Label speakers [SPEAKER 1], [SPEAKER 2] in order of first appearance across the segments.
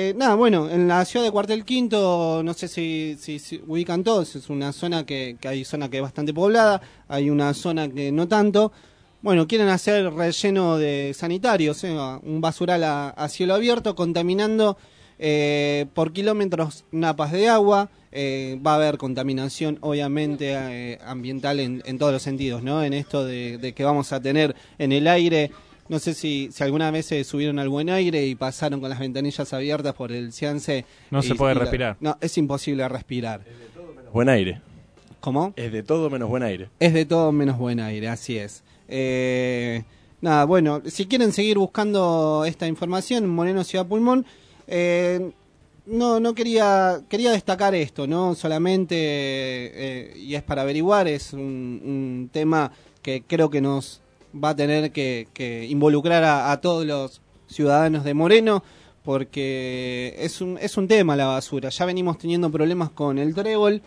[SPEAKER 1] Nada, bueno, en la ciudad de Cuartel Quinto, no sé si ubican todos, es una zona que hay zona que es bastante poblada, hay una zona que no tanto. Bueno, quieren hacer relleno de sanitarios, un basural a cielo abierto, contaminando por kilómetros napas de agua. Va a haber contaminación, obviamente, ambiental en todos los sentidos, ¿no? En esto de que vamos a tener en el aire. No sé si alguna vez se subieron al buen aire y pasaron con las ventanillas abiertas por el Ciance.
[SPEAKER 2] No se puede respirar.
[SPEAKER 1] No, es imposible respirar.
[SPEAKER 3] Es de todo menos buen aire.
[SPEAKER 1] ¿Cómo?
[SPEAKER 3] Es de todo menos buen aire.
[SPEAKER 1] Es de todo menos buen aire, así es. Nada, bueno, si quieren seguir buscando esta información, Moreno Ciudad Pulmón, no quería destacar esto, ¿no? Solamente, y es para averiguar, es un tema que creo que nos va a tener que involucrar a todos los ciudadanos de Moreno, porque es un tema la basura. Ya venimos teniendo problemas con el trébol,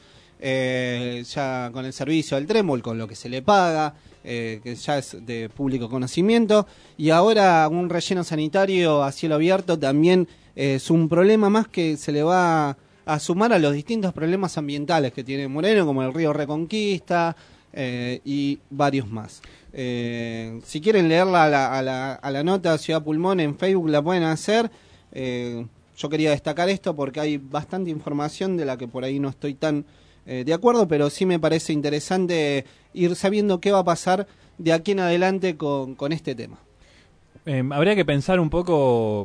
[SPEAKER 1] ya con el servicio del trébol, con lo que se le paga, que ya es de público conocimiento, y ahora un relleno sanitario a cielo abierto también es un problema más que se le va a sumar a los distintos problemas ambientales que tiene Moreno, como el río Reconquista, y varios más. Si quieren leerla a la nota Ciudad Pulmón en Facebook, la pueden hacer. Yo quería destacar esto porque hay bastante información de la que por ahí no estoy tan de acuerdo, pero sí me parece interesante ir sabiendo qué va a pasar de aquí en adelante con este tema.
[SPEAKER 2] Habría que pensar un poco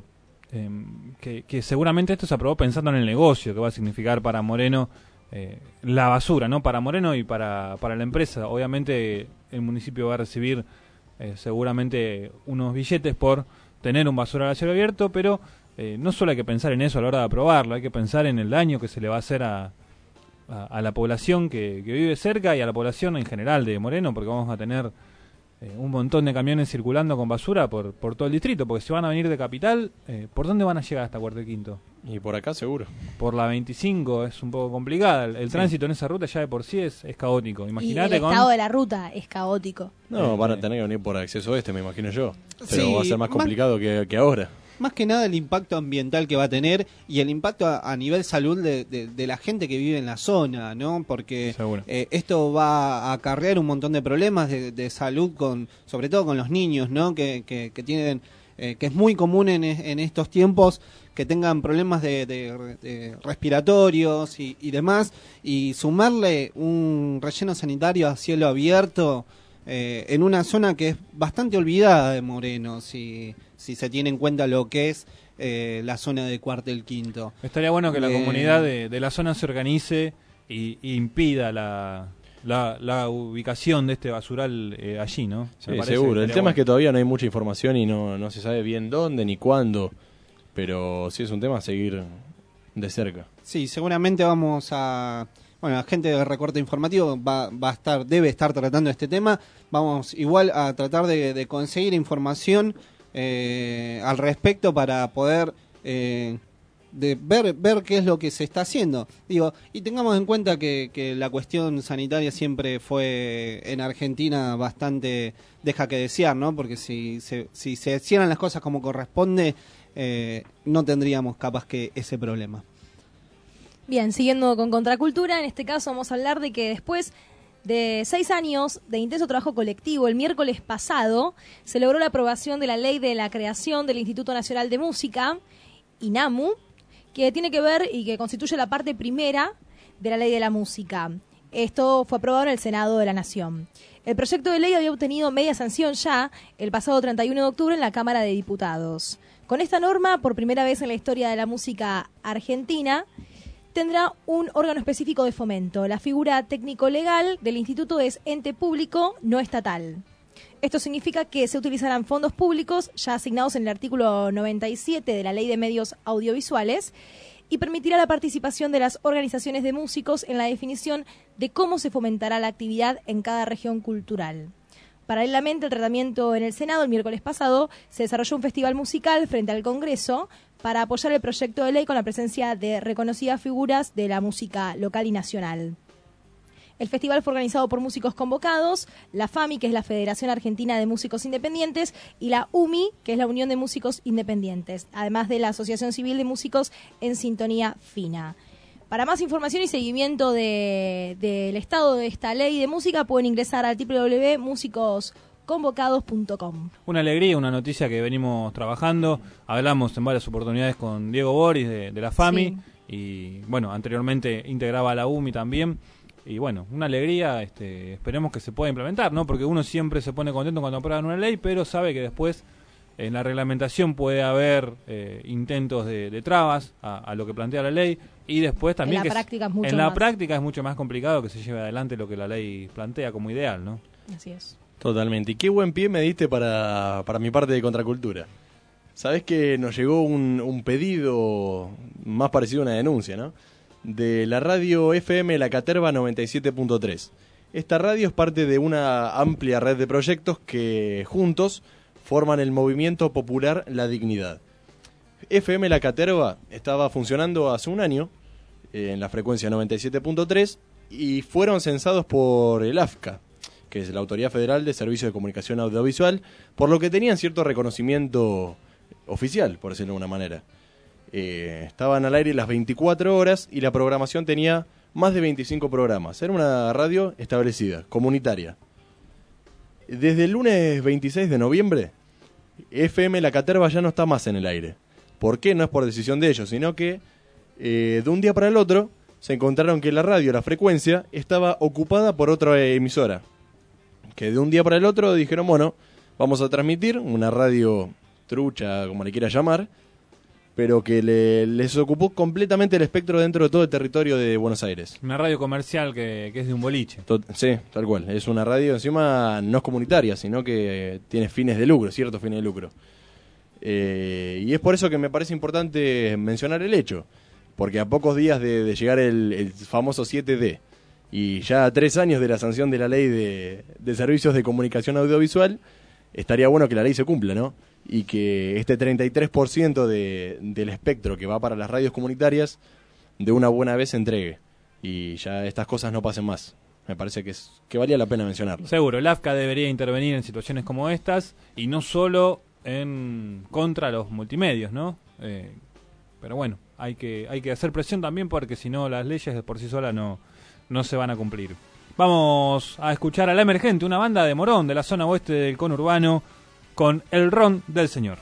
[SPEAKER 2] que seguramente esto se aprobó pensando en el negocio que va a significar para Moreno la basura, ¿no? Para Moreno y para la empresa. Obviamente el municipio va a recibir seguramente unos billetes por tener un basural a cielo abierto, pero no solo hay que pensar en eso a la hora de aprobarlo, hay que pensar en el daño que se le va a hacer a la población que vive cerca y a la población en general de Moreno, porque vamos a tener un montón de camiones circulando con basura por todo el distrito, porque si van a venir de Capital, ¿por dónde van a llegar hasta Cuartel Quinto?
[SPEAKER 3] Y por acá seguro.
[SPEAKER 2] Por la 25 es un poco complicada, el tránsito en esa ruta ya de por sí es caótico. Imagínate,
[SPEAKER 4] y el estado de la ruta es caótico.
[SPEAKER 3] No, van a tener que venir por acceso oeste, me imagino yo. Pero
[SPEAKER 1] Sí,
[SPEAKER 3] va a ser más complicado que ahora.
[SPEAKER 1] Más que nada el impacto ambiental que va a tener y el impacto a nivel salud de la gente que vive en la zona, ¿no? Porque esto va a acarrear un montón de problemas de salud, sobre todo con los niños, ¿no? Que tienen, que es muy común en estos tiempos que tengan problemas de respiratorios y demás, y sumarle un relleno sanitario a cielo abierto en una zona que es bastante olvidada de Moreno, si se tiene en cuenta lo que es la zona de Cuartel Quinto.
[SPEAKER 2] Estaría bueno que la comunidad de la zona se organice y impida la ubicación de este basural allí, ¿no?
[SPEAKER 3] Sí, seguro. El tema es que todavía no hay mucha información y no se sabe bien dónde ni cuándo, pero sí es un tema a seguir de cerca.
[SPEAKER 1] Sí, seguramente vamos a... Bueno, la gente de Recorte Informativo debe estar tratando este tema. Vamos igual a tratar de conseguir información al respecto para poder ver qué es lo que se está haciendo. Digo, y tengamos en cuenta que la cuestión sanitaria siempre fue en Argentina bastante deja que desear, ¿no? Porque si se hicieran las cosas como corresponde, no tendríamos capaz que ese problema.
[SPEAKER 4] Bien, siguiendo con Contracultura, en este caso vamos a hablar de que después de 6 años de intenso trabajo colectivo, el miércoles pasado se logró la aprobación de la ley de la creación del Instituto Nacional de Música, INAMU, que tiene que ver y que constituye la parte primera de la ley de la música. Esto fue aprobado en el Senado de la Nación. El proyecto de ley había obtenido media sanción ya el pasado 31 de octubre en la Cámara de Diputados. Con esta norma, por primera vez en la historia de la música argentina, tendrá un órgano específico de fomento. La figura técnico-legal del instituto es ente público no estatal. Esto significa que se utilizarán fondos públicos ya asignados en el artículo 97 de la Ley de Medios Audiovisuales y permitirá la participación de las organizaciones de músicos en la definición de cómo se fomentará la actividad en cada región cultural. Paralelamente al tratamiento en el Senado, el miércoles pasado, se desarrolló un festival musical frente al Congreso para apoyar el proyecto de ley con la presencia de reconocidas figuras de la música local y nacional. El festival fue organizado por músicos convocados, la FAMI, que es la Federación Argentina de Músicos Independientes, y la UMI, que es la Unión de Músicos Independientes, además de la Asociación Civil de Músicos en Sintonía Fina. Para más información y seguimiento del estado de esta ley de música pueden ingresar al www.musicosconvocados.com.
[SPEAKER 2] Una alegría, una noticia que venimos trabajando. Hablamos en varias oportunidades con Diego Boris de la FAMI, sí. Y bueno, anteriormente integraba a la UMI también. Y bueno, una alegría, esperemos que se pueda implementar, ¿no? Porque uno siempre se pone contento cuando aprueban una ley, pero sabe que después en la reglamentación puede haber intentos de trabas a lo que plantea la ley, y después también
[SPEAKER 4] en la
[SPEAKER 2] práctica es mucho más complicado que se lleve adelante lo que la ley plantea como ideal, ¿no?
[SPEAKER 4] Así es.
[SPEAKER 3] Totalmente. Y qué buen pie me diste para mi parte de Contracultura. Sabés que nos llegó un pedido más parecido a una denuncia, ¿no? De la radio FM La Caterva 97.3. Esta radio es parte de una amplia red de proyectos que juntos forman el movimiento popular La Dignidad. FM La Caterva estaba funcionando hace un año en la frecuencia 97.3 y fueron censados por el AFCA, que es la Autoridad Federal de Servicios de Comunicación Audiovisual, por lo que tenían cierto reconocimiento oficial, por decirlo de alguna manera. Estaban al aire las 24 horas y la programación tenía más de 25 programas. Era una radio establecida, comunitaria. Desde el lunes 26 de noviembre, FM La Caterva ya no está más en el aire. ¿Por qué? No es por decisión de ellos, sino que de un día para el otro se encontraron que la radio, la frecuencia, estaba ocupada por otra emisora. Que de un día para el otro dijeron, bueno, vamos a transmitir una radio trucha, como le quiera llamar, pero que les ocupó completamente el espectro dentro de todo el territorio de Buenos Aires.
[SPEAKER 2] Una radio comercial que es de un boliche.
[SPEAKER 3] Sí, tal cual. Es una radio encima no es comunitaria, sino que tiene fines de lucro, ciertos fines de lucro. Y es por eso que me parece importante mencionar el hecho, porque a pocos días de llegar el famoso 7D y ya a 3 años de la sanción de la ley de servicios de comunicación audiovisual, estaría bueno que la ley se cumpla, ¿no? Y que este 33% del espectro que va para las radios comunitarias de una buena vez se entregue y ya estas cosas no pasen más. Me parece que valía la pena mencionarlo.
[SPEAKER 2] Seguro, el AFCA debería intervenir en situaciones como estas y no solo contra los multimedios, ¿no? Pero bueno, hay que hacer presión también, porque si no las leyes por sí solas no se van a cumplir. Vamos a escuchar a La Emergente, una banda de Morón, de la zona oeste del conurbano, con El Ron del Señor.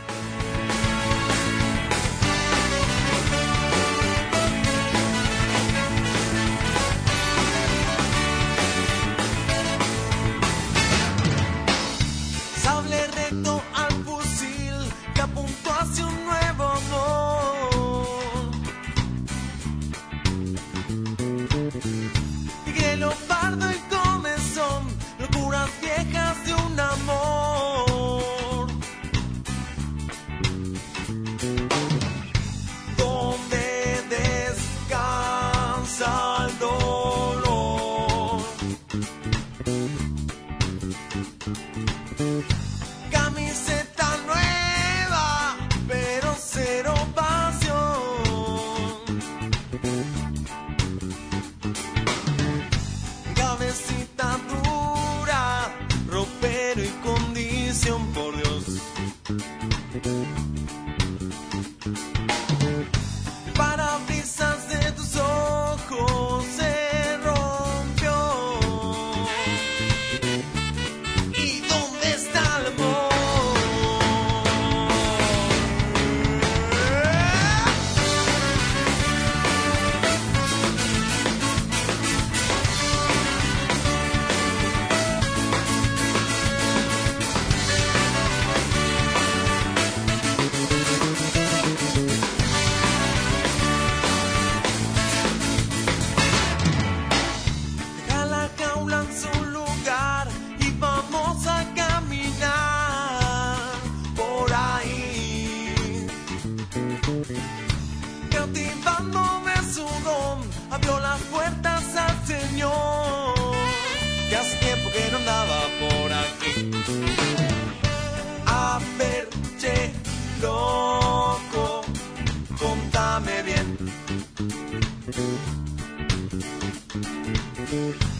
[SPEAKER 5] Sable recto al fusil que apuntó hacia un nuevo amor. Tigre, leopardo y comezón, locuras viejas de un amor. Donde descansa el dolor. Camiseta nueva, pero cero pasión. Cabecita dura, ropero y condición, por Dios. Parabrisas de tus ojos se rompió. ¿Y dónde está el amor? Deja la jaula en su lugar y vamos a caminar por ahí. Cautivándome su don, abrió las puertas al Señor, que hace tiempo que no andaba por aquí. A ver, che, loco, contame bien.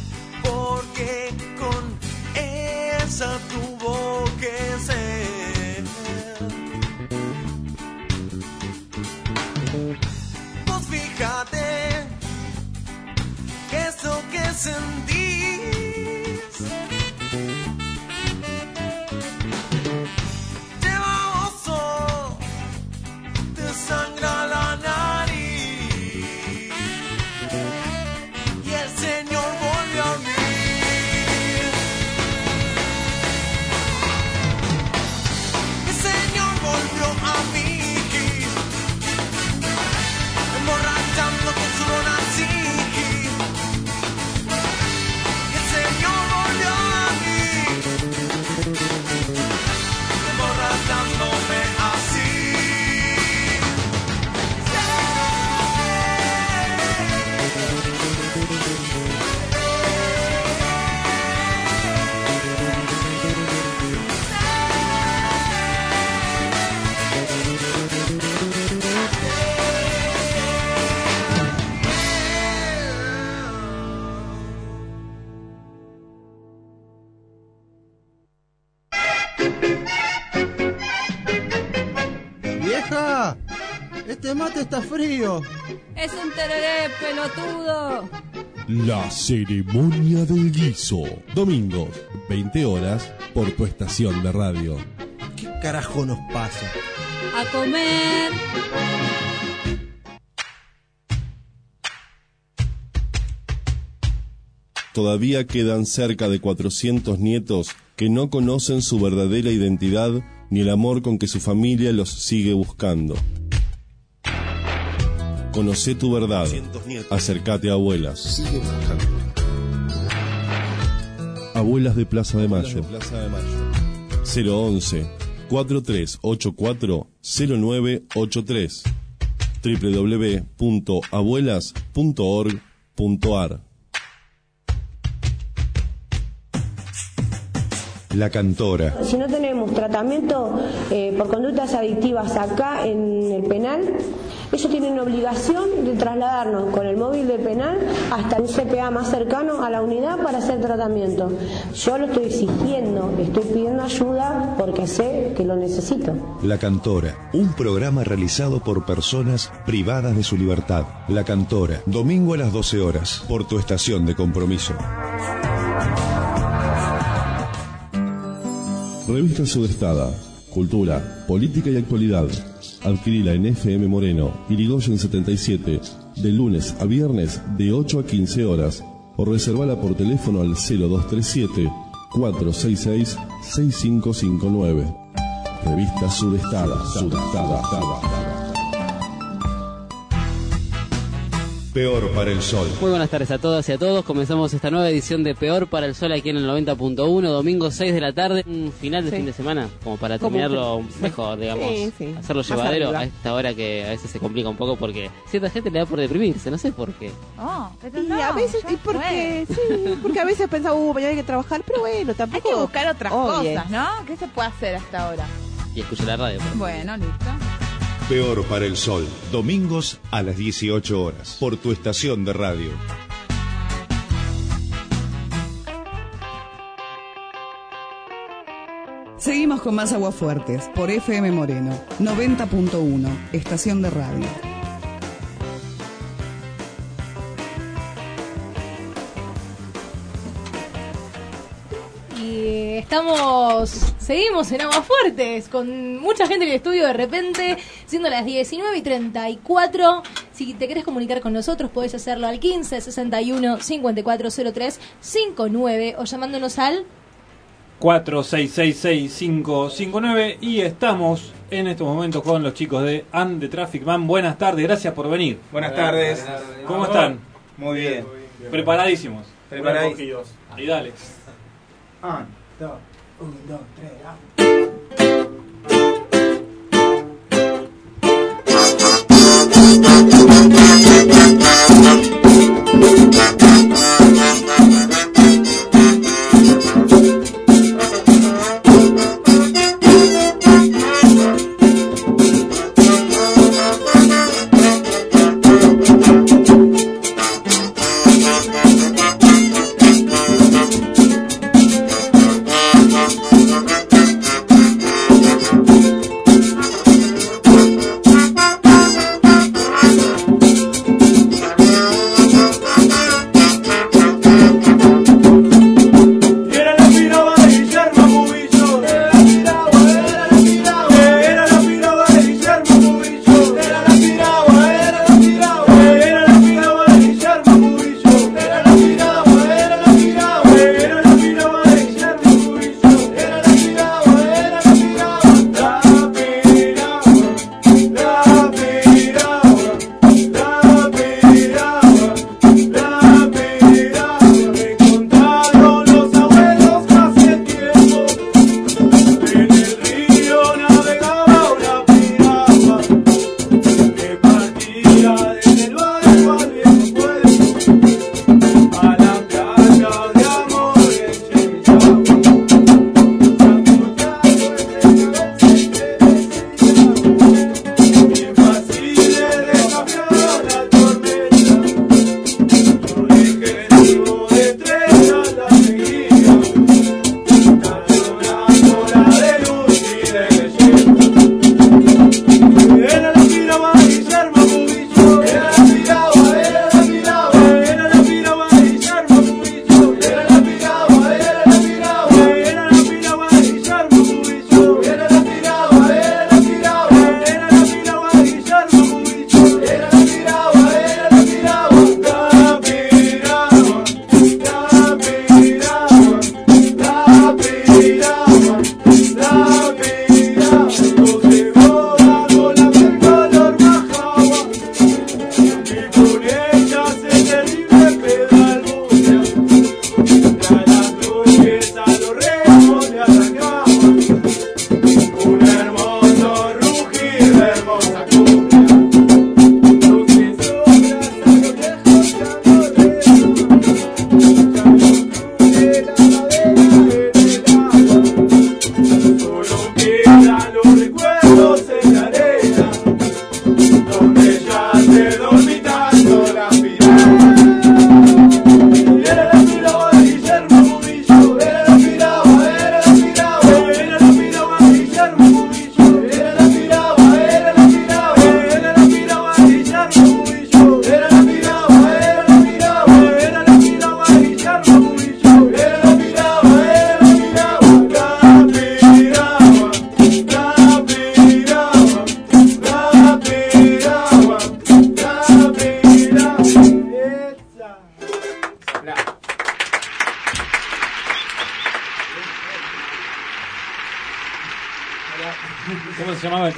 [SPEAKER 6] Este mate está frío.
[SPEAKER 7] Es un tereré, pelotudo.
[SPEAKER 8] La ceremonia del guiso. Domingos, 20 horas, por tu estación de radio.
[SPEAKER 6] ¿Qué carajo nos pasa?
[SPEAKER 7] A comer.
[SPEAKER 8] Todavía quedan cerca de 400 nietos que no conocen su verdadera identidad ni el amor con que su familia los sigue buscando. Conocé tu verdad. Acércate a Abuelas. Abuelas de Plaza de Mayo. 011 4384 0983 www.abuelas.org.ar.
[SPEAKER 9] La Cantora.
[SPEAKER 10] Si no tenemos tratamiento por conductas adictivas acá en el penal, ellos tienen obligación de trasladarnos con el móvil del penal hasta un CPA más cercano a la unidad para hacer tratamiento. Yo lo estoy exigiendo, estoy pidiendo ayuda porque sé que lo necesito.
[SPEAKER 9] La Cantora, un programa realizado por personas privadas de su libertad. La Cantora, domingo a las 12 horas, por tu estación de compromiso.
[SPEAKER 8] Revista Sudestada, cultura, política y actualidad. Adquirila en FM Moreno, Irigoyen 77, de lunes a viernes de 8 a 15 horas. O reservala por teléfono al 0237-466-6559. Revista Sudestada.
[SPEAKER 9] Peor para el Sol.
[SPEAKER 11] Muy buenas tardes a todas y a todos. Comenzamos esta nueva edición de Peor para el Sol aquí en el 90.1, domingo 6 de la tarde. Un final de fin de semana, como para terminarlo mejor, digamos. Sí. Hacerlo llevadero a esta hora que a veces se complica un poco porque cierta gente le da por deprimirse, no sé por qué.
[SPEAKER 12] Pero no, a veces, porque a veces pensaba, mañana hay que trabajar, pero bueno, tampoco.
[SPEAKER 7] Hay que buscar otras cosas, ¿no? ¿Qué se puede hacer hasta ahora?
[SPEAKER 11] Y escuchar la radio.
[SPEAKER 7] Bueno, listo.
[SPEAKER 9] Peor para el Sol, domingos a las 18 horas, por tu estación de radio.
[SPEAKER 13] Seguimos con más Aguafuertes, por FM Moreno, 90.1, estación de radio.
[SPEAKER 4] Seguimos en Aguafuertes, con mucha gente en el estudio de repente, siendo las 19:34. Si te querés comunicar con nosotros, podés hacerlo al 15 61 5403 59 o llamándonos al
[SPEAKER 2] 4666-559. Y estamos en estos momentos con los chicos de And the Traffic Man. Buenas tardes, gracias por venir.
[SPEAKER 14] Buenas tardes.
[SPEAKER 2] ¿Cómo están?
[SPEAKER 14] Muy bien.
[SPEAKER 2] Preparadísimos.
[SPEAKER 14] Preparadísimos.
[SPEAKER 2] Ahí dale.
[SPEAKER 14] 1, 2, 3,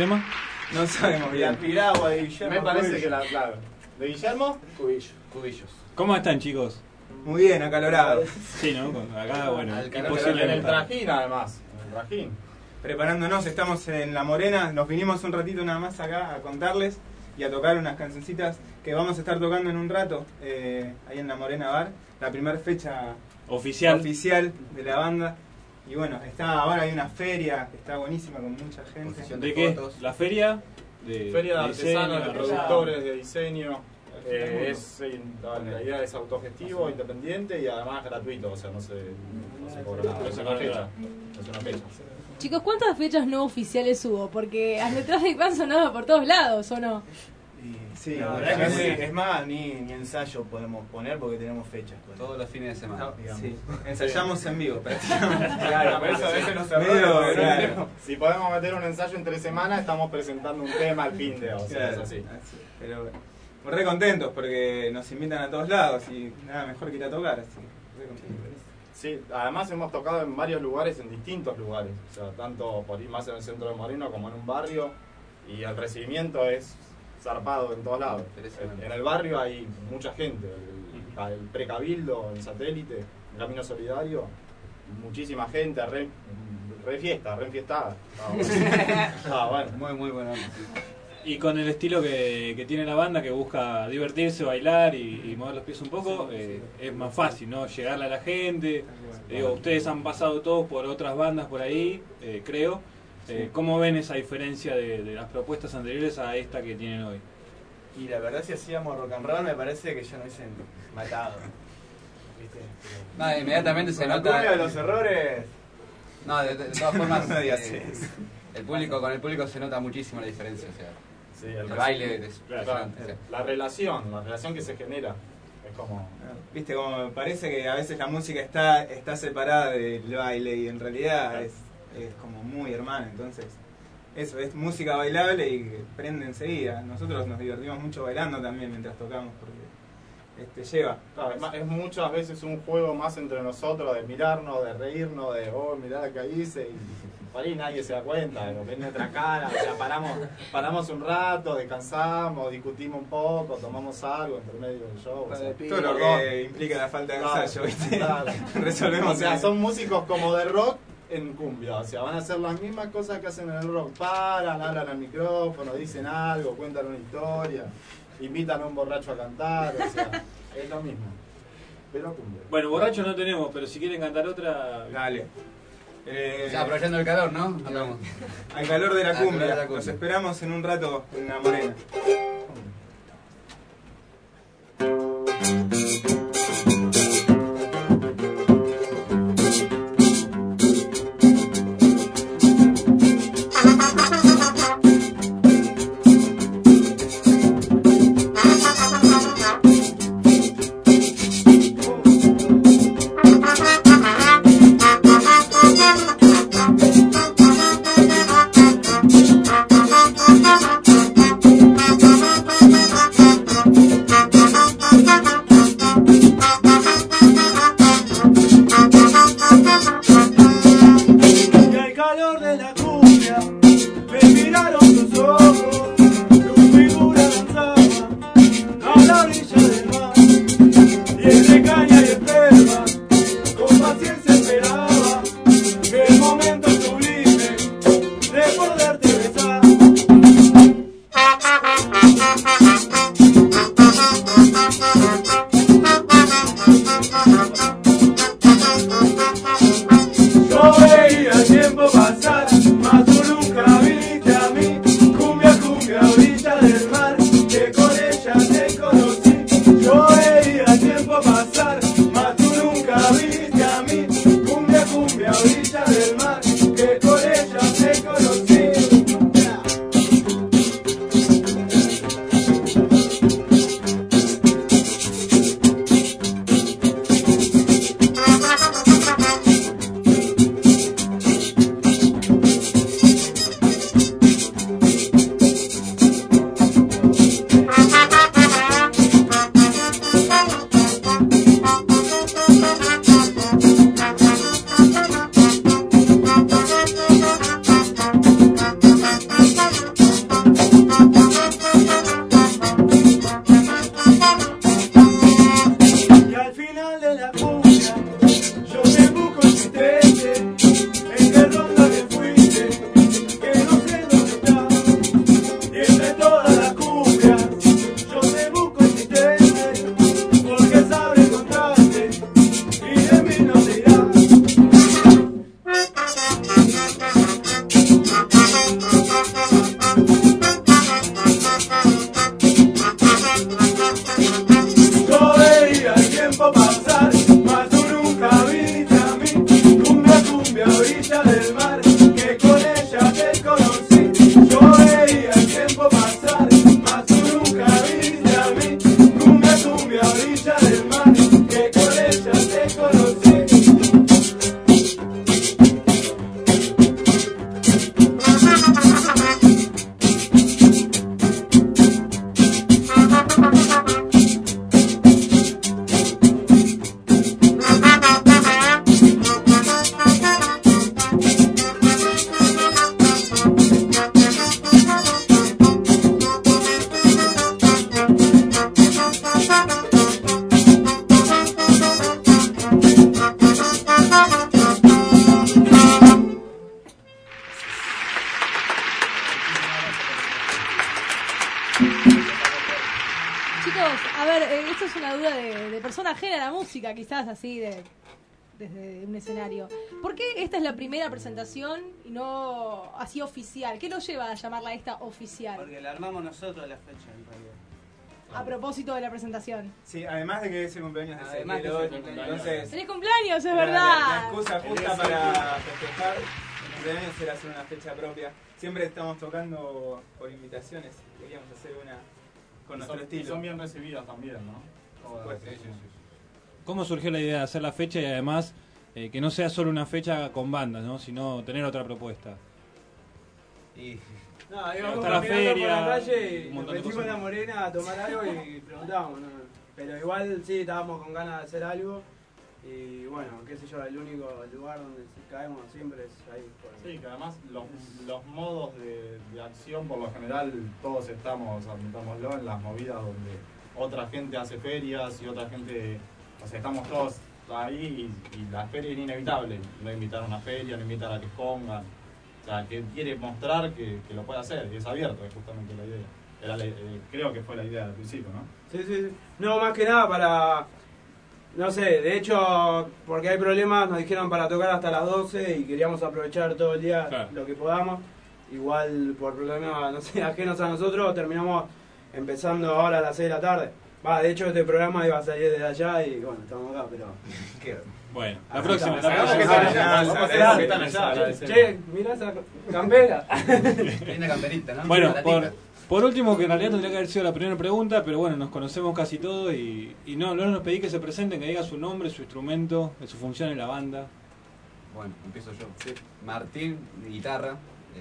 [SPEAKER 2] tema?
[SPEAKER 14] No sabemos bien. La piragua de Guillermo.
[SPEAKER 15] Me parece
[SPEAKER 14] Cubillos.
[SPEAKER 15] que claro. ¿De Guillermo?
[SPEAKER 14] Cubillos.
[SPEAKER 2] ¿Cómo están, chicos?
[SPEAKER 14] Muy bien, acalorados.
[SPEAKER 2] Sí, ¿no? Acá, bueno,
[SPEAKER 15] En el trajín, además. En el trajín.
[SPEAKER 14] Preparándonos, estamos en La Morena. Nos vinimos un ratito nada más acá a contarles y a tocar unas cancioncitas que vamos a estar tocando en un rato ahí en La Morena Bar. La primera fecha
[SPEAKER 2] oficial
[SPEAKER 14] de la banda. Y bueno, ahora hay una feria que está buenísima con mucha gente.
[SPEAKER 2] ¿De qué? ¿La feria?
[SPEAKER 15] Feria de artesanos, de
[SPEAKER 14] diseño,
[SPEAKER 15] productores, de diseño. La idea es autogestivo, independiente y además gratuito, o sea, no se cobra nada. No es una fecha.
[SPEAKER 4] Chicos, ¿cuántas fechas no oficiales hubo? Porque al detrás de Pan sonaba por todos lados, ¿o no?
[SPEAKER 14] Sí,
[SPEAKER 16] la verdad que sí. Es más, ni ensayo podemos poner porque tenemos fechas. Todos los fines de semana.
[SPEAKER 14] Sí. Ensayamos en vivo, prácticamente.
[SPEAKER 15] Claro, por eso a veces nos cerramos. Claro. Si podemos meter un ensayo entre semana, estamos presentando un tema al fin de, o sea, es así.
[SPEAKER 14] Pero bueno, re contentos porque nos invitan a todos lados y nada mejor que ir a tocar, así. Re contentos.
[SPEAKER 15] Sí, además hemos tocado en varios lugares, en distintos lugares, o sea, tanto por ir más en el centro de Moreno como en un barrio, y el recibimiento es zarpado en todos lados. En el barrio hay mucha gente, el Precabildo, el Satélite, el Camino Solidario, muchísima gente, re fiesta, re enfiestada.
[SPEAKER 14] Bueno. Muy bueno.
[SPEAKER 2] Y con el estilo que tiene la banda, que busca divertirse, bailar y mover los pies un poco, es más fácil, ¿no? Llegarle a la gente. Digo, ustedes han pasado todos por otras bandas por ahí, creo. ¿Cómo ven esa diferencia de las propuestas anteriores a esta que tienen hoy?
[SPEAKER 16] Y la verdad, si hacíamos rock and roll, me parece que ya nos hubiesen matado. ¿Viste?
[SPEAKER 17] No, inmediatamente se
[SPEAKER 16] la
[SPEAKER 17] nota.
[SPEAKER 16] de los errores.
[SPEAKER 17] No, de todas formas,
[SPEAKER 16] no digas eso.
[SPEAKER 17] Con el público se nota muchísimo la diferencia. O sea,
[SPEAKER 15] sí,
[SPEAKER 17] el baile es
[SPEAKER 15] la relación que se genera. Es como.
[SPEAKER 14] Viste, como me parece que a veces la música está separada del baile y en realidad es como muy hermana, entonces eso es música bailable y que prende enseguida. Nosotros nos divertimos mucho bailando también mientras tocamos porque lleva.
[SPEAKER 15] Claro, es muchas veces un juego más entre nosotros de mirarnos, de reírnos, de mirá que hice y por ahí nadie se da cuenta, ven nuestra cara, o sea, paramos un rato, descansamos, discutimos un poco, tomamos algo entre medio del show. O sea,
[SPEAKER 14] todo lo que implica la falta de ensayo, ¿viste?
[SPEAKER 15] Claro.
[SPEAKER 14] Resolvemos.
[SPEAKER 15] O sea, son músicos como de rock en cumbia, o sea, van a hacer las mismas cosas que hacen en el rock, hablan al micrófono, dicen algo, cuentan una historia, invitan a un borracho a cantar, o sea, es lo mismo, pero cumbia.
[SPEAKER 2] Bueno, borracho no tenemos, pero si quieren cantar otra...
[SPEAKER 14] Dale.
[SPEAKER 17] Ya, aprovechando el calor, ¿no? Hablamos.
[SPEAKER 14] Al calor de la cumbia.
[SPEAKER 17] Calor de la cumbia.
[SPEAKER 14] Los esperamos en un rato en La Morena.
[SPEAKER 5] Thank you.
[SPEAKER 4] Chicos, a ver, esto es una duda de persona ajena a la música, quizás así, desde un escenario. ¿Por qué esta es la primera presentación y no así oficial? ¿Qué nos lleva a llamarla esta oficial?
[SPEAKER 16] Porque la armamos nosotros la fecha, en realidad.
[SPEAKER 4] A propósito de la presentación.
[SPEAKER 14] Sí, además de que es el cumpleaños de
[SPEAKER 16] Además
[SPEAKER 14] Ezequiel
[SPEAKER 16] que
[SPEAKER 14] hoy,
[SPEAKER 16] es el cumpleaños.
[SPEAKER 14] entonces...
[SPEAKER 4] ¡Feliz cumpleaños, es
[SPEAKER 14] la
[SPEAKER 4] verdad!
[SPEAKER 14] excusa justa para festejar el cumpleaños era hacer una fecha propia. Siempre estamos tocando por invitaciones, queríamos hacer una con nuestro estilo.
[SPEAKER 15] Son bien recibidas también, ¿no?
[SPEAKER 14] Pues,
[SPEAKER 15] sí.
[SPEAKER 2] ¿Cómo surgió la idea de hacer la fecha y además que no sea solo una fecha con bandas, ¿no? Sino tener otra propuesta?
[SPEAKER 16] No, íbamos
[SPEAKER 2] está la
[SPEAKER 16] caminando
[SPEAKER 2] feria,
[SPEAKER 16] por la calle y
[SPEAKER 2] un
[SPEAKER 16] nos
[SPEAKER 2] montón de
[SPEAKER 16] metimos
[SPEAKER 2] cosas.
[SPEAKER 16] en la Morena a tomar algo y preguntábamos, ¿no? Pero igual sí, estábamos con ganas de hacer algo y bueno, qué sé yo, el único lugar donde caemos siempre es ahí.
[SPEAKER 15] Sí, que además los modos de acción por lo general todos estamos, admitámoslo, en las movidas donde otra gente hace ferias y otra gente, o sea, estamos todos ahí y la feria es inevitable, no invitar a una feria, no invitar a que expongan, o sea, que quiere mostrar que lo puede hacer y es abierto, es justamente la idea. Creo que fue la idea al principio, ¿no?
[SPEAKER 16] Sí. No, más que nada para, no sé, de hecho, porque hay problemas, nos dijeron para tocar hasta las 12 y queríamos aprovechar todo el día lo que podamos. Igual por problemas, no sé, ajenos a nosotros, terminamos empezando ahora a las 6 de la tarde. De hecho este programa iba a salir desde allá y bueno, estamos acá, pero...
[SPEAKER 2] Bueno,
[SPEAKER 16] la
[SPEAKER 2] próxima.
[SPEAKER 16] Vamos a hacer. Che, mirá esa campera.
[SPEAKER 17] Linda camperita, ¿no?
[SPEAKER 2] Bueno, por último, que en realidad tendría que haber sido la primera pregunta, pero bueno, nos conocemos casi todos y no nos pedí que se presenten, que diga su nombre, su instrumento, su función en la banda.
[SPEAKER 17] Bueno, empiezo yo. Sí. Martín, guitarra.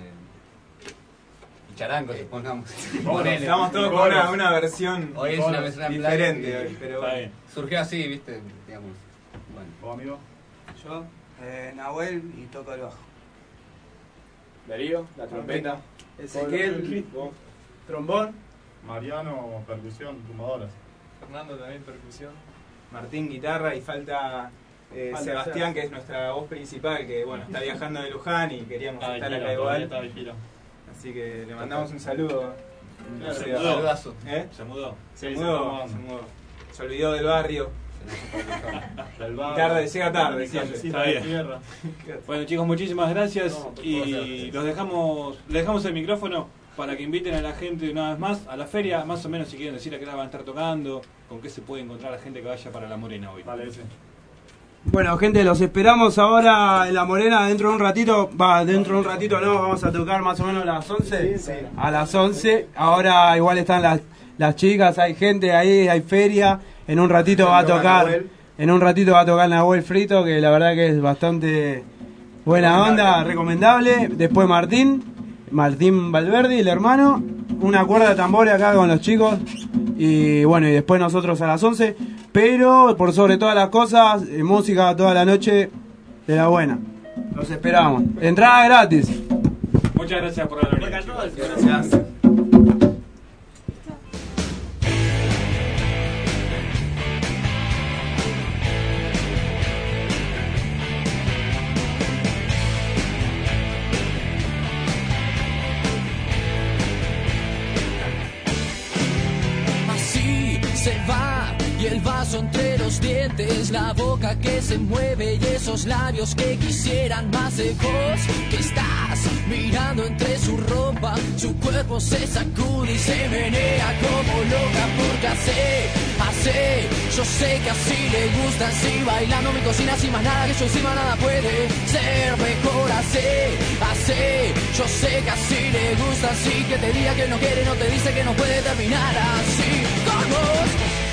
[SPEAKER 17] Y charango, supongamos.
[SPEAKER 14] Estamos todos con una versión
[SPEAKER 17] hoy es una versión
[SPEAKER 14] diferente, hoy, pero
[SPEAKER 17] bueno. Surgió así, viste, digamos.
[SPEAKER 15] Bueno, ¿vos, amigo?
[SPEAKER 16] Yo, Nahuel y toco el bajo.
[SPEAKER 15] Darío, la trompeta.
[SPEAKER 16] Ezequiel, trombón.
[SPEAKER 15] Mariano, percusión, tumbadoras.
[SPEAKER 14] Fernando también percusión. Martín, guitarra y falta Sebastián, que es nuestra voz principal, que bueno, está viajando de Luján y queríamos estar acá igual. Así que le mandamos un saludo.
[SPEAKER 2] Saludazo.
[SPEAKER 14] ¿Se mudó? Se mudó. Se olvidó del barrio. Tarde, llega tarde, siempre.
[SPEAKER 2] Está bien. Bueno, chicos, muchísimas gracias y les dejamos el micrófono para que inviten a la gente una vez más a la feria, más o menos si quieren decir a qué hora van a estar tocando, con qué se puede encontrar la gente que vaya para La Morena hoy.
[SPEAKER 15] Vale, sí.
[SPEAKER 16] Bueno, gente, los esperamos ahora en La Morena dentro de un ratito. No, vamos a tocar más o menos a las 11. Sí. A las 11. Ahora igual están las chicas, hay gente ahí, hay feria. En un ratito va a tocar Nahuel Frito, que la verdad que es bastante buena onda, recomendable. Después Martín Valverde, el hermano. Una cuerda de tambores acá con los chicos. Y bueno, y después nosotros a las 11. Pero por sobre todas las cosas, música toda la noche de la buena. Los esperamos. Entrada gratis.
[SPEAKER 2] Muchas gracias por la venida.
[SPEAKER 14] Gracias.
[SPEAKER 18] Se va y el vaso entre los dientes, la boca que se mueve y esos labios que quisieran más de vos, que estás mirando entre su ropa, su cuerpo se sacude y se menea como loca porque hace, yo sé que así le gusta, así bailando mi cocina sin más nada, que yo encima nada puede ser mejor, hace, yo sé que así le gusta, así que te diga que no quiere, no te dice que no puede terminar así con vos.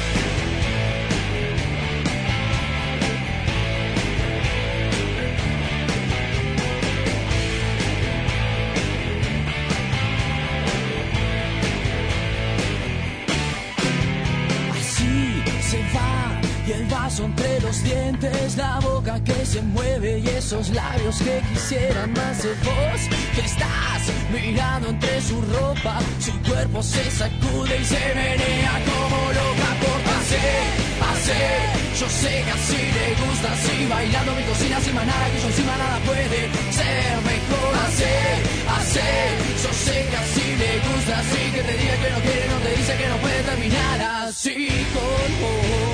[SPEAKER 18] Y el vaso entre los dientes, la boca que se mueve y esos labios que quisieran más de vos, que estás mirando entre su ropa, su cuerpo se sacude y se menea como loca porque hace, yo sé que así le gusta, así bailando mi cocina sin más nada, que yo encima nada puede ser mejor, hace, yo sé que así le gusta, así que te diga que no quiere, no te dice que no puede terminar así. así con vos.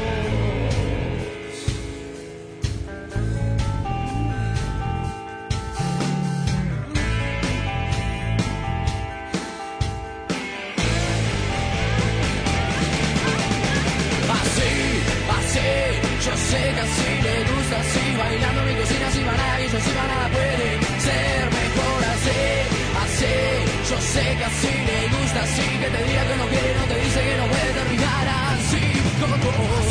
[SPEAKER 18] Yo sé que así le gusta, así bailando en mi cocina, así va nada, y yo así va nada puede ser mejor así, yo sé que así le gusta, así que te diga que no quiere, no te dice que no puede terminar así como vos.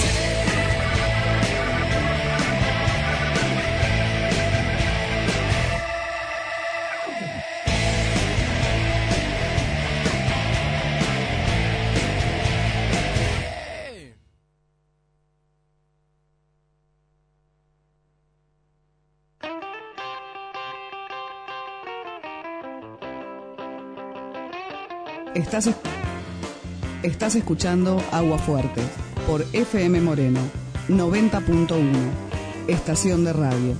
[SPEAKER 13] Estás escuchando Agua Fuerte por FM Moreno 90.1, estación de radio.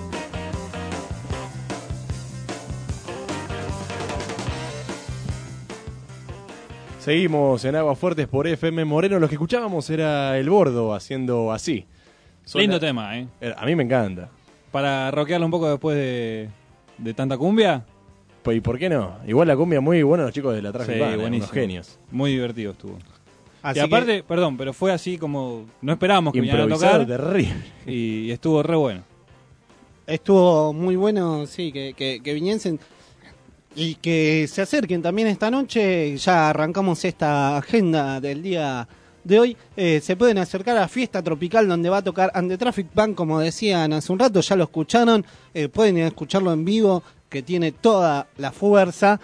[SPEAKER 3] Seguimos en Aguas Fuertes por FM Moreno. Lo que escuchábamos era El Bordo haciendo así.
[SPEAKER 2] Lindo tema,
[SPEAKER 3] A mí me encanta.
[SPEAKER 2] Para rockearlo un poco después de tanta cumbia.
[SPEAKER 3] Pues, ¿y por qué no? Igual la cumbia muy buena, los chicos de la Traffic Band,
[SPEAKER 2] buenísimo.
[SPEAKER 3] unos genios.
[SPEAKER 2] Muy divertido estuvo.
[SPEAKER 1] Así
[SPEAKER 2] y aparte, perdón, pero fue así como... No esperábamos que vinieran a
[SPEAKER 3] improvisado,
[SPEAKER 2] tocar.
[SPEAKER 3] terrible.
[SPEAKER 2] Y estuvo re bueno.
[SPEAKER 1] Estuvo muy bueno, sí, que viniesen y que se acerquen también esta noche. Ya arrancamos esta agenda del día de hoy. Se pueden acercar a Fiesta Tropical, donde va a tocar And the Traffic Band, como decían hace un rato, ya lo escucharon. Pueden escucharlo en vivo, que tiene toda la fuerza.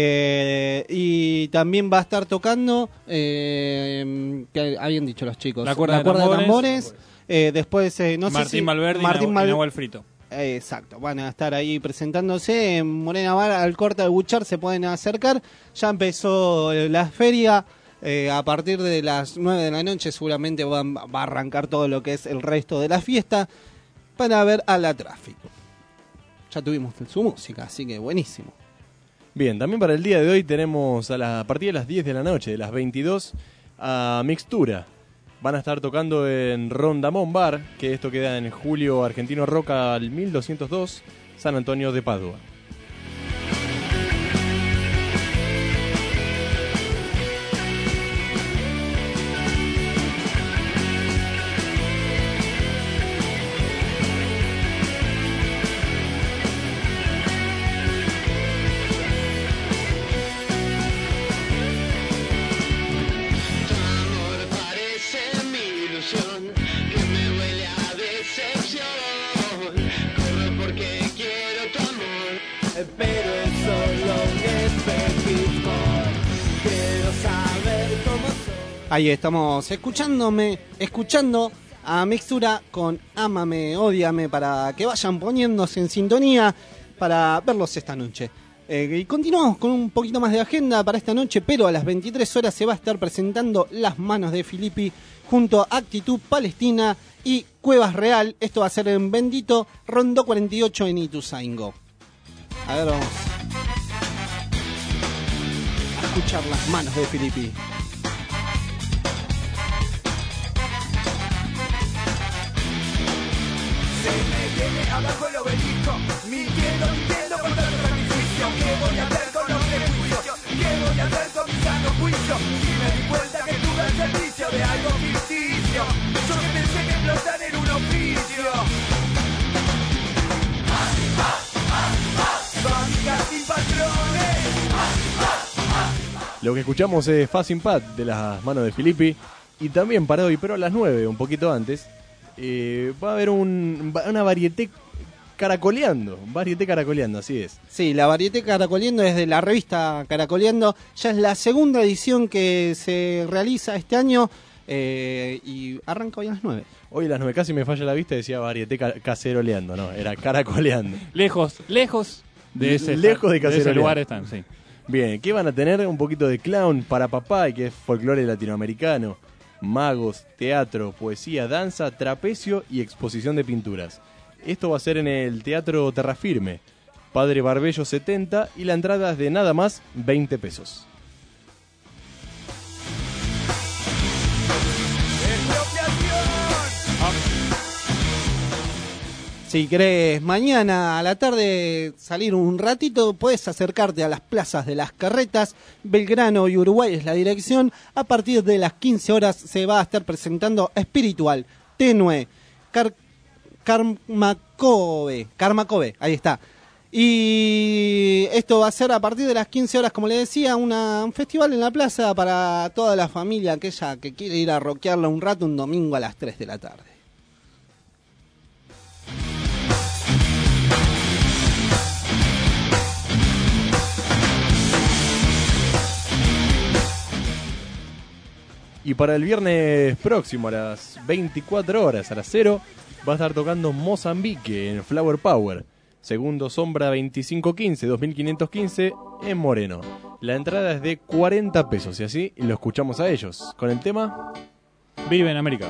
[SPEAKER 1] Y también va a estar tocando, que habían dicho los chicos,
[SPEAKER 2] La cuerda de tambores.
[SPEAKER 1] Después, no
[SPEAKER 2] Martín
[SPEAKER 1] sé si
[SPEAKER 2] Valverde y Nahuel Frito.
[SPEAKER 1] Exacto, van a estar ahí presentándose en Morena Bar, al corte de Buchar se pueden acercar. Ya empezó la feria, a partir de las 9 de la noche seguramente va a arrancar todo lo que es el resto de la fiesta para ver a la Traffic. Ya tuvimos su música, así que buenísimo.
[SPEAKER 3] Bien, también para el día de hoy tenemos a partir de las 10 de la noche, de las 22, a Mixtura. Van a estar tocando en Rondamón Bar, que esto queda en Julio Argentino Roca al 1202, San Antonio de Padua.
[SPEAKER 5] Pero es solo un espejismo. Quiero saber cómo soy.
[SPEAKER 1] Ahí estamos escuchando a Mixtura con Ámame, Ódiame, para que vayan poniéndose en sintonía para verlos esta noche. Y continuamos con un poquito más de agenda para esta noche, pero a las 23 horas se va a estar presentando Las Manos de Filippi junto a Actitud Palestina y Cuevas Real. Esto va a ser en Bendito, Rondó 48 en Ituzaingó. A ver, vamos a escuchar Las Manos de Filippi.
[SPEAKER 5] Se me viene abajo el obelisco, mintiendo con tanto sacrificio. ¿Qué voy a hacer con los prejuicios? ¿Qué voy a hacer con mi sano juicio? Si me di cuenta que estuve al servicio de algo ficticio, yo que pensé que explotar era un oficio. Fábricas sin patrones.
[SPEAKER 3] Lo que escuchamos es Fast Impact de Las Manos de Filippi. Y también para hoy, pero a las 9, un poquito antes, va a haber una varieté caracoleando. Varieté caracoleando, así es.
[SPEAKER 1] Sí, la varieté caracoleando es de la revista Caracoleando. Ya es la segunda edición que se realiza este año y arranca hoy a las 9.
[SPEAKER 3] Hoy a las 9 casi me falla la vista, decía varieté caceroleando, no, era caracoleando.
[SPEAKER 2] Lejos de ese lugar están, sí.
[SPEAKER 3] Bien, ¿qué van a tener? Un poquito de clown para papá, y que es folclore latinoamericano, magos, teatro, poesía, danza, trapecio y exposición de pinturas. Esto va a ser en el Teatro Terrafirme, Padre Barbello 70, y la entrada es de nada más 20 pesos.
[SPEAKER 1] Si querés mañana a la tarde salir un ratito, puedes acercarte a las plazas de las Carretas. Belgrano y Uruguay es la dirección. A partir de las 15 horas se va a estar presentando Espiritual, Tenue, Karmakobe, ahí está. Y esto va a ser a partir de las 15 horas, como les decía, un festival en la plaza para toda la familia, aquella que quiere ir a rockearla un rato, un domingo a las 3 de la tarde.
[SPEAKER 3] Y para el viernes próximo, a las 24 horas, a las 0, va a estar tocando Mozambique en Flower Power. Segundo Sombra 2515, 2515 en Moreno. La entrada es de 40 pesos y así lo escuchamos a ellos. Con el tema
[SPEAKER 2] Vive en América.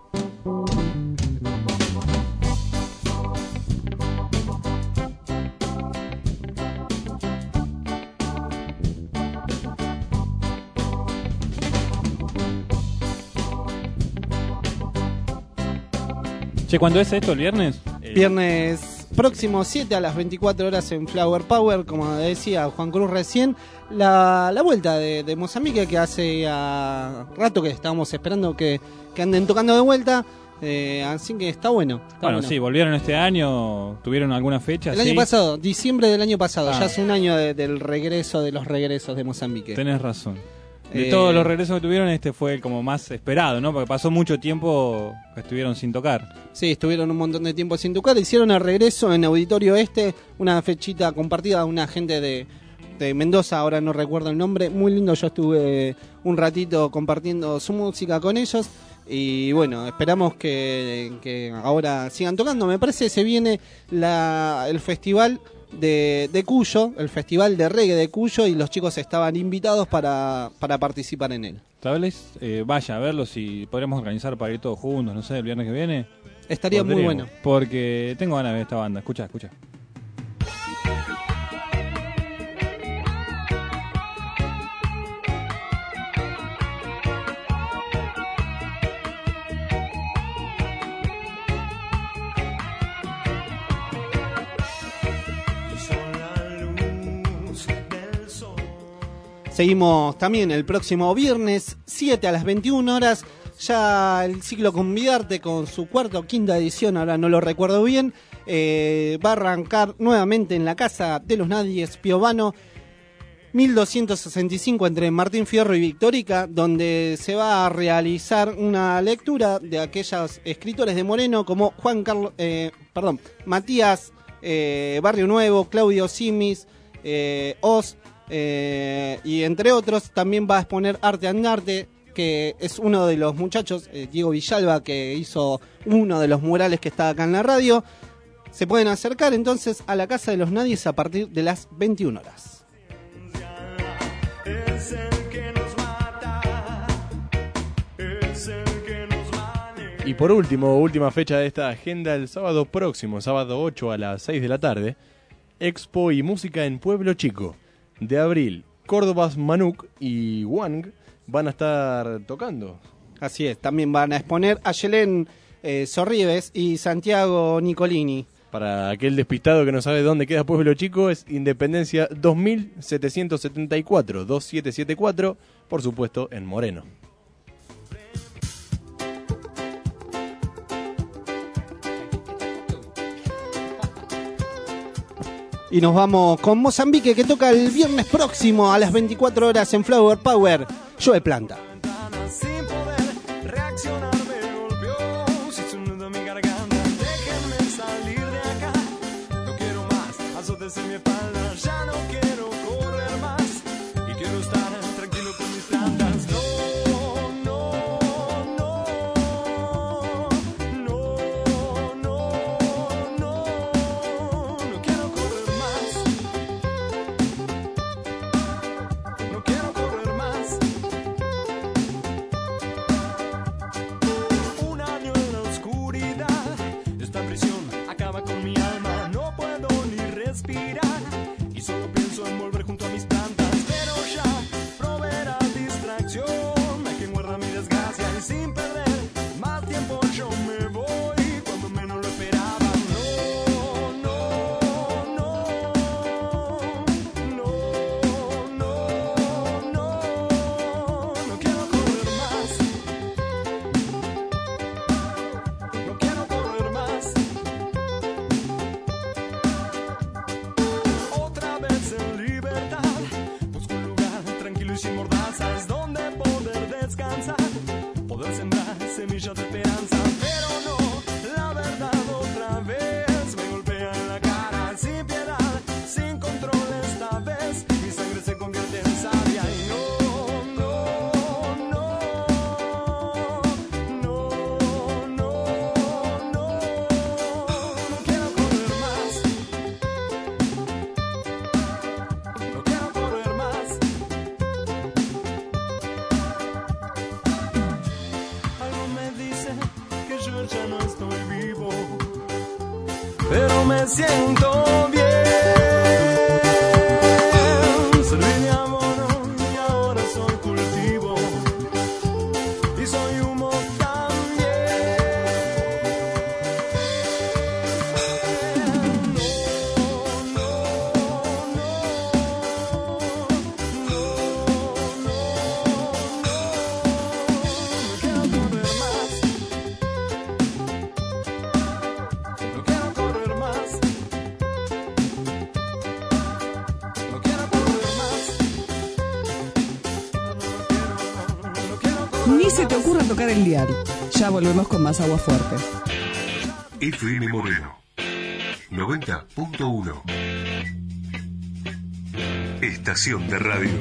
[SPEAKER 2] Che, ¿cuándo es esto? ¿El viernes?
[SPEAKER 1] Viernes próximo 7 a las 24 horas en Flower Power, como decía Juan Cruz recién, la vuelta de Mozambique, que hace rato que estábamos esperando que anden tocando de vuelta, así que está bueno.
[SPEAKER 2] Bueno, sí, volvieron este año, tuvieron alguna fecha.
[SPEAKER 1] El año pasado, diciembre del año pasado, ya hace un año del regreso, de los regresos de Mozambique.
[SPEAKER 2] Tenés razón. De todos los regresos que tuvieron, este fue el como más esperado, ¿no? Porque pasó mucho tiempo que estuvieron sin tocar.
[SPEAKER 1] Sí, estuvieron un montón de tiempo sin tocar. Hicieron el regreso en Auditorio Este, una fechita compartida, una gente de Mendoza, ahora no recuerdo el nombre. Muy lindo, yo estuve un ratito compartiendo su música con ellos. Y bueno, esperamos que ahora sigan tocando. Me parece que se viene el festival de Cuyo, el festival de reggae de Cuyo, y los chicos estaban invitados para participar en él.
[SPEAKER 2] Tal vez vaya a verlo, si podremos organizar para ir todos juntos, no sé, el viernes que viene.
[SPEAKER 1] Estaría muy bueno.
[SPEAKER 2] Porque tengo ganas de ver esta banda. Escucha.
[SPEAKER 1] Seguimos también el próximo viernes 7 a las 21 horas. Ya el ciclo Convidarte con su cuarta o quinta edición, ahora no lo recuerdo bien, va a arrancar nuevamente en la Casa de los Nadies, Piovano 1265 entre Martín Fierro y Victorica, donde se va a realizar una lectura de aquellos escritores de Moreno como Matías Barrio Nuevo, Claudio Simis, Oz, y entre otros. También va a exponer Arte Andarte, que es uno de los muchachos, Diego Villalba, que hizo uno de los murales que está acá en la radio. Se pueden acercar entonces a la Casa de los Nadies a partir de las 21 horas.
[SPEAKER 3] Y por última fecha de esta agenda, el sábado próximo, sábado 8 a las 6 de la tarde, Expo y Música en Pueblo Chico. De abril, Córdobas Manuk y Wang van a estar tocando.
[SPEAKER 1] Así es, también van a exponer a Yelén Sorribes y Santiago Nicolini.
[SPEAKER 3] Para aquel despistado que no sabe dónde queda Pueblo Chico, es Independencia 2774, 2774, por supuesto en Moreno.
[SPEAKER 1] Y nos vamos con Mozambique, que toca el viernes próximo a las 24 horas en Flower Power. Joe Planta.
[SPEAKER 5] Sin poder reaccionar me golpeó, si sonando mi garganta, déjenme salir de acá. No quiero más azotes en mi espalda, ya no quiero correr más y quiero estar tranquilo con mis plantas. poder sembrar semillas de esperanza, pero no, la verdad otra vez me golpea en la cara, sin piedad, sin control esta vez, mi sangre se convierte en savia y ya no estoy vivo, pero me siento bien. Serví de abono y ahora soy cultivo y soy humo también.
[SPEAKER 13] Ni se te ocurra tocar el dial. Ya volvemos con más Agua Fuerte.
[SPEAKER 9] FM Moreno 90.1. Estación de radio.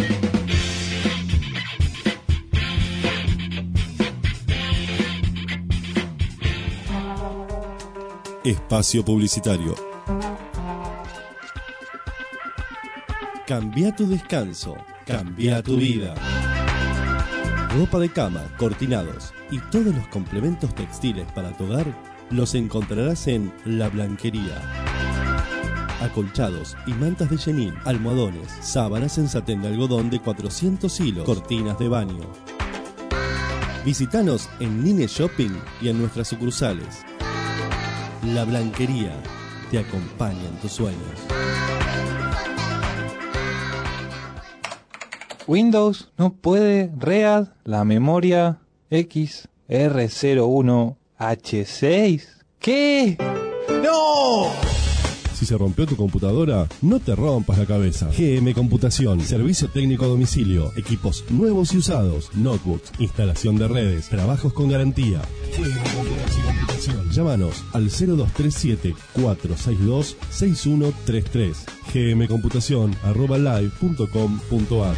[SPEAKER 8] Espacio publicitario. Cambia tu descanso, cambia tu vida. Ropa de cama, cortinados y todos los complementos textiles para tu hogar los encontrarás en La Blanquería. Acolchados y mantas de chenil, almohadones, sábanas en satén de algodón de 400 hilos, cortinas de baño. Visítanos en Nine Shopping y en nuestras sucursales. La Blanquería te acompaña en tus sueños.
[SPEAKER 2] Windows no puede READ la memoria XR01H6. ¿Qué?
[SPEAKER 8] ¡No! Si se rompió tu computadora, no te rompas la cabeza. GM Computación, servicio técnico a domicilio, equipos nuevos y usados, notebooks, instalación de redes, trabajos con garantía. GM Computación. Llámanos al 0237-462-6133. gmcomputación@live.com.ar.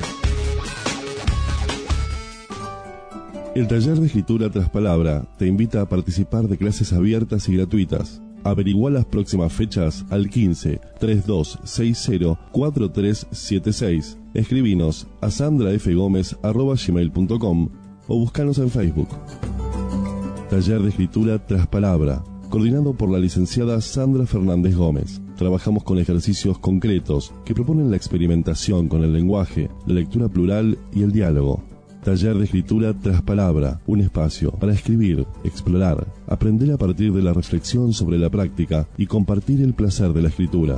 [SPEAKER 8] El taller de escritura tras palabra te invita a participar de clases abiertas y gratuitas. Averigua las próximas fechas al 15 3260 4376. Escribinos a sandrafgomez@gmail.com o búscanos en Facebook. Taller de escritura tras palabra, coordinado por la licenciada Sandra Fernández Gómez. Trabajamos con ejercicios concretos que proponen la experimentación con el lenguaje, la lectura plural y el diálogo. Taller de escritura tras palabra, un espacio para escribir, explorar, aprender a partir de la reflexión sobre la práctica y compartir el placer de la escritura.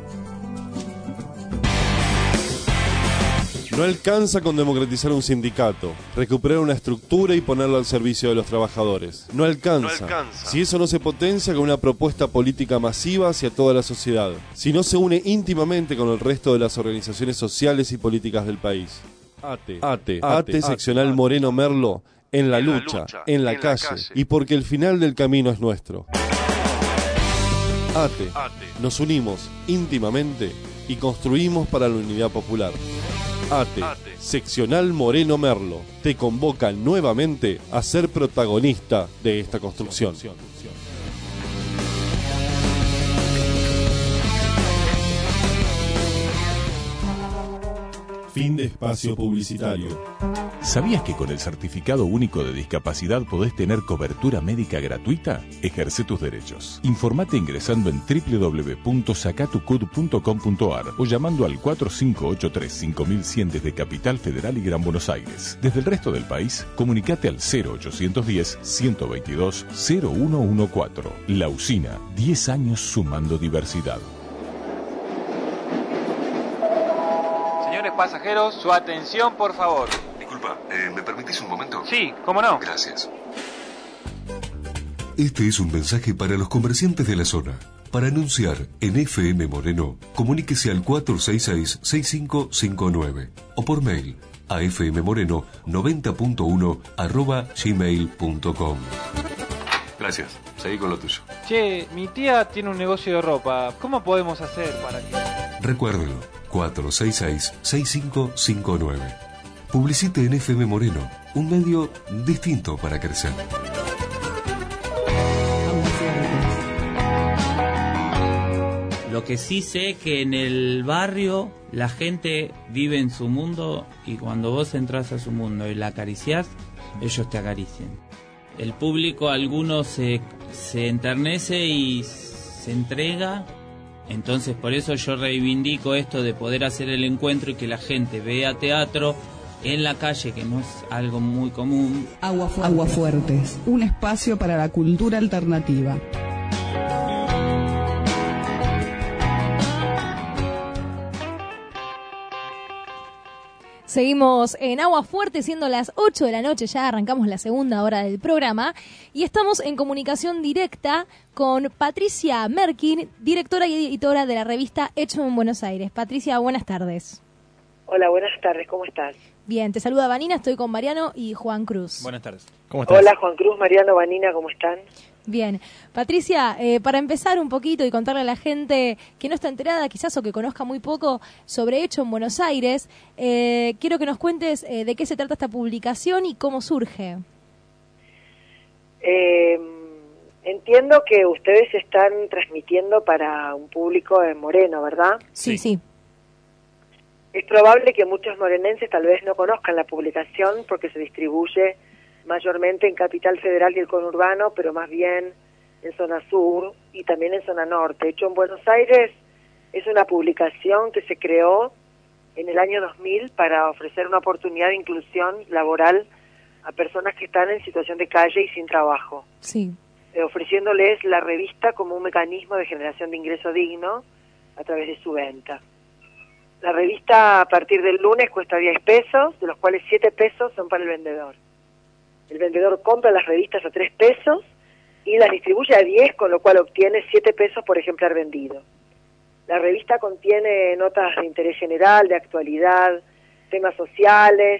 [SPEAKER 19] No alcanza con democratizar un sindicato, recuperar una estructura y ponerlo al servicio de los trabajadores. No alcanza. Si eso no se potencia con una propuesta política masiva hacia toda la sociedad. Si no se une íntimamente con el resto de las organizaciones sociales y políticas del país. ATE seccional Moreno Merlo, en la lucha, en la calle, y porque el final del camino es nuestro. ATE, nos unimos íntimamente y construimos para la unidad popular. ATE, seccional Moreno Merlo, te convoca nuevamente a ser protagonista de esta construcción.
[SPEAKER 8] Fin de espacio publicitario.
[SPEAKER 20] ¿Sabías que con el Certificado Único de Discapacidad podés tener cobertura médica gratuita? Ejerce tus derechos. Informate ingresando en www.sacatucud.com.ar o llamando al 4583-5100 desde Capital Federal y Gran Buenos Aires. Desde el resto del país, comunicate al 0810-122-0114. La Usina, 10 años sumando diversidad.
[SPEAKER 2] Pasajeros, su atención, por favor.
[SPEAKER 9] Disculpa, ¿me permitís un momento?
[SPEAKER 2] Sí, ¿cómo no?
[SPEAKER 9] Gracias. Este es un mensaje para los comerciantes de la zona. Para anunciar en FM Moreno, comuníquese al 466-6559 o por mail a fmmoreno90.1@gmail.com. Gracias. Seguí con lo tuyo.
[SPEAKER 2] Che, mi tía tiene un negocio de ropa. ¿Cómo podemos hacer para que...?
[SPEAKER 9] Recuérdelo, 466-6559. Publicite en FM Moreno, un medio distinto para crecer.
[SPEAKER 21] Lo que sí sé que en el barrio la gente vive en su mundo y cuando vos entras a su mundo y la acariciás, ellos te acarician. El público, algunos se enternece y se entrega, entonces por eso yo reivindico esto de poder hacer el encuentro y que la gente vea teatro en la calle, que no es algo muy común.
[SPEAKER 13] Aguafuertes, un espacio para la cultura alternativa.
[SPEAKER 4] Seguimos en Agua Fuerte, siendo las 8 de la noche, ya arrancamos la segunda hora del programa y estamos en comunicación directa con Patricia Merkin, directora y editora de la revista Hecho en Buenos Aires. Patricia, buenas tardes.
[SPEAKER 22] Hola, buenas tardes, ¿cómo estás?
[SPEAKER 4] Bien, te saluda Vanina, estoy con Mariano y Juan Cruz.
[SPEAKER 2] Buenas tardes.
[SPEAKER 22] ¿Cómo estás? Hola, Juan Cruz, Mariano, Vanina, ¿cómo están?
[SPEAKER 4] Bien. Patricia, para empezar un poquito y contarle a la gente que no está enterada quizás o que conozca muy poco sobre Hecho en Buenos Aires, quiero que nos cuentes de qué se trata esta publicación y cómo surge.
[SPEAKER 22] Entiendo que ustedes están transmitiendo para un público en Moreno, ¿verdad?
[SPEAKER 4] Sí, sí.
[SPEAKER 22] Es probable que muchos morenenses tal vez no conozcan la publicación porque se distribuye mayormente en Capital Federal y el conurbano, pero más bien en zona sur y también en zona norte. Hecho en Buenos Aires es una publicación que se creó en el año 2000 para ofrecer una oportunidad de inclusión laboral a personas que están en situación de calle y sin trabajo.
[SPEAKER 4] Sí.
[SPEAKER 22] Ofreciéndoles la revista como un mecanismo de generación de ingreso digno a través de su venta. La revista a partir del lunes cuesta 10 pesos, de los cuales 7 pesos son para el vendedor. El vendedor compra las revistas a 3 pesos y las distribuye a 10, con lo cual obtiene 7 pesos por ejemplar vendido. La revista contiene notas de interés general, de actualidad, temas sociales.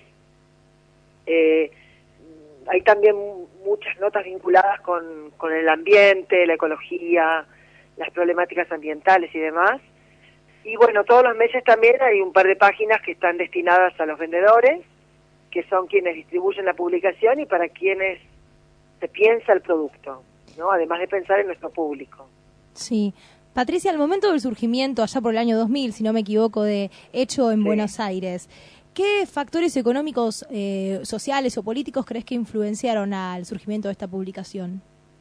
[SPEAKER 22] Hay también muchas notas vinculadas con el ambiente, la ecología, las problemáticas ambientales y demás. Y bueno, todos los meses también hay un par de páginas que están destinadas a los vendedores, que son quienes distribuyen la publicación y para quienes se piensa el producto, ¿no? Además de pensar en nuestro público.
[SPEAKER 4] Sí. Patricia, al momento del surgimiento, allá por el año 2000, si no me equivoco, de Hecho en Buenos Aires, ¿qué factores económicos, sociales o políticos crees que influenciaron al surgimiento de esta publicación?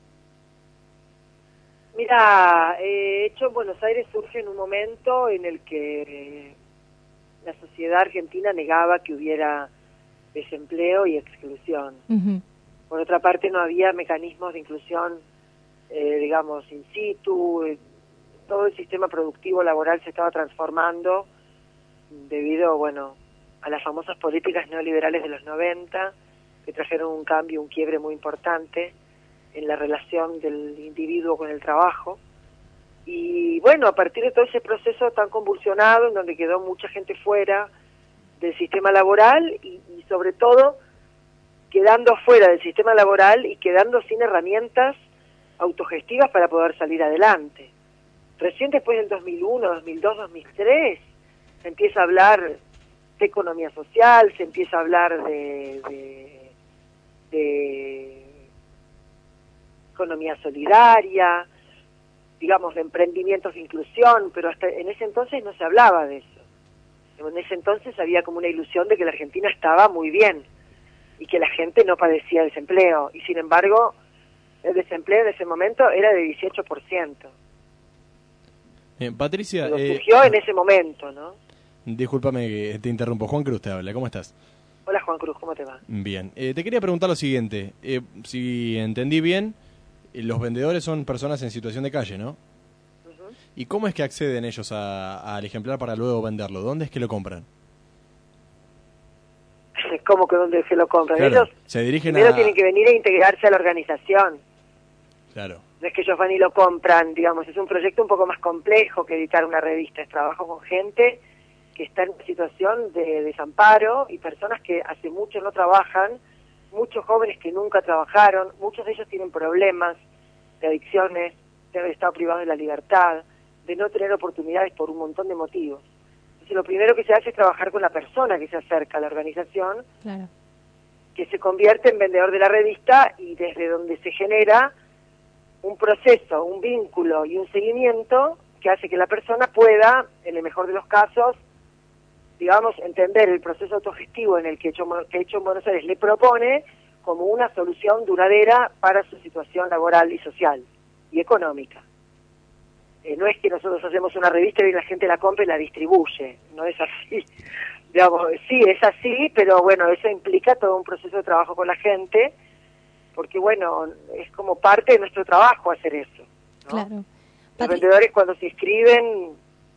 [SPEAKER 22] Mira, Hecho en Buenos Aires surge en un momento en el que la sociedad argentina negaba que hubiera desempleo y exclusión.
[SPEAKER 4] Uh-huh.
[SPEAKER 22] Por otra parte, no había mecanismos de inclusión, digamos, in situ. Todo el sistema productivo laboral se estaba transformando debido, bueno, a las famosas políticas neoliberales de los 90, que trajeron un cambio, un quiebre muy importante en la relación del individuo con el trabajo. Y bueno, a partir de todo ese proceso tan convulsionado, en donde quedó mucha gente fuera del sistema laboral y sobre todo quedando fuera del sistema laboral y quedando sin herramientas autogestivas para poder salir adelante. Recién después del 2001, 2002, 2003 se empieza a hablar de economía social, se empieza a hablar de economía solidaria, digamos, de emprendimientos de inclusión, pero hasta en ese entonces no se hablaba de eso. En ese entonces había como una ilusión de que la Argentina estaba muy bien y que la gente no padecía desempleo, y sin embargo el desempleo en ese momento era de 18%.
[SPEAKER 3] Patricia,
[SPEAKER 22] surgió en ese momento, ¿no?
[SPEAKER 3] Discúlpame que te interrumpo. Juan Cruz te habla, ¿cómo estás?
[SPEAKER 22] Hola Juan Cruz, ¿cómo te va?
[SPEAKER 3] Bien, te quería preguntar lo siguiente, si entendí bien, los vendedores son personas en situación de calle, ¿no? Uh-huh. ¿Y cómo es que acceden ellos al ejemplar para luego venderlo? ¿Dónde es que lo compran?
[SPEAKER 22] ¿Cómo que dónde se lo compran?
[SPEAKER 3] Claro,
[SPEAKER 22] ellos
[SPEAKER 3] se dirigen
[SPEAKER 22] primero tienen que venir a integrarse a la organización.
[SPEAKER 3] Claro.
[SPEAKER 22] No es que ellos van y lo compran, digamos, es un proyecto un poco más complejo que editar una revista, es trabajo con gente que está en una situación de desamparo y personas que hace mucho no trabajan, muchos jóvenes que nunca trabajaron, muchos de ellos tienen problemas de adicciones, de haber estado privados de la libertad, de no tener oportunidades por un montón de motivos. Entonces lo primero que se hace es trabajar con la persona que se acerca a la organización,
[SPEAKER 4] Claro.
[SPEAKER 22] que se convierte en vendedor de la revista y desde donde se genera un proceso, un vínculo y un seguimiento que hace que la persona pueda, en el mejor de los casos, digamos, entender el proceso autogestivo en el que Hecho en Buenos Aires le propone como una solución duradera para su situación laboral y social y económica. No es que nosotros hacemos una revista y la gente la compra y la distribuye, no es así. Digamos, sí, es así, pero bueno, eso implica todo un proceso de trabajo con la gente, porque bueno, es como parte de nuestro trabajo hacer eso, ¿no?
[SPEAKER 4] Claro.
[SPEAKER 22] Los vendedores cuando se inscriben,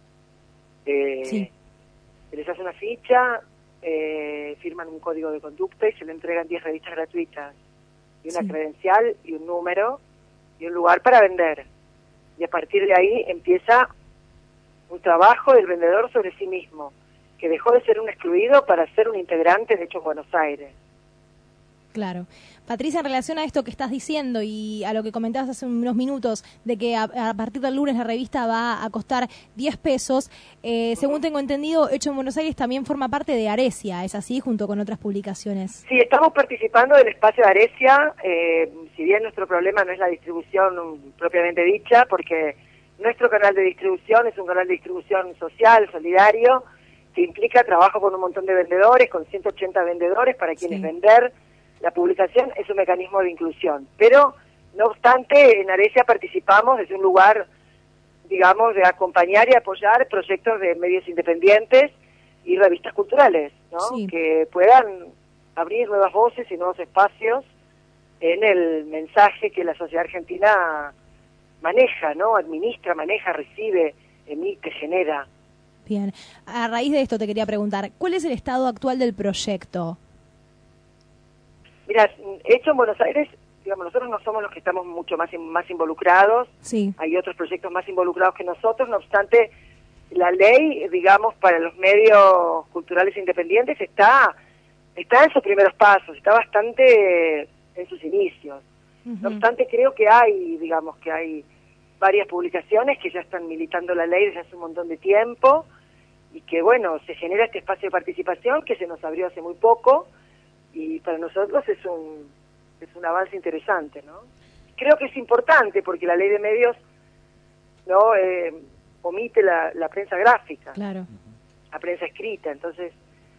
[SPEAKER 22] se les hace una ficha, firman un código de conducta y se le entregan 10 revistas gratuitas, y una credencial y un número y un lugar para vender. Y a partir de ahí empieza un trabajo del vendedor sobre sí mismo, que dejó de ser un excluido para ser un integrante de Hecho en Buenos Aires.
[SPEAKER 4] Claro. Patricia, en relación a esto que estás diciendo y a lo que comentabas hace unos minutos, de que a partir del lunes la revista va a costar 10 pesos, según tengo entendido, Hecho en Buenos Aires también forma parte de Aresia, ¿es así? Junto con otras publicaciones.
[SPEAKER 22] Sí, estamos participando del espacio de Aresia, si bien nuestro problema no es la distribución propiamente dicha, porque nuestro canal de distribución es un canal de distribución social, solidario, que implica trabajo con un montón de vendedores, con 180 vendedores para quienes vender. La publicación es un mecanismo de inclusión, pero no obstante en Aresia participamos desde un lugar, digamos, de acompañar y apoyar proyectos de medios independientes y revistas culturales, ¿no? Que puedan abrir nuevas voces y nuevos espacios en el mensaje que la sociedad argentina maneja, ¿no? Administra, maneja, recibe, emite, genera.
[SPEAKER 4] Bien, a raíz de esto te quería preguntar, ¿cuál es el estado actual del proyecto?
[SPEAKER 22] Mira, Hecho en Buenos Aires, digamos, nosotros no somos los que estamos mucho más involucrados, hay otros proyectos más involucrados que nosotros, no obstante, la ley, digamos, para los medios culturales independientes está en sus primeros pasos, está bastante en sus inicios. No obstante, creo que hay varias publicaciones que ya están militando la ley desde hace un montón de tiempo y que, bueno, se genera este espacio de participación que se nos abrió hace muy poco, y para nosotros es un avance interesante, ¿no? Creo que es importante porque la ley de medios no omite la prensa gráfica, la prensa escrita, entonces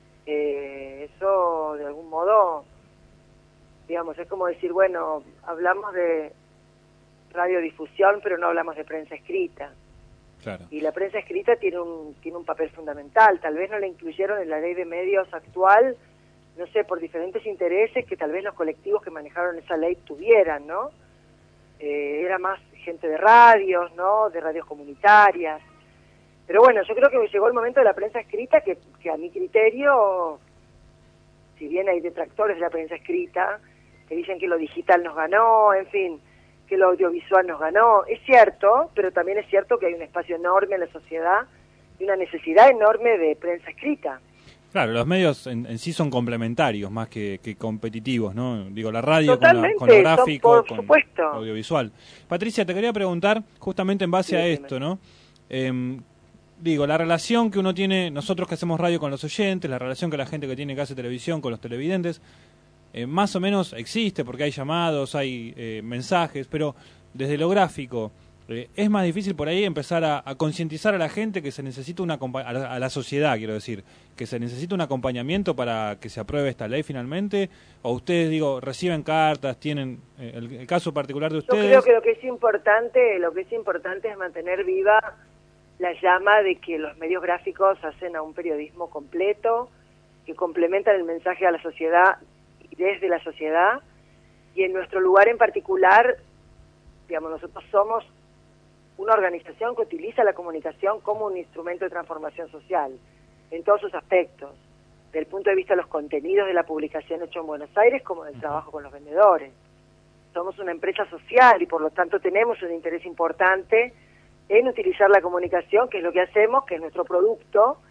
[SPEAKER 22] eso de algún modo, digamos, es como decir, bueno, hablamos de radiodifusión pero no hablamos de prensa escrita.
[SPEAKER 2] Claro.
[SPEAKER 22] Y la prensa escrita tiene un papel fundamental, tal vez no la incluyeron en la ley de medios actual, no sé, por diferentes intereses que tal vez los colectivos que manejaron esa ley tuvieran, ¿no? Era más gente de radios, ¿no? De radios comunitarias. Pero bueno, yo creo que llegó el momento de la prensa escrita que a mi criterio, si bien hay detractores de la prensa escrita, que dicen que lo digital nos ganó, en fin, que lo audiovisual nos ganó, es cierto, pero también es cierto que hay un espacio enorme en la sociedad y una necesidad enorme de prensa escrita.
[SPEAKER 2] Claro, los medios en sí son complementarios más que competitivos, ¿no? Digo, la radio
[SPEAKER 22] Totalmente,
[SPEAKER 2] con lo gráfico,
[SPEAKER 22] por supuesto,
[SPEAKER 2] con lo audiovisual. Patricia, te quería preguntar justamente en base a esto, ¿no? Digo, la relación que uno tiene, nosotros que hacemos radio con los oyentes, la relación que la gente que hace televisión con los televidentes, más o menos existe porque hay llamados, hay mensajes, pero desde lo gráfico, es más difícil por ahí empezar a concientizar a la gente que se necesita a la sociedad, quiero decir, que se necesita un acompañamiento para que se apruebe esta ley finalmente, o ustedes, digo, reciben cartas, tienen el caso particular de ustedes.
[SPEAKER 22] Yo creo que lo que es importante es mantener viva la llama de que los medios gráficos hacen a un periodismo completo, que complementan el mensaje a la sociedad y desde la sociedad, y en nuestro lugar en particular, digamos, nosotros somos una organización que utiliza la comunicación como un instrumento de transformación social, en todos sus aspectos, desde el punto de vista de los contenidos de la publicación Hecho en Buenos Aires, como del trabajo con los vendedores. Somos una empresa social y por lo tanto tenemos un interés importante en utilizar la comunicación, que es lo que hacemos, que es nuestro producto,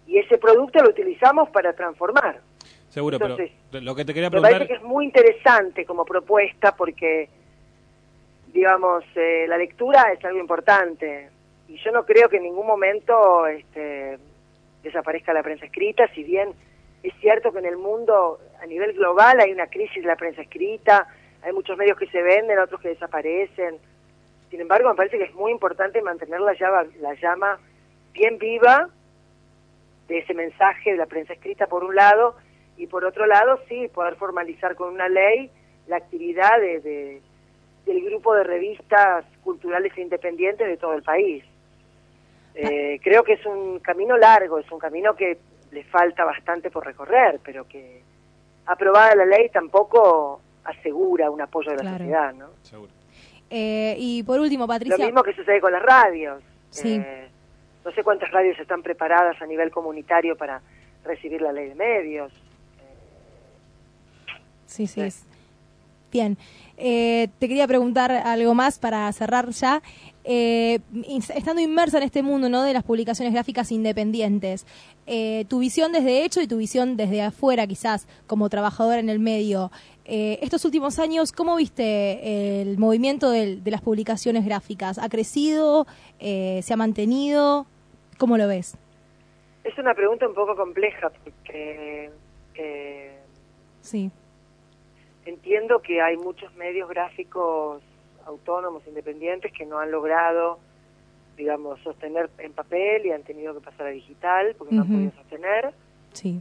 [SPEAKER 22] y ese producto lo utilizamos para transformar.
[SPEAKER 2] Seguro,
[SPEAKER 22] Entonces,
[SPEAKER 2] pero lo que te quería
[SPEAKER 22] me
[SPEAKER 2] preguntar...
[SPEAKER 22] parece que es muy interesante como propuesta porque, digamos, la lectura es algo importante y yo no creo que en ningún momento desaparezca la prensa escrita, si bien es cierto que en el mundo a nivel global hay una crisis de la prensa escrita, hay muchos medios que se venden, otros que desaparecen. Sin embargo, me parece que es muy importante mantener la llama bien viva de ese mensaje de la prensa escrita por un lado, y por otro lado, sí, poder formalizar con una ley la actividad del grupo de revistas culturales e independientes de todo el país. Creo que es un camino largo, es un camino que le falta bastante por recorrer, pero que aprobada la ley tampoco asegura un apoyo de la sociedad, ¿no?
[SPEAKER 2] Seguro.
[SPEAKER 4] Y por último, Patricia...
[SPEAKER 22] Lo mismo que sucede con las radios.
[SPEAKER 4] Sí.
[SPEAKER 22] No sé cuántas radios están preparadas a nivel comunitario para recibir la ley de medios.
[SPEAKER 4] Sí. Bien. Te quería preguntar algo más para cerrar ya. Estando inmersa en este mundo, ¿no?, de las publicaciones gráficas independientes, tu visión desde Hecho y tu visión desde afuera, quizás, como trabajadora en el medio, estos últimos años, ¿cómo viste el movimiento de las publicaciones gráficas? ¿Ha crecido? ¿Se ha mantenido? ¿Cómo lo ves?
[SPEAKER 22] Es una pregunta un poco compleja porque
[SPEAKER 4] sí.
[SPEAKER 22] Entiendo que hay muchos medios gráficos autónomos, independientes, que no han logrado, digamos, sostener en papel y han tenido que pasar a digital porque no han podido sostener.
[SPEAKER 4] Sí.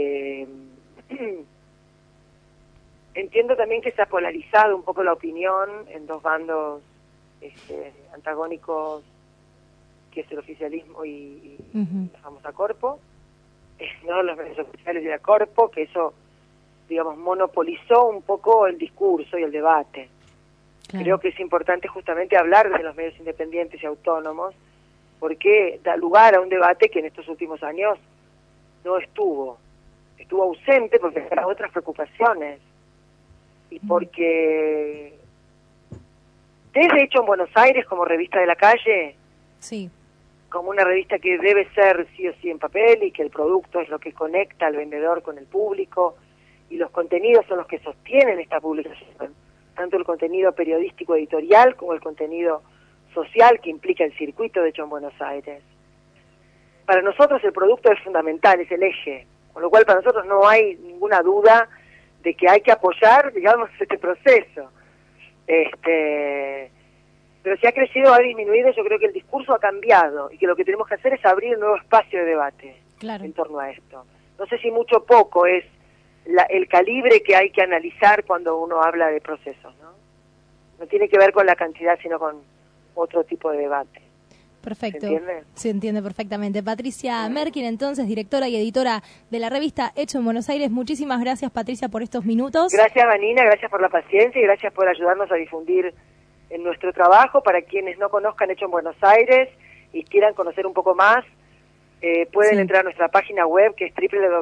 [SPEAKER 22] Entiendo también que se ha polarizado un poco la opinión en dos bandos antagónicos, que es el oficialismo y la famosa Corpo, no los medios oficiales y la Corpo, que eso, digamos, monopolizó un poco el discurso y el debate. Claro. Creo que es importante justamente hablar de los medios independientes y autónomos, porque da lugar a un debate que en estos últimos años no estuvo ausente porque había otras preocupaciones, y porque desde Hecho en Buenos Aires, como revista de la calle,
[SPEAKER 4] sí,
[SPEAKER 22] como una revista que debe ser sí o sí en papel y que el producto es lo que conecta al vendedor con el público y los contenidos son los que sostienen esta publicación, tanto el contenido periodístico editorial como el contenido social que implica el circuito de Hecho en Buenos Aires. Para nosotros el producto es fundamental, es el eje, con lo cual para nosotros no hay ninguna duda de que hay que apoyar, digamos, este proceso. Pero si ha crecido o ha disminuido, yo creo que el discurso ha cambiado y que lo que tenemos que hacer es abrir un nuevo espacio de debate en torno a esto. No sé si mucho o poco es el calibre que hay que analizar cuando uno habla de procesos, ¿no? No tiene que ver con la cantidad, sino con otro tipo de debate.
[SPEAKER 4] Perfecto.
[SPEAKER 22] ¿Se entiende?
[SPEAKER 4] Se entiende perfectamente. Patricia Merkin, entonces, directora y editora de la revista Hecho en Buenos Aires. Muchísimas gracias, Patricia, por estos minutos.
[SPEAKER 22] Gracias, Vanina, gracias por la paciencia y gracias por ayudarnos a difundir en nuestro trabajo. Para quienes no conozcan Hecho en Buenos Aires y quieran conocer un poco más, pueden entrar a nuestra página web, que es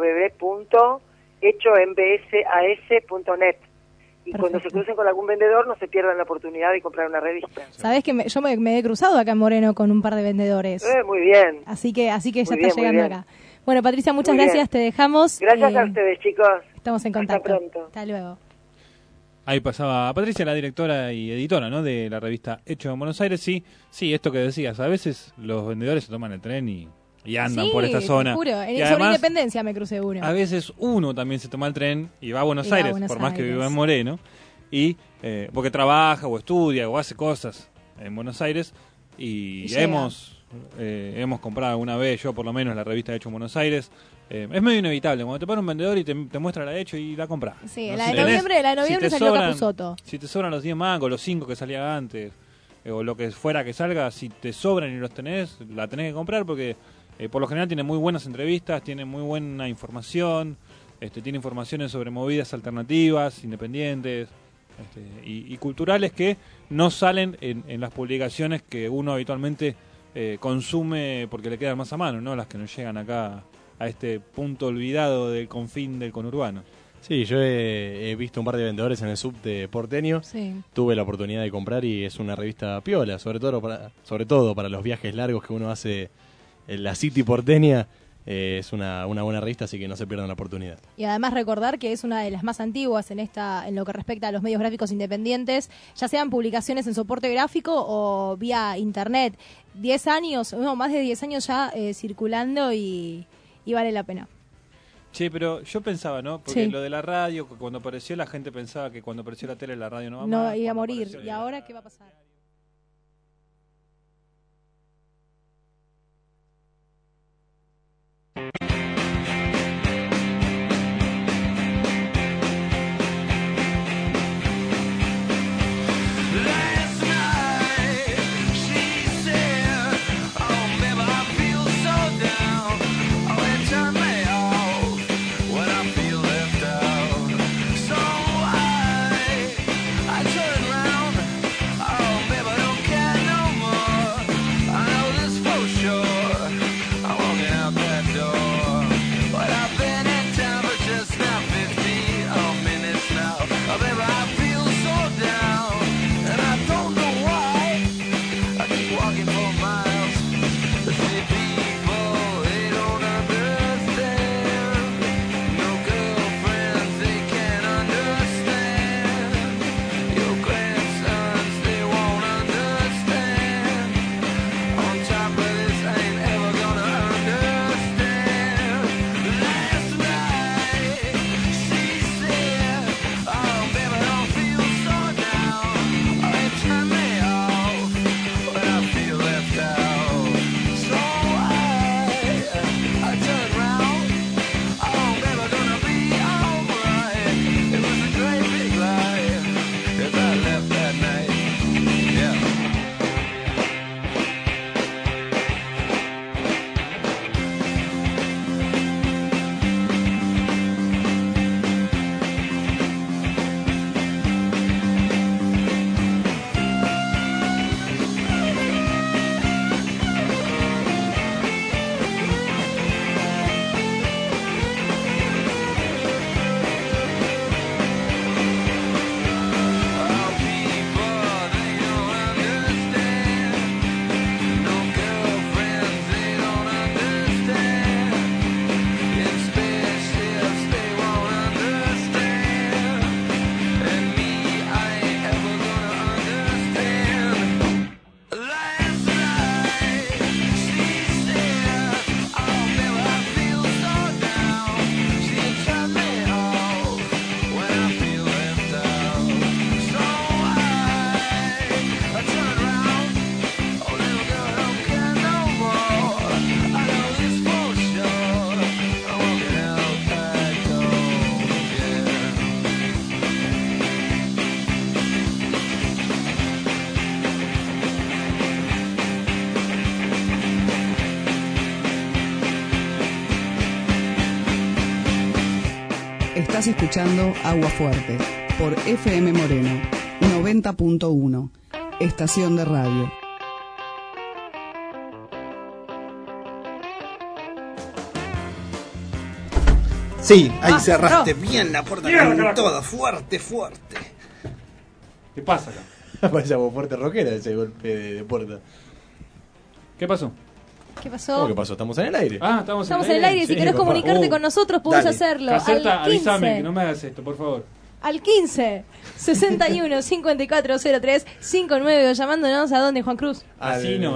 [SPEAKER 22] www.hechombsas.net. Y cuando se crucen con algún vendedor, no se pierdan la oportunidad de comprar una revista.
[SPEAKER 4] Sabés que yo me he cruzado acá en Moreno con un par de vendedores.
[SPEAKER 22] Muy bien.
[SPEAKER 4] Así que ya está llegando acá. Bueno, Patricia, muchas gracias, te dejamos.
[SPEAKER 22] Gracias a ustedes, chicos.
[SPEAKER 4] Estamos en contacto.
[SPEAKER 22] Hasta pronto.
[SPEAKER 4] Hasta luego.
[SPEAKER 2] Ahí pasaba Patricia, la directora y editora, ¿no?, de la revista Hecho en Buenos Aires. Sí, esto que decías, a veces los vendedores se toman el tren y andan por esta zona.
[SPEAKER 4] Te juro.
[SPEAKER 2] Y
[SPEAKER 4] sobre Independencia me crucé uno.
[SPEAKER 2] A veces uno también se toma el tren y va a Buenos Aires, por más que viva en Moreno, y porque trabaja o estudia o hace cosas en Buenos Aires, y hemos comprado alguna vez, yo por lo menos, la revista Hecho en Buenos Aires. Es medio inevitable, cuando te pone un vendedor y te muestra la de Hecho y la compras.
[SPEAKER 4] Sí,
[SPEAKER 2] ¿no?
[SPEAKER 4] la de noviembre salió Capusotto.
[SPEAKER 2] Si te sobran los 10 mangos, los 5 que salían antes, o lo que fuera que salga, si te sobran y los tenés, la tenés que comprar porque por lo general tiene muy buenas entrevistas, tiene muy buena información, tiene informaciones sobre movidas alternativas, independientes y culturales que no salen en las publicaciones que uno habitualmente consume porque le quedan más a mano, ¿no? Las que nos llegan acá a este punto olvidado del confín del conurbano.
[SPEAKER 3] Sí, yo he visto un par de vendedores en el subte porteño.
[SPEAKER 4] Sí.
[SPEAKER 3] Tuve la oportunidad de comprar y es una revista piola, sobre todo para los viajes largos que uno hace en la City porteña. es una buena revista, así que no se pierdan la oportunidad.
[SPEAKER 4] Y además recordar que es una de las más antiguas en lo que respecta a los medios gráficos independientes, ya sean publicaciones en soporte gráfico o vía internet. 10 años, no, más de 10 años ya circulando y vale la pena.
[SPEAKER 2] Sí, pero yo pensaba, ¿no? Porque
[SPEAKER 4] Sí.
[SPEAKER 2] lo de la radio, cuando apareció la gente pensaba que cuando apareció la tele la radio no va
[SPEAKER 4] No
[SPEAKER 2] más.
[SPEAKER 4] iba a
[SPEAKER 2] Cuando
[SPEAKER 4] morir.
[SPEAKER 2] apareció
[SPEAKER 4] ¿Y ahora qué va a pasar?
[SPEAKER 5] Last night she said, "Oh, baby, I feel so down. Oh, it turned me off when I feel left out. So I turned round. Oh, baby, I don't care no more. I know this for sure. I'm walking out that door. But I've been in town for just now 15 minutes now. Oh, baby, I feel so down. And I don't know why I keep walking for miles. The city people, they don't understand. No girlfriends, they can't understand. Your grandsons, they won't understand. On top of this, I ain't ever gonna understand. Last night, she said, "Oh, baby, I don't feel so down. Oh, it turned me off when I feel left out. So I turned round. Oh, baby, gonna be alright. It was a great big lie if I left that night. Yeah."
[SPEAKER 13] Estás escuchando Agua Fuerte por FM Moreno 90.1, estación de radio.
[SPEAKER 1] Sí, ahí cerraste
[SPEAKER 16] no.
[SPEAKER 1] bien la puerta
[SPEAKER 16] Mierda,
[SPEAKER 1] con
[SPEAKER 16] carajo.
[SPEAKER 1] todo, fuerte, fuerte.
[SPEAKER 2] ¿Qué pasa acá?
[SPEAKER 3] Parece Agua Fuerte rockera ese golpe de puerta.
[SPEAKER 2] ¿Qué pasó?
[SPEAKER 4] ¿Qué pasó?
[SPEAKER 3] ¿Cómo que pasó? ¿Estamos en el aire?
[SPEAKER 2] Ah, estamos
[SPEAKER 4] Estamos en el aire. Si querés comunicarte con nosotros, podés hacerlo.
[SPEAKER 2] Caseta,
[SPEAKER 4] Al 15.
[SPEAKER 2] avísame que no me hagas esto, por favor.
[SPEAKER 4] Al 15 61 54 03 59 o llamándonos a dónde, Juan Cruz.
[SPEAKER 3] Así no,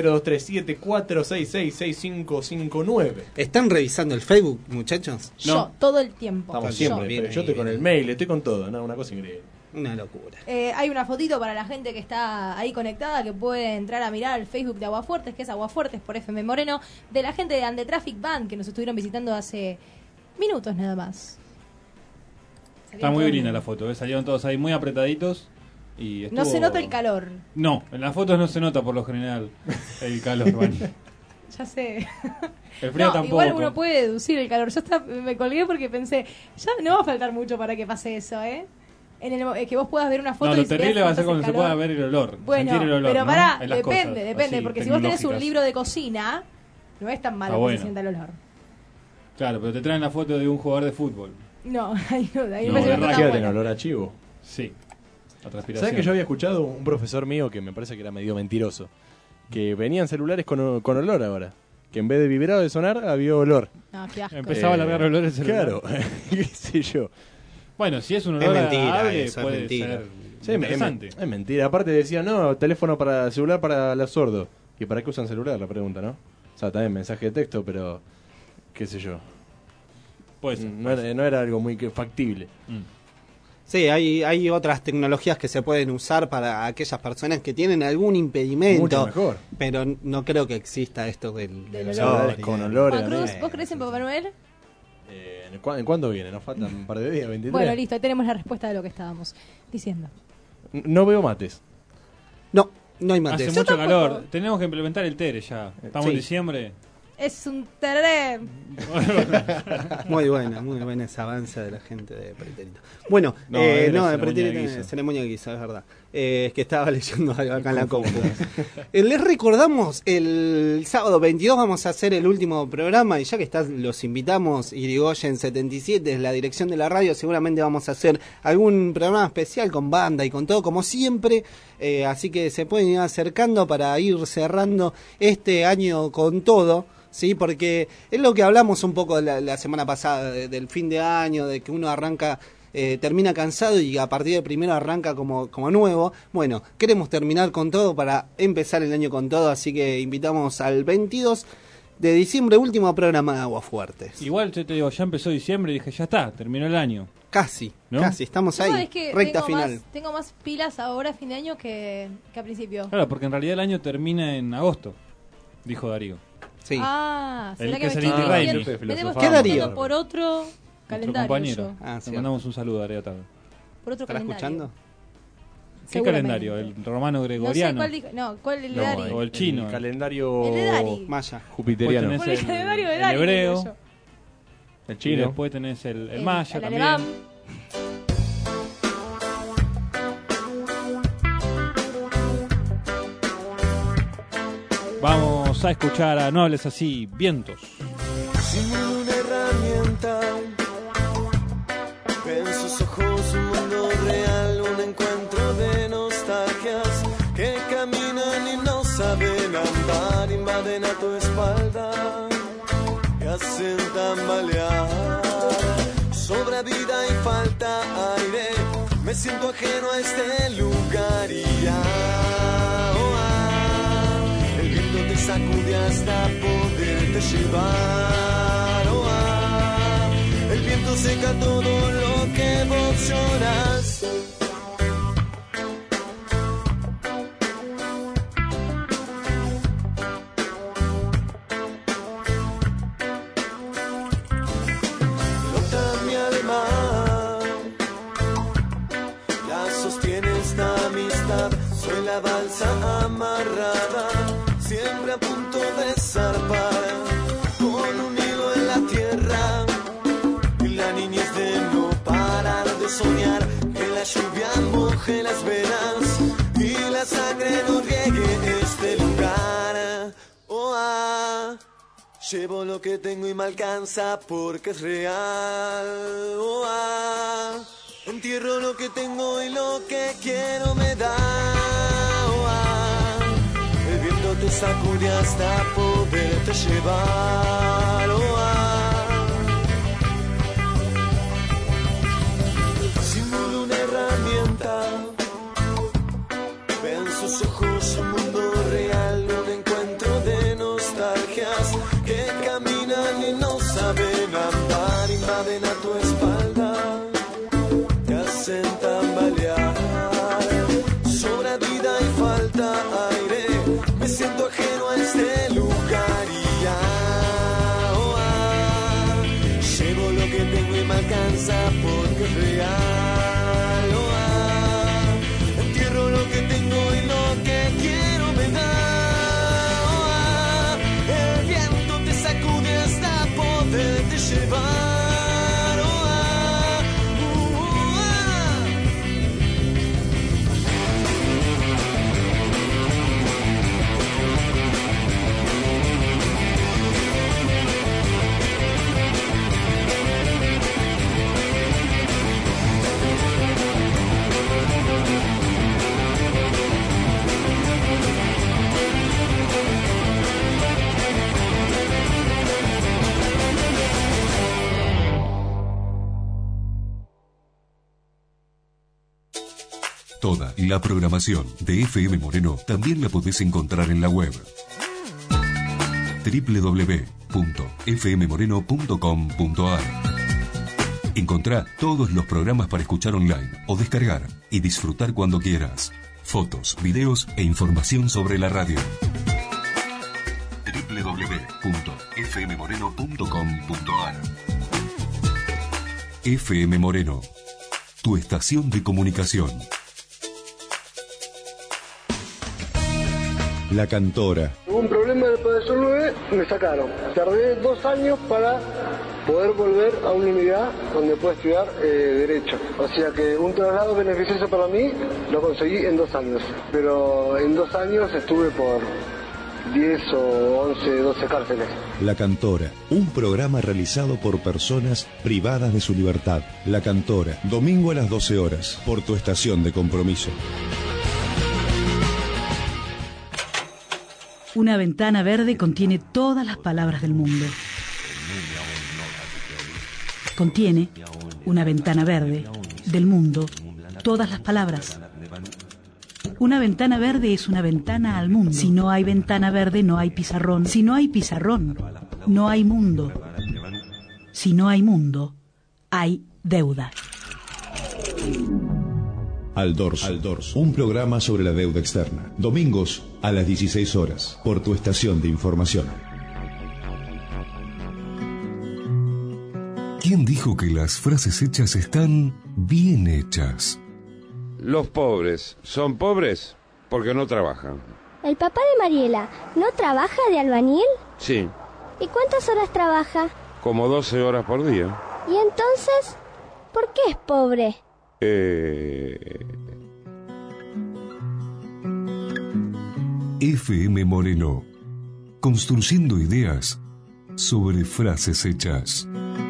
[SPEAKER 3] 0237-466-6559.
[SPEAKER 1] ¿Están revisando el Facebook, muchachos?
[SPEAKER 4] Yo, todo el tiempo.
[SPEAKER 3] Estamos
[SPEAKER 4] Yo.
[SPEAKER 3] siempre. Yo estoy con el mail, estoy con todo. No, una cosa increíble.
[SPEAKER 1] Una locura.
[SPEAKER 4] Hay una fotito para la gente que está ahí conectada que puede entrar a mirar al Facebook de Aguafuertes, que es Aguafuertes por FM Moreno, de la gente de And The Traffic Band que nos estuvieron visitando hace minutos nada más.
[SPEAKER 2] Está muy linda la foto, salieron todos ahí muy apretaditos. Y
[SPEAKER 4] No se nota el calor.
[SPEAKER 2] No, en las fotos no se nota por lo general el calor, Vani.
[SPEAKER 4] Ya sé.
[SPEAKER 2] El frío
[SPEAKER 4] No,
[SPEAKER 2] tampoco.
[SPEAKER 4] igual uno puede deducir el calor. Yo me colgué porque pensé, ya no va a faltar mucho para que pase eso, ¿eh? En el que vos puedas ver una foto
[SPEAKER 2] No,
[SPEAKER 4] y
[SPEAKER 2] lo terrible
[SPEAKER 4] veas
[SPEAKER 2] va a ser
[SPEAKER 4] cuánto
[SPEAKER 2] cuando se
[SPEAKER 4] hace
[SPEAKER 2] pueda
[SPEAKER 4] calor.
[SPEAKER 2] ver el olor.
[SPEAKER 4] Bueno,
[SPEAKER 2] sentir el olor,
[SPEAKER 4] pero
[SPEAKER 2] ¿no?
[SPEAKER 4] pará,
[SPEAKER 2] En las
[SPEAKER 4] depende,
[SPEAKER 2] cosas
[SPEAKER 4] depende,
[SPEAKER 2] así,
[SPEAKER 4] porque si vos tenés un
[SPEAKER 2] tecnológicas.
[SPEAKER 4] libro de cocina, no es tan malo
[SPEAKER 2] Ah,
[SPEAKER 4] que
[SPEAKER 2] bueno.
[SPEAKER 4] se sienta el olor.
[SPEAKER 2] Claro, pero te traen la foto de un jugador de fútbol.
[SPEAKER 4] No, ahí no, ahí
[SPEAKER 2] No,
[SPEAKER 4] me parece que
[SPEAKER 2] de
[SPEAKER 4] no está
[SPEAKER 3] Quédate en
[SPEAKER 4] bueno.
[SPEAKER 3] olor a chivo.
[SPEAKER 2] Sí. La transpiración.
[SPEAKER 3] ¿Sabes que yo había escuchado un profesor mío que me parece que era medio mentiroso? Que venían celulares con olor ahora. que en vez de vibrar de sonar, había olor.
[SPEAKER 4] No, qué asco.
[SPEAKER 2] Empezaba a largar olor el celular.
[SPEAKER 3] Claro, qué sé yo.
[SPEAKER 2] Bueno, si es un olor agradable, puede ser interesante.
[SPEAKER 3] Es mentira. Aparte decía, no, teléfono para celular para los sordos. ¿Y para qué usan celular? La pregunta, ¿no? O sea, también mensaje de texto, pero qué sé yo.
[SPEAKER 2] Pues
[SPEAKER 3] no era algo muy factible.
[SPEAKER 1] Sí, hay otras tecnologías que se pueden usar para aquellas personas que tienen algún impedimento.
[SPEAKER 3] Mucho mejor.
[SPEAKER 1] Pero no creo que exista esto de los
[SPEAKER 3] olores.
[SPEAKER 1] olores.
[SPEAKER 3] Con olores.
[SPEAKER 4] Juan Cruz, ¿vos crees en Papá Noel?
[SPEAKER 3] ¿En cuándo viene? Nos faltan un par de días, 23.
[SPEAKER 4] Bueno, listo, ahí tenemos la respuesta de lo que estábamos diciendo.
[SPEAKER 3] No veo mates.
[SPEAKER 1] No hay mates.
[SPEAKER 2] Hace mucho calor. Tenemos que implementar el TERE ya. Estamos en diciembre.
[SPEAKER 4] Es un tereré.
[SPEAKER 1] Muy buena ese avance de la gente de Pretérito. Bueno, de Pretérito en ceremonia guisa, es verdad. Es que estaba leyendo algo acá en la compu. Les recordamos, el sábado 22 vamos a hacer el último programa y ya que los invitamos, Irigoyen 77 es la dirección de la radio, seguramente vamos a hacer algún programa especial con banda y con todo, como siempre. Así que se pueden ir acercando para ir cerrando este año con todo. Sí, porque es lo que hablamos un poco la semana pasada, del fin de año, de que uno arranca, termina cansado y a partir del primero arranca como nuevo. Bueno, queremos terminar con todo para empezar el año con todo, así que invitamos al 22 de diciembre, último programa de Aguafuertes.
[SPEAKER 2] Igual yo te digo, ya empezó diciembre y dije, ya está, terminó el año.
[SPEAKER 1] Casi,
[SPEAKER 2] ¿no?
[SPEAKER 1] Casi, estamos ahí,
[SPEAKER 4] es que
[SPEAKER 1] recta final.
[SPEAKER 4] Tengo más pilas ahora a fin de año que a principio.
[SPEAKER 2] Claro, porque en realidad el año termina en agosto, dijo Darío.
[SPEAKER 1] Sí.
[SPEAKER 4] Ah, ¿será
[SPEAKER 2] el
[SPEAKER 4] que
[SPEAKER 2] que
[SPEAKER 4] me
[SPEAKER 2] es el
[SPEAKER 4] estoy
[SPEAKER 2] Inti
[SPEAKER 4] confundiendo?
[SPEAKER 1] ¿Qué Darío?
[SPEAKER 4] Por otro calendario.
[SPEAKER 2] Compañero.
[SPEAKER 4] Yo.
[SPEAKER 2] Le mandamos un saludo a Darío Tarde.
[SPEAKER 4] Por otro
[SPEAKER 1] ¿Estará
[SPEAKER 4] calendario.
[SPEAKER 1] escuchando?
[SPEAKER 2] ¿Qué calendario? ¿El romano gregoriano?
[SPEAKER 4] No sé cuál dijo. No, ¿cuál es el de Dari?
[SPEAKER 2] O el chino.
[SPEAKER 3] El calendario
[SPEAKER 4] El de Dari.
[SPEAKER 1] Maya.
[SPEAKER 3] Jupiteriano.
[SPEAKER 4] Por el calendario de
[SPEAKER 2] el
[SPEAKER 4] Dari.
[SPEAKER 2] hebreo.
[SPEAKER 3] El
[SPEAKER 2] Y
[SPEAKER 3] chino.
[SPEAKER 2] después tenés el maya
[SPEAKER 4] el
[SPEAKER 2] también.
[SPEAKER 4] alemán.
[SPEAKER 2] Vamos a escuchar a No hables así, Vientos.
[SPEAKER 5] Simulo una herramienta, ve en sus ojos un mundo real, un encuentro de nostalgias que caminan y no saben andar, invaden a tu espalda y hacen tambalear. Sobra vida y falta aire, me siento ajeno a este lugar y ya. El viento te sacude hasta poderte llevar. El viento seca todo lo que vos lloras. Flota mi alma, la sostiene esta amistad. Soy la balsa amarrada, siempre a punto de zarpar, con un hilo en la tierra, y la niñez de no parar de soñar, que la lluvia moje las venas, y la sangre no riegue este lugar. Llevo lo que tengo y me alcanza porque es real. Entierro lo que tengo y lo que quiero me da. El viento te sacude hasta poderte llevar. Simulo una herramienta, ve en sus ojos un mundo real, un encuentro de nostalgias que caminan y no saben andar, invaden a tu espalda, te hacen tambalear. Sobra vida y falta aire, me siento ajeno a este lugar y ya.
[SPEAKER 9] La programación de FM Moreno también la podés encontrar en la web www.fmmoreno.com.ar. Encontrá todos los programas para escuchar online o descargar y disfrutar cuando quieras. Fotos, videos e información sobre la radio. www.fmmoreno.com.ar. FM Moreno, tu estación de comunicación. La Cantora.
[SPEAKER 6] Hubo un problema del profesor 9, me sacaron. Tardé 2 años para poder volver a una unidad donde puedo estudiar Derecho. O sea que un traslado beneficioso para mí lo conseguí en 2 años. Pero en 2 años estuve por 10 o 11, 12 cárceles.
[SPEAKER 9] La Cantora, un programa realizado por personas privadas de su libertad. La Cantora, domingo a las 12 horas, por tu estación de compromiso.
[SPEAKER 10] Una ventana verde contiene todas las palabras del mundo. Contiene una ventana verde del mundo, todas las palabras. Una ventana verde es una ventana al mundo. Si no hay ventana verde, no hay pizarrón. Si no hay pizarrón, no hay mundo. Si no hay mundo, hay deuda.
[SPEAKER 9] Al Dorso, un programa sobre la deuda externa. Domingos a las 16 horas, por tu estación de información. ¿Quién dijo que las frases hechas están bien hechas?
[SPEAKER 23] Los pobres son pobres porque no trabajan.
[SPEAKER 24] ¿El papá de Mariela no trabaja de albañil?
[SPEAKER 23] Sí,
[SPEAKER 24] ¿Y cuántas horas trabaja?
[SPEAKER 23] como 12 horas por día.
[SPEAKER 24] ¿Y entonces por qué es pobre?
[SPEAKER 9] FM Moreno, construyendo ideas sobre frases hechas.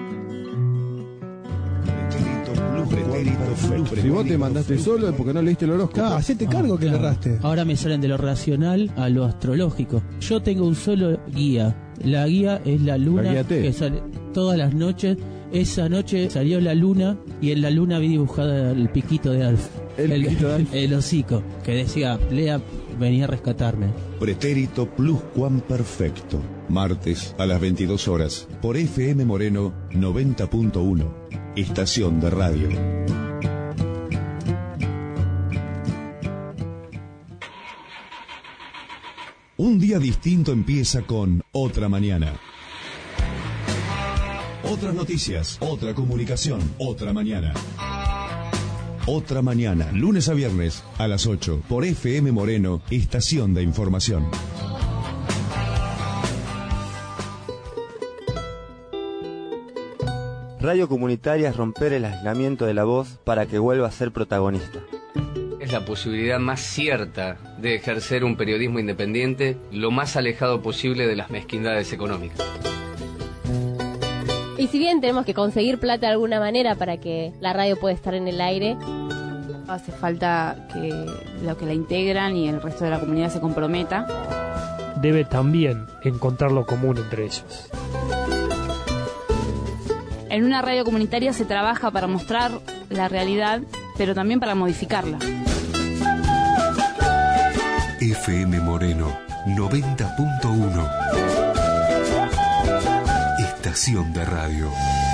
[SPEAKER 25] Si vos te mandaste solo es porque no leíste el horóscopo.
[SPEAKER 26] Hacete cargo que le erraste. Ahora me salen de lo racional a lo astrológico. Yo tengo un solo guía. La guía es la luna que sale todas las noches. Esa noche salió la luna y en la luna vi dibujada el piquito de Alf. El hocico, que decía, Lea, venía a rescatarme.
[SPEAKER 9] Pretérito pluscuamperfecto. Martes a las 22 horas por FM Moreno 90.1. Estación de radio. Un día distinto empieza con Otra Mañana. Otras noticias, otra comunicación, otra mañana. Otra Mañana, lunes a viernes a las 8 por FM Moreno, estación de información.
[SPEAKER 27] Radio comunitaria es romper el aislamiento de la voz para que vuelva a ser protagonista.
[SPEAKER 28] Es la posibilidad más cierta de ejercer un periodismo independiente lo más alejado posible de las mezquindades económicas.
[SPEAKER 29] Y si bien tenemos que conseguir plata de alguna manera para que la radio pueda estar en el aire,
[SPEAKER 30] hace falta que los que la integran y el resto de la comunidad se comprometa.
[SPEAKER 31] Debe también encontrar lo común entre ellos.
[SPEAKER 30] En una radio comunitaria se trabaja para mostrar la realidad, pero también para modificarla.
[SPEAKER 9] FM Moreno 90.1. Estación de radio.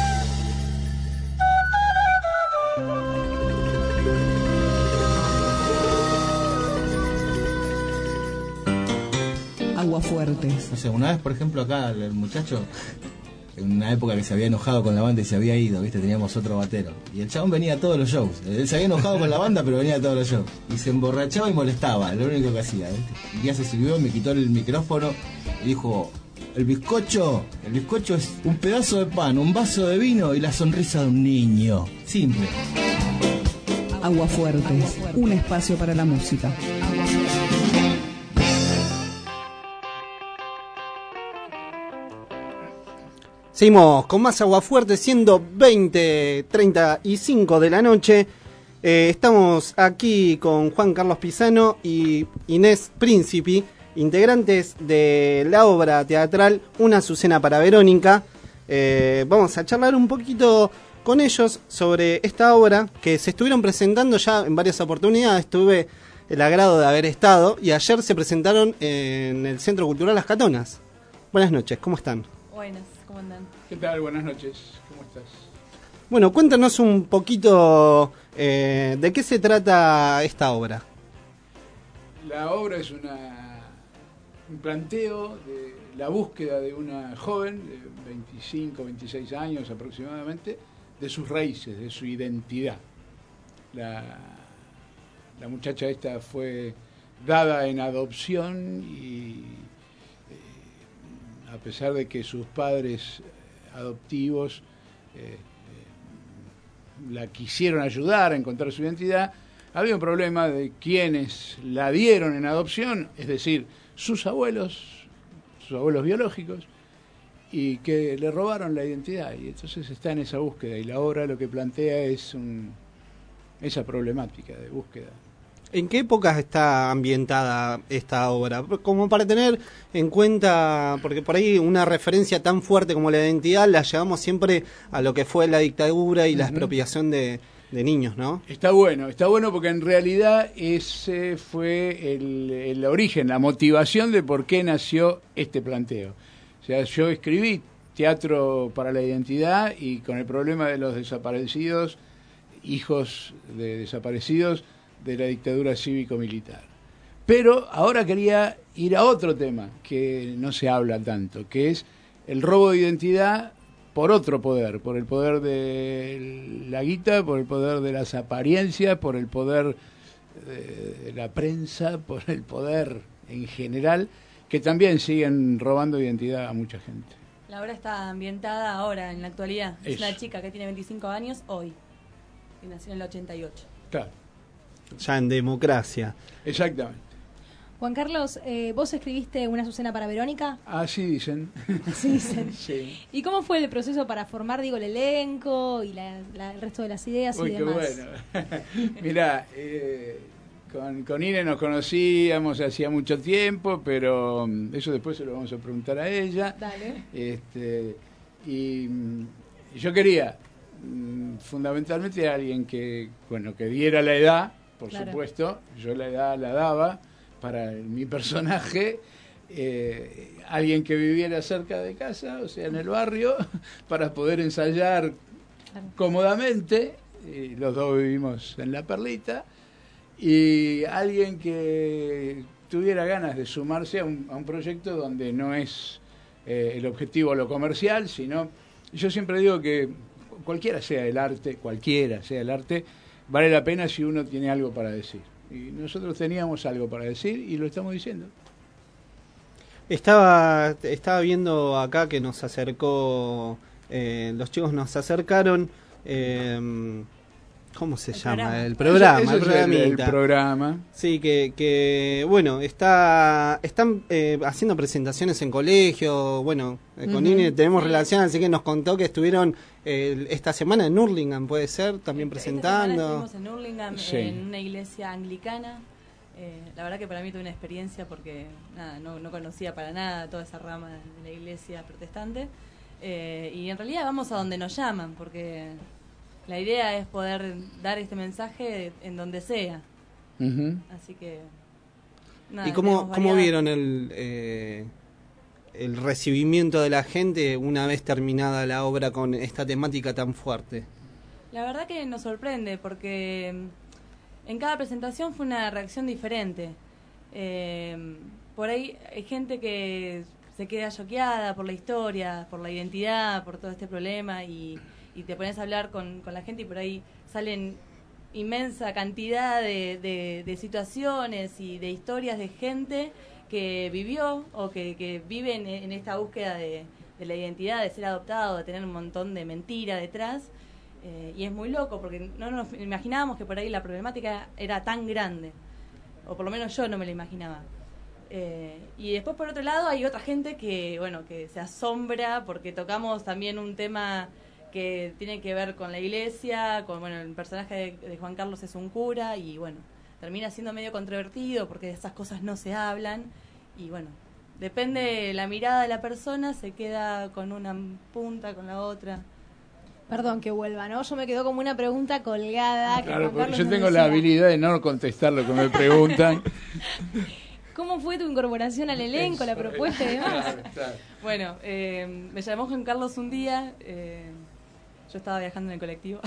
[SPEAKER 10] Aguafuertes.
[SPEAKER 32] No sé, una vez, por ejemplo, acá el muchacho, en una época que se había enojado con la banda y se había ido, ¿viste? Teníamos otro batero. Y el chabón venía a todos los shows. Él se había enojado con la banda, pero venía a todos los shows. Y se emborrachaba y molestaba, lo único que hacía, ¿viste? Y ya se subió, me quitó el micrófono y dijo: el bizcocho es un pedazo de pan, un vaso de vino y la sonrisa de un niño. Simple.
[SPEAKER 10] Aguafuertes, un espacio para la música.
[SPEAKER 1] Seguimos con más Aguafuerte, siendo 20:35 de la noche. Estamos aquí con Juan Carlos Pisano y Inés Príncipe, integrantes de la obra teatral Una Azucena para Verónica. Vamos a charlar un poquito con ellos sobre esta obra que se estuvieron presentando ya en varias oportunidades. Tuve el agrado de haber estado y ayer se presentaron en el Centro Cultural Las Catonas. Buenas noches, ¿cómo están?
[SPEAKER 7] Buenas, ¿cómo andan?
[SPEAKER 8] ¿Qué tal? Buenas noches, ¿cómo estás?
[SPEAKER 1] Bueno, cuéntanos un poquito de qué se trata esta obra.
[SPEAKER 8] La obra es un planteo de la búsqueda de una joven de 25, 26 años aproximadamente, de sus raíces, de su identidad. La muchacha esta fue dada en adopción y a pesar de que sus padres adoptivos la quisieron ayudar a encontrar su identidad, había un problema de quienes la dieron en adopción, es decir, sus abuelos biológicos, y que le robaron la identidad, y entonces está en esa búsqueda, y la obra lo que plantea es esa problemática de búsqueda.
[SPEAKER 1] ¿En qué épocas está ambientada esta obra? Como para tener en cuenta, porque por ahí una referencia tan fuerte como la identidad la llevamos siempre a lo que fue la dictadura y la expropiación de niños, ¿no? Está bueno
[SPEAKER 8] porque en realidad ese fue el origen, la motivación de por qué nació este planteo. O sea, yo escribí Teatro para la Identidad y con el problema de los desaparecidos, hijos de desaparecidos de la dictadura cívico-militar. Pero ahora quería ir a otro tema que no se habla tanto, que es el robo de identidad por otro poder, por el poder de la guita, por el poder de las apariencias, por el poder de la prensa, por el poder en general, que también siguen robando identidad a mucha gente.
[SPEAKER 7] La obra está ambientada ahora, en la actualidad. Es
[SPEAKER 8] Eso.
[SPEAKER 7] una chica que tiene 25 años hoy, que nació en el 88.
[SPEAKER 8] Claro.
[SPEAKER 1] Ya en democracia.
[SPEAKER 8] Exactamente.
[SPEAKER 4] Juan Carlos, vos escribiste una Azucena para Verónica.
[SPEAKER 8] Así dicen.
[SPEAKER 4] Así dicen.
[SPEAKER 8] Sí.
[SPEAKER 4] ¿Y cómo fue el proceso para formar, el elenco y el resto de las ideas
[SPEAKER 8] Uy,
[SPEAKER 4] y demás?
[SPEAKER 8] qué bueno. Mirá, con Ine nos conocíamos hacía mucho tiempo, pero eso después se lo vamos a preguntar a ella.
[SPEAKER 4] Dale.
[SPEAKER 8] Y yo quería fundamentalmente a alguien que diera la edad, por
[SPEAKER 4] Claro.
[SPEAKER 8] supuesto. Yo la edad la daba para mi personaje, alguien que viviera cerca de casa, o sea, en el barrio, para poder ensayar cómodamente. Los dos vivimos en La Perlita, y alguien que tuviera ganas de sumarse a un proyecto donde no es el objetivo lo comercial, sino, yo siempre digo que cualquiera sea el arte, vale la pena si uno tiene algo para decir. Y nosotros teníamos algo para decir y lo estamos diciendo.
[SPEAKER 1] Estaba viendo acá que nos acercó, los chicos nos acercaron, ¿cómo se llama? El programa.
[SPEAKER 8] El programa.
[SPEAKER 1] Sí, que bueno, están haciendo presentaciones en colegio. Bueno, con Ine tenemos relación, así que nos contó que estuvieron esta semana en Hurlingham, puede ser, también presentando.
[SPEAKER 7] Estuvimos en Hurlingham,
[SPEAKER 1] Sí.
[SPEAKER 7] en una iglesia anglicana. La verdad que para mí tuve una experiencia porque no conocía para nada toda esa rama de la iglesia protestante. Y en realidad vamos a donde nos llaman, porque la idea es poder dar este mensaje en donde sea. Así que...
[SPEAKER 1] ¿Y cómo vieron el recibimiento de la gente una vez terminada la obra con esta temática tan fuerte?
[SPEAKER 7] La verdad que nos sorprende porque en cada presentación fue una reacción diferente. Por ahí hay gente que se queda choqueada por la historia, por la identidad, por todo este problema, y te pones a hablar con la gente y por ahí salen inmensa cantidad de situaciones y de historias de gente que vivió o que vive en esta búsqueda de la identidad, de ser adoptado, de tener un montón de mentira detrás. Y es muy loco porque no nos imaginábamos que por ahí la problemática era tan grande, o por lo menos yo no me la imaginaba. Y después por otro lado hay otra gente que se asombra porque tocamos también un tema que tiene que ver con la iglesia, el personaje de Juan Carlos es un cura y termina siendo medio controvertido porque de esas cosas no se hablan y depende de la mirada de la persona, se queda con una punta, con la otra.
[SPEAKER 4] Perdón que vuelva, ¿no? Yo me quedo como una pregunta colgada.
[SPEAKER 8] Claro,
[SPEAKER 4] que
[SPEAKER 8] porque
[SPEAKER 4] Carlos
[SPEAKER 8] yo
[SPEAKER 4] nos
[SPEAKER 8] tengo
[SPEAKER 4] decía.
[SPEAKER 8] la habilidad de no contestar lo que me preguntan.
[SPEAKER 4] ¿Cómo fue tu incorporación al elenco, la propuesta y demás?
[SPEAKER 8] Claro.
[SPEAKER 7] Bueno, me llamó Juan Carlos un día, yo estaba viajando en el colectivo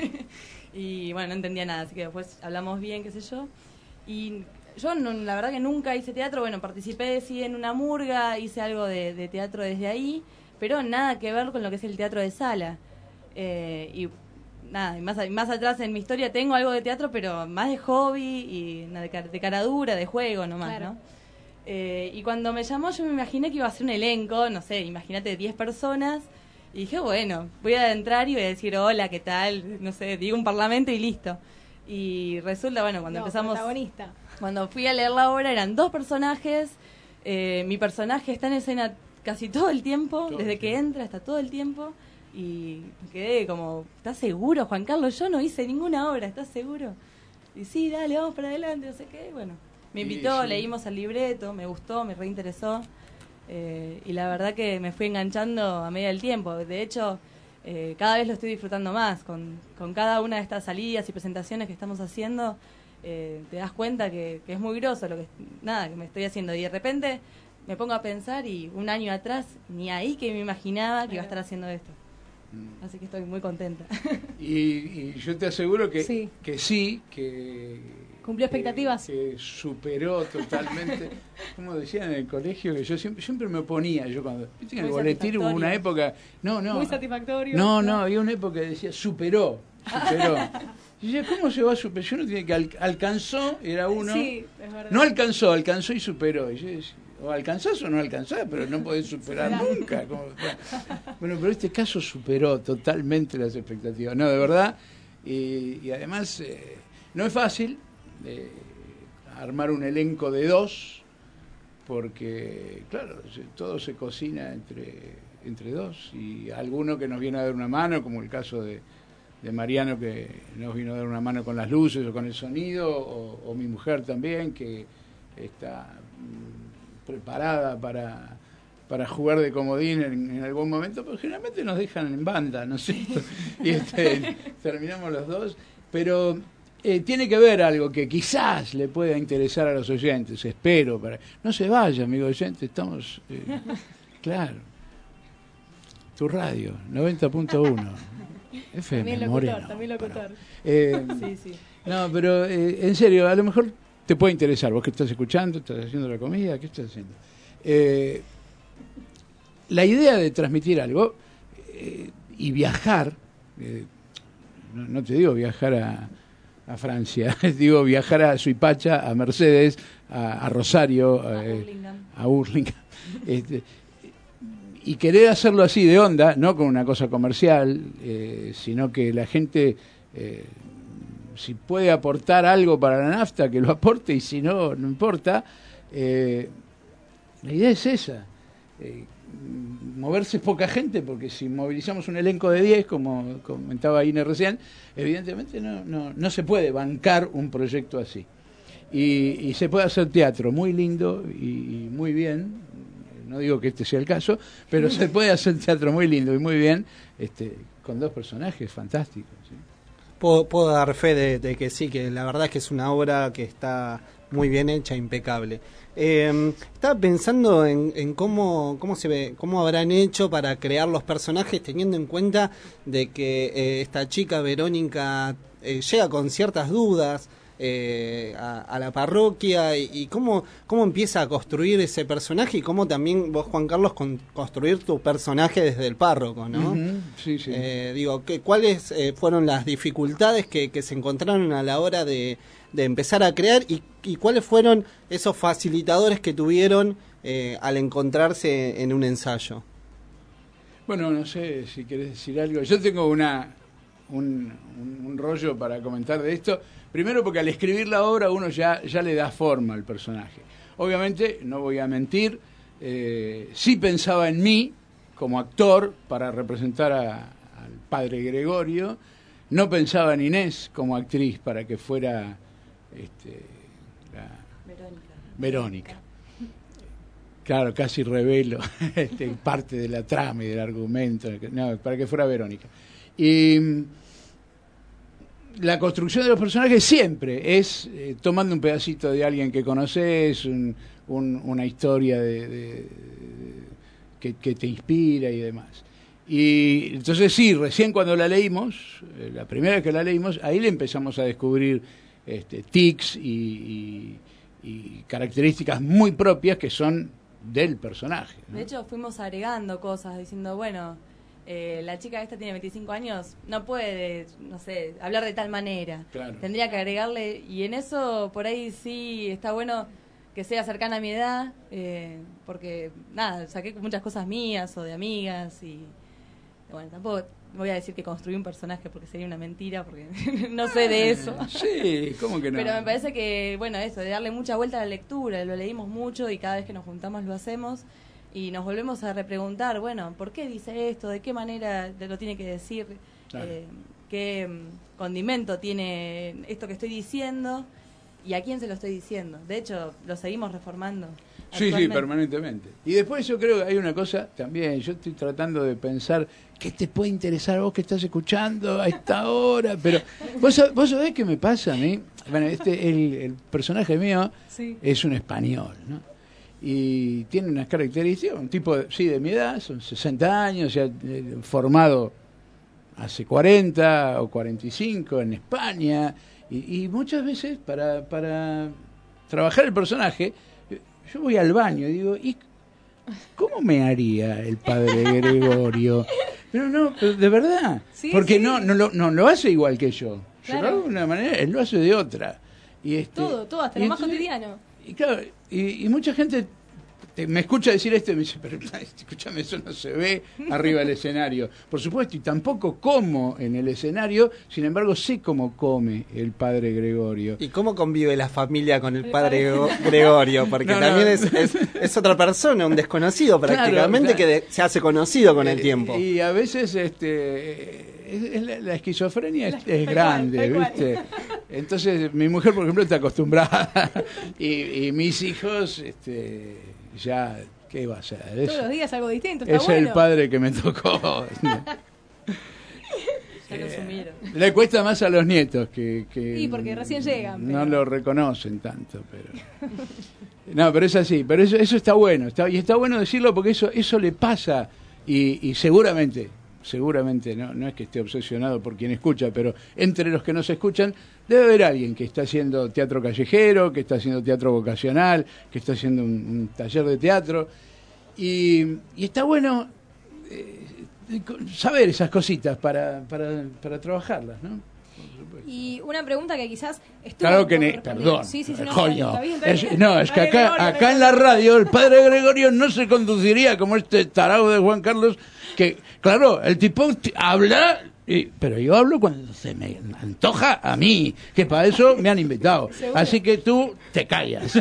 [SPEAKER 7] y bueno, no entendía nada, así que después hablamos bien, qué sé yo. Y yo la verdad que nunca hice teatro, bueno, participé sí en una murga, hice algo de teatro desde ahí, pero nada que ver con lo que es el teatro de sala. Y nada, y más atrás en mi historia tengo algo de teatro, pero más de hobby y nada, de cara dura, de juego nomás, claro. ¿No? Y cuando me llamó yo me imaginé que iba a ser un elenco, no sé, imagínate 10 personas, y dije, bueno, voy a entrar y voy a decir hola, ¿qué tal? No sé, digo un parlamento y listo. Y resulta, bueno, cuando empezamos...
[SPEAKER 4] protagonista.
[SPEAKER 7] Cuando fui a leer la obra eran 2 personajes, mi personaje está en escena casi todo el tiempo, desde que entra hasta todo el tiempo, y quedé como, ¿estás seguro, Juan Carlos? Yo no hice ninguna obra, ¿estás seguro? Y sí, dale, vamos para adelante, no sé qué, bueno. Me invitó, sí. Leímos el libreto, me gustó, me reinteresó, y la verdad que me fui enganchando a medida del tiempo. De hecho, cada vez lo estoy disfrutando más, con cada una de estas salidas y presentaciones que estamos haciendo, te das cuenta que es muy groso lo que me estoy haciendo, y de repente me pongo a pensar y un año atrás ni ahí que me imaginaba que iba a estar haciendo esto. Así que estoy muy contenta.
[SPEAKER 8] Y yo te aseguro que
[SPEAKER 4] sí,
[SPEAKER 8] que
[SPEAKER 4] cumplió expectativas.
[SPEAKER 8] Que superó totalmente. Como decían en el colegio, que yo siempre me oponía, yo cuando viste que en el boletín hubo una época,
[SPEAKER 4] muy satisfactorio.
[SPEAKER 8] No, había una época que decía superó. Y yo, ¿cómo se va a superar? Yo no tenía que alcanzó, era uno.
[SPEAKER 4] Sí, es verdad.
[SPEAKER 8] No alcanzó y superó. Y yo decía, o alcanzás o no alcanzás, pero no podés superar nunca. Bueno, pero este caso superó totalmente las expectativas. No, de verdad. Y además, no es fácil armar un elenco de 2, porque, claro, todo se cocina entre 2. Y alguno que nos viene a dar una mano, como el caso de Mariano, que nos vino a dar una mano con las luces o con el sonido, o mi mujer también, que está preparada para jugar de comodín en algún momento, pero generalmente nos dejan en banda, ¿no es cierto? Y terminamos los 2, pero tiene que ver algo que quizás le pueda interesar a los oyentes, espero. No se vaya, amigo oyente, estamos... claro. Tu radio, 90.1. FM, Moreno.
[SPEAKER 4] También locutor.
[SPEAKER 7] Sí.
[SPEAKER 8] No, pero en serio, a lo mejor te puede interesar. Vos que estás escuchando, estás haciendo la comida, ¿qué estás haciendo? La idea de transmitir algo y viajar, no te digo viajar a Francia, digo viajar a Suipacha, a Mercedes, a Rosario, a Hurlingham. Y querer hacerlo así de onda, no con una cosa comercial, sino que la gente, si puede aportar algo para la nafta, que lo aporte, y si no importa. La idea es esa, moverse poca gente, porque si movilizamos un elenco de 10, como comentaba Inés recién, evidentemente no se puede bancar un proyecto así. Y se puede hacer teatro muy lindo y muy bien. No digo que este sea el caso, pero se puede hacer teatro muy lindo y muy bien, con 2 personajes fantásticos. ¿Sí?
[SPEAKER 1] Puedo dar fe de que sí, que la verdad es que es una obra que está muy bien hecha, impecable. Estaba pensando en cómo se ve, cómo habrán hecho para crear los personajes, teniendo en cuenta de que esta chica Verónica llega con ciertas dudas a la parroquia, y cómo empieza a construir ese personaje, y cómo también vos, Juan Carlos, construir tu personaje desde el párroco, ¿no?
[SPEAKER 8] Uh-huh. Sí.
[SPEAKER 1] Digo, ¿cuáles fueron las dificultades que se encontraron a la hora de empezar a crear, y cuáles fueron esos facilitadores que tuvieron al encontrarse en un ensayo?
[SPEAKER 8] Bueno, no sé si querés decir algo. Yo tengo un rollo para comentar de esto. Primero, porque al escribir la obra uno ya le da forma al personaje. Obviamente, no voy a mentir, sí pensaba en mí como actor para representar al padre Gregorio. No pensaba en Inés como actriz para que fuera Verónica. Claro, casi revelo parte de la trama y del argumento. No, para que fuera Verónica. Y la construcción de los personajes siempre es tomando un pedacito de alguien que conoces, una historia que te inspira y demás. Y entonces sí, recién cuando la leímos, la primera vez que la leímos, ahí le empezamos a descubrir tics y características muy propias que son del personaje, ¿no?
[SPEAKER 7] De hecho, fuimos agregando cosas, diciendo, bueno, la chica esta tiene 25 años, no puede, no sé, hablar de tal manera.
[SPEAKER 8] Claro.
[SPEAKER 7] Tendría que agregarle, y en eso por ahí sí está bueno que sea cercana a mi edad, porque nada, saqué muchas cosas mías o de amigas y bueno, tampoco voy a decir que construí un personaje porque sería una mentira, porque no sé de eso.
[SPEAKER 8] Sí, ¿cómo que no?
[SPEAKER 7] Pero me parece que, bueno, eso, de darle mucha vuelta a la lectura, lo leímos mucho y cada vez que nos juntamos lo hacemos y nos volvemos a repreguntar, bueno, ¿por qué dice esto? ¿De qué manera lo tiene que decir?
[SPEAKER 8] Claro.
[SPEAKER 7] ¿Qué condimento tiene esto que estoy diciendo? ¿Y a quién se lo estoy diciendo? De hecho, lo seguimos reformando.
[SPEAKER 8] Sí, permanentemente. Y después yo creo que hay una cosa también, yo estoy tratando de pensar qué te puede interesar a vos que estás escuchando a esta hora, pero vos sabés qué me pasa a mí. Bueno, el personaje mío es un español, ¿no? Y tiene unas características, un tipo, de mi edad, son 60 años, ya formado hace 40 o 45 en España, y muchas veces para trabajar el personaje, yo voy al baño y digo, ¿y cómo me haría el padre Gregorio? Pero no, de verdad, porque no lo hace igual que yo. Yo lo hago de una manera, él lo hace de otra. Y
[SPEAKER 4] todo, hasta lo más cotidiano.
[SPEAKER 8] Y claro, y mucha gente me escucha decir esto y me dice, pero escúchame, eso no se ve arriba del escenario. Por supuesto, y tampoco como en el escenario, sin embargo sé cómo come el padre Gregorio.
[SPEAKER 1] ¿Y cómo convive la familia con el padre Gregorio? Porque también es otra persona, un desconocido prácticamente, que se hace conocido con el tiempo.
[SPEAKER 8] Y a veces la esquizofrenia es grande, ¿viste? Entonces mi mujer, por ejemplo, está acostumbrada y mis hijos... ya, ¿qué va a ser?
[SPEAKER 4] Todos los días algo distinto, está
[SPEAKER 8] es
[SPEAKER 4] bueno.
[SPEAKER 8] El padre que me tocó.
[SPEAKER 7] Ya lo sumieron.
[SPEAKER 8] Le cuesta más a los nietos que
[SPEAKER 4] sí, porque recién llegan.
[SPEAKER 8] No lo reconocen tanto, pero... No, pero es así, pero eso está bueno, y está bueno decirlo porque eso le pasa y seguramente no es que esté obsesionado por quien escucha, pero entre los que nos escuchan debe haber alguien que está haciendo teatro callejero, que está haciendo teatro vocacional, que está haciendo un taller de teatro, y está bueno saber esas cositas para trabajarlas, ¿no?
[SPEAKER 4] Y una pregunta que quizás
[SPEAKER 8] claro que perdón,
[SPEAKER 4] sí,
[SPEAKER 8] coño,
[SPEAKER 4] está bien.
[SPEAKER 8] Es que acá en la radio el padre Gregorio no se conduciría como este tarado de Juan Carlos, que claro, el tipo habla, pero yo hablo cuando se me antoja a mí, que para eso me han invitado. ¿Seguro? Así que tú te callas.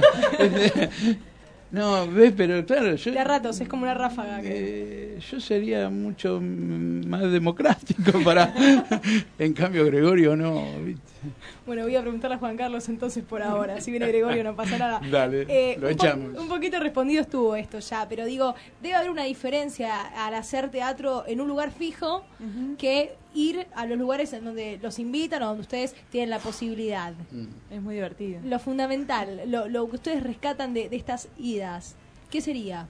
[SPEAKER 8] No, ves, pero claro, yo...
[SPEAKER 4] De a ratos, es como una ráfaga.
[SPEAKER 8] Yo sería mucho más democrático en cambio Gregorio no, ¿viste?
[SPEAKER 4] Bueno, voy a preguntarle a Juan Carlos entonces por ahora. Si viene Gregorio no pasa nada.
[SPEAKER 8] Dale, lo echamos.
[SPEAKER 4] Un poquito respondido estuvo esto ya, pero digo, debe haber una diferencia al hacer teatro en un lugar fijo que ir a los lugares en donde los invitan o donde ustedes tienen la posibilidad.
[SPEAKER 7] Es muy divertido.
[SPEAKER 4] Lo fundamental, lo que ustedes rescatan de estas idas, ¿qué sería?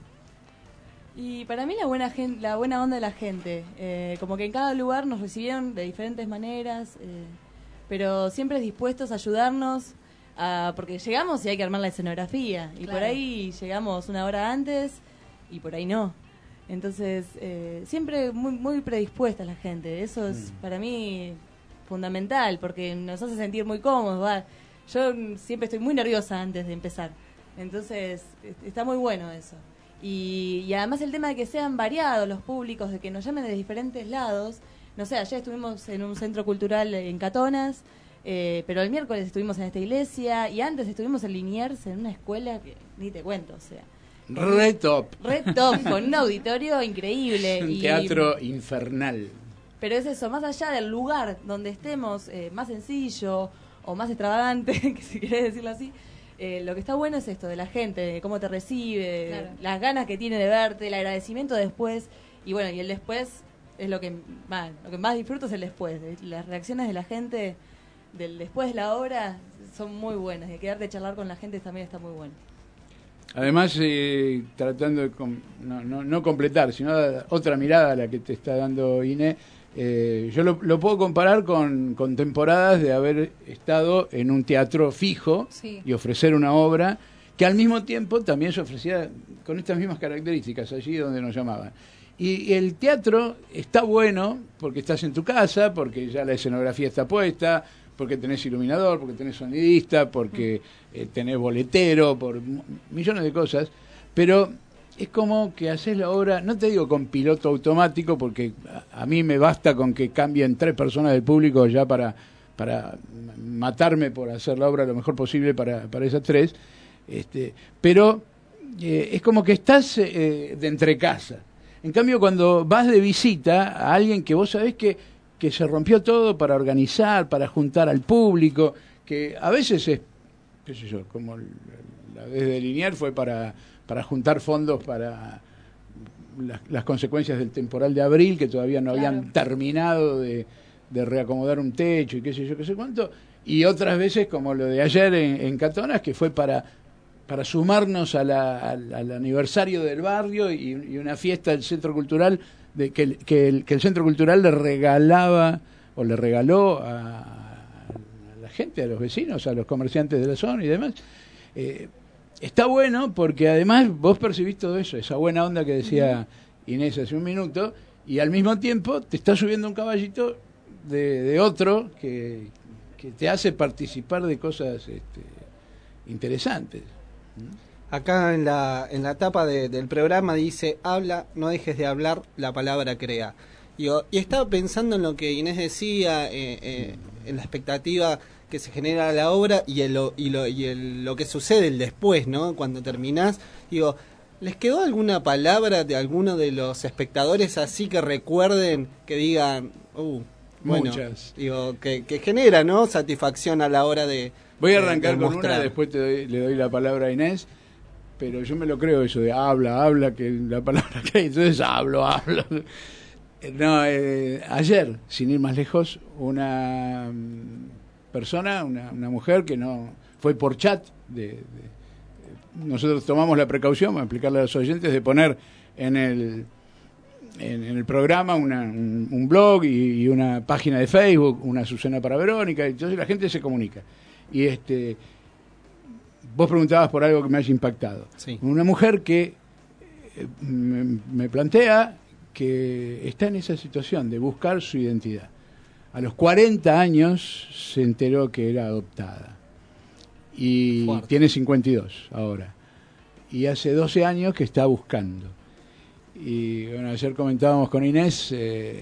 [SPEAKER 7] Y para mí la buena onda de la gente, como que en cada lugar nos recibieron de diferentes maneras, pero siempre dispuestos a ayudarnos, porque llegamos y hay que armar la escenografía, y por ahí llegamos una hora antes y por ahí no. Entonces, siempre muy, muy predispuesta la gente, eso es para mí fundamental, porque nos hace sentir muy cómodos, ¿va? Yo siempre estoy muy nerviosa antes de empezar, entonces está muy bueno eso. Y además el tema de que sean variados los públicos, de que nos llamen de diferentes lados. No sé, ayer estuvimos en un centro cultural en Catonas, pero el miércoles estuvimos en esta iglesia y antes estuvimos en Liniers, en una escuela que ni te cuento, o sea.
[SPEAKER 8] Re top,
[SPEAKER 7] con un auditorio increíble.
[SPEAKER 8] Un teatro infernal.
[SPEAKER 7] Pero es eso, más allá del lugar donde estemos, más sencillo o más extravagante, que si querés decirlo así, lo que está bueno es esto, de la gente, de cómo te recibe, las ganas que tiene de verte, el agradecimiento después, y bueno, y el después es lo que más disfruto es el después. Las reacciones de la gente del después de la obra son muy buenas, y quedarte a charlar con la gente también está muy bueno.
[SPEAKER 8] Además, tratando de no completar, sino otra mirada a la que te está dando Inés, yo lo puedo comparar con temporadas de haber estado en un teatro fijo y ofrecer una obra que al mismo tiempo también se ofrecía con estas mismas características allí donde nos llamaban. Y el teatro está bueno porque estás en tu casa, porque ya la escenografía está puesta, porque tenés iluminador, porque tenés sonidista, porque tenés boletero, por millones de cosas, pero es como que haces la obra, no te digo con piloto automático, porque a mí me basta con que cambien 3 personas del público ya para matarme por hacer la obra lo mejor posible para esas 3, pero es como que estás de entrecasa. En cambio, cuando vas de visita a alguien que vos sabés que se rompió todo para organizar, para juntar al público, que a veces es, qué sé yo, como la vez de Liniers fue para juntar fondos para las consecuencias del temporal de abril, que todavía no habían terminado de reacomodar un techo y qué sé yo, qué sé cuánto, y otras veces, como lo de ayer en Catonas, que fue para sumarnos al aniversario del barrio y una fiesta del Centro Cultural, que el Centro Cultural le regaló a la gente, a los vecinos, a los comerciantes de la zona y demás. Está bueno porque además vos percibís todo eso, esa buena onda que decía Inés hace un minuto, y al mismo tiempo te está subiendo un caballito de otro que te hace participar de cosas interesantes.
[SPEAKER 1] Acá en la tapa del programa dice: habla, no dejes de hablar, la palabra crea. Y estaba pensando en lo que Inés decía, en la expectativa que se genera la obra y lo que sucede el después, ¿no? Cuando terminás, digo, ¿les quedó alguna palabra de alguno de los espectadores así que recuerden, que digan, bueno,
[SPEAKER 8] muchas,
[SPEAKER 1] digo, que genera, ¿no?, satisfacción a la hora de
[SPEAKER 8] voy a arrancar con
[SPEAKER 1] mostrar.
[SPEAKER 8] una, después le doy la palabra a Inés, pero yo me lo creo eso de habla, que la palabra que entonces hablo. No, ayer, sin ir más lejos, una persona, una mujer que no fue por chat, nosotros tomamos la precaución, para explicarle a los oyentes, de poner en el programa un blog y una página de Facebook, una Susana para Verónica, entonces la gente se comunica. Y vos preguntabas por algo que me haya impactado.
[SPEAKER 1] Sí.
[SPEAKER 8] Una mujer que me plantea que está en esa situación de buscar su identidad. A los 40 años se enteró que era adoptada. Y tiene 52 ahora. Y hace 12 años que está buscando. Y bueno, ayer comentábamos con Inés,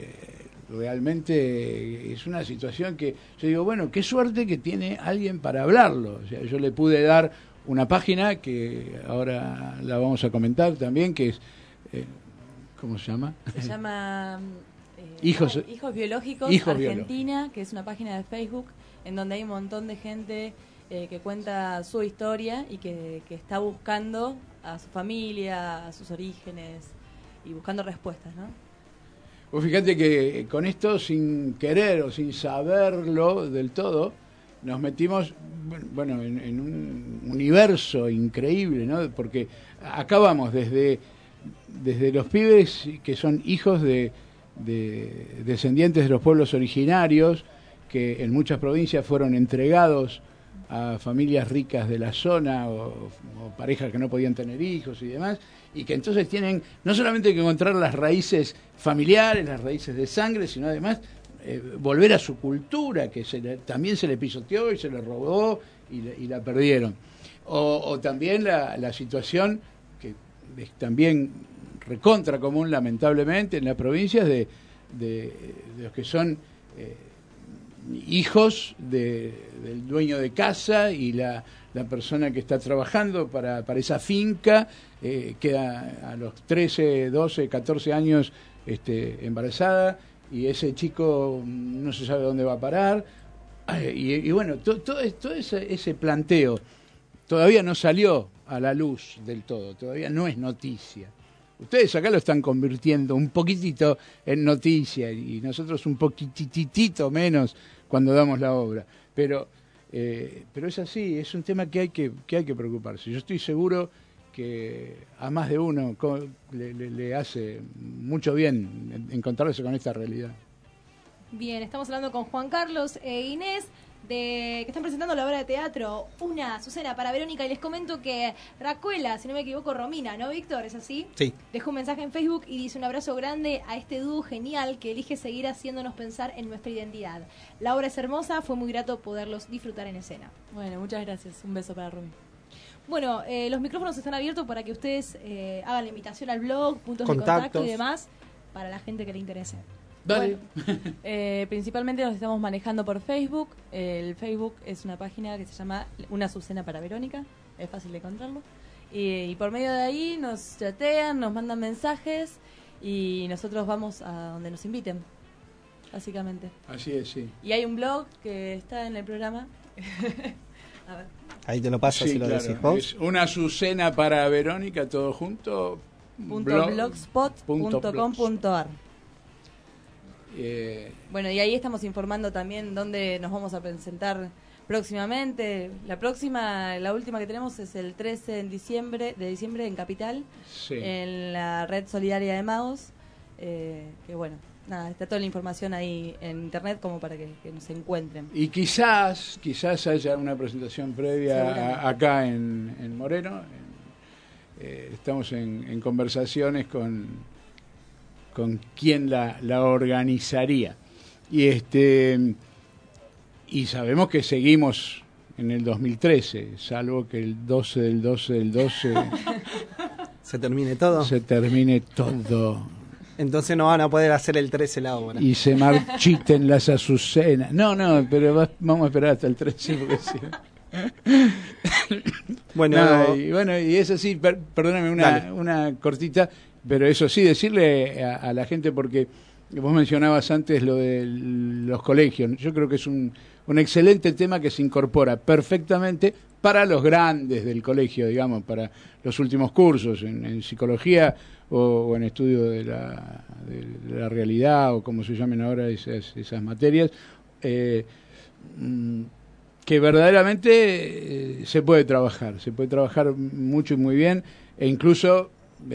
[SPEAKER 8] realmente es una situación que yo digo, bueno, qué suerte que tiene alguien para hablarlo. O sea, yo le pude dar una página que ahora la vamos a comentar también, que es, ¿cómo se llama?
[SPEAKER 7] Se llama
[SPEAKER 8] Hijos
[SPEAKER 7] Biológicos Argentina, que es una página de Facebook en donde hay un montón de gente que cuenta su historia y que está buscando a su familia, a sus orígenes y buscando respuestas, ¿no?
[SPEAKER 8] Vos fíjate que con esto, sin querer o sin saberlo del todo, nos metimos en un universo increíble, ¿no? Porque acabamos desde los pibes que son hijos de descendientes de los pueblos originarios, que en muchas provincias fueron entregados a familias ricas de la zona o parejas que no podían tener hijos y demás, y que entonces tienen no solamente que encontrar las raíces familiares, las raíces de sangre, sino además volver a su cultura, que también se le pisoteó y se le robó y la perdieron. O también la situación que es también recontra común, lamentablemente, en las provincias de los que son hijos del dueño de casa, y la persona que está trabajando para esa finca queda a los 13, 12, 14 años embarazada, y ese chico no se sabe dónde va a parar. Y bueno, todo ese planteo todavía no salió a la luz del todo, todavía no es noticia. Ustedes acá lo están convirtiendo un poquitito en noticia y nosotros un poquitito menos cuando damos la obra. Pero es así, es un tema que hay que preocuparse. Yo estoy seguro que a más de uno le hace mucho bien encontrarse con esta realidad.
[SPEAKER 4] Bien, estamos hablando con Juan Carlos e Inés, que están presentando la obra de teatro Una Azucena para Verónica, y les comento que Racuela, si no me equivoco, Romina, ¿no, Víctor? ¿Es así?
[SPEAKER 1] Sí.
[SPEAKER 4] Dejó un mensaje en Facebook y dice: un abrazo grande a este dúo genial que elige seguir haciéndonos pensar en nuestra identidad. La obra es hermosa, fue muy grato poderlos disfrutar en escena.
[SPEAKER 7] Bueno, muchas gracias. Un beso para Rumi.
[SPEAKER 4] Bueno, los micrófonos están abiertos para que ustedes hagan la invitación al blog, puntos de
[SPEAKER 1] Contactos.
[SPEAKER 4] contacto y demás, para la gente que le interese.
[SPEAKER 8] Dale.
[SPEAKER 7] Bueno, principalmente nos estamos manejando por Facebook. El Facebook es una página que se llama Una Azucena para Verónica. Es fácil de encontrarlo. Y por medio de ahí nos chatean, nos mandan mensajes y nosotros vamos a donde nos inviten, básicamente.
[SPEAKER 8] Así es, sí.
[SPEAKER 7] Y hay un blog que está en el programa. A ver.
[SPEAKER 1] Ahí te lo paso,
[SPEAKER 8] Sí,
[SPEAKER 1] si lo
[SPEAKER 8] claro.
[SPEAKER 1] decís vos.
[SPEAKER 8] Es Una Azucena para Verónica, todo junto.
[SPEAKER 7] .blogspot.com.ar.
[SPEAKER 8] Bueno,
[SPEAKER 7] y ahí estamos informando también dónde nos vamos a presentar próximamente. La última que tenemos es el 13 de diciembre en Capital,
[SPEAKER 8] sí,
[SPEAKER 7] en la Red Solidaria de Magos. Que bueno, nada, está toda la información ahí en internet como para que nos encuentren.
[SPEAKER 8] Y quizás haya una presentación previa acá en Moreno. Estamos en conversaciones con quién la organizaría. Y sabemos que seguimos en el 2013, salvo que el 12 del 12 del 12
[SPEAKER 1] ¿Se termine todo?
[SPEAKER 8] se termine todo.
[SPEAKER 1] Entonces no van a poder hacer el 13 la obra.
[SPEAKER 8] Y se marchiten las azucenas. No, pero vamos a esperar hasta el 13 porque sí.
[SPEAKER 1] Bueno,
[SPEAKER 8] y es así, perdóname una cortita, pero eso sí, decirle a la gente, porque vos mencionabas antes lo de los colegios. Yo creo que es un excelente tema que se incorpora perfectamente para los grandes del colegio, digamos, para los últimos cursos en psicología o en estudio de la realidad, o como se llamen ahora esas materias, que verdaderamente se puede trabajar mucho y muy bien, e incluso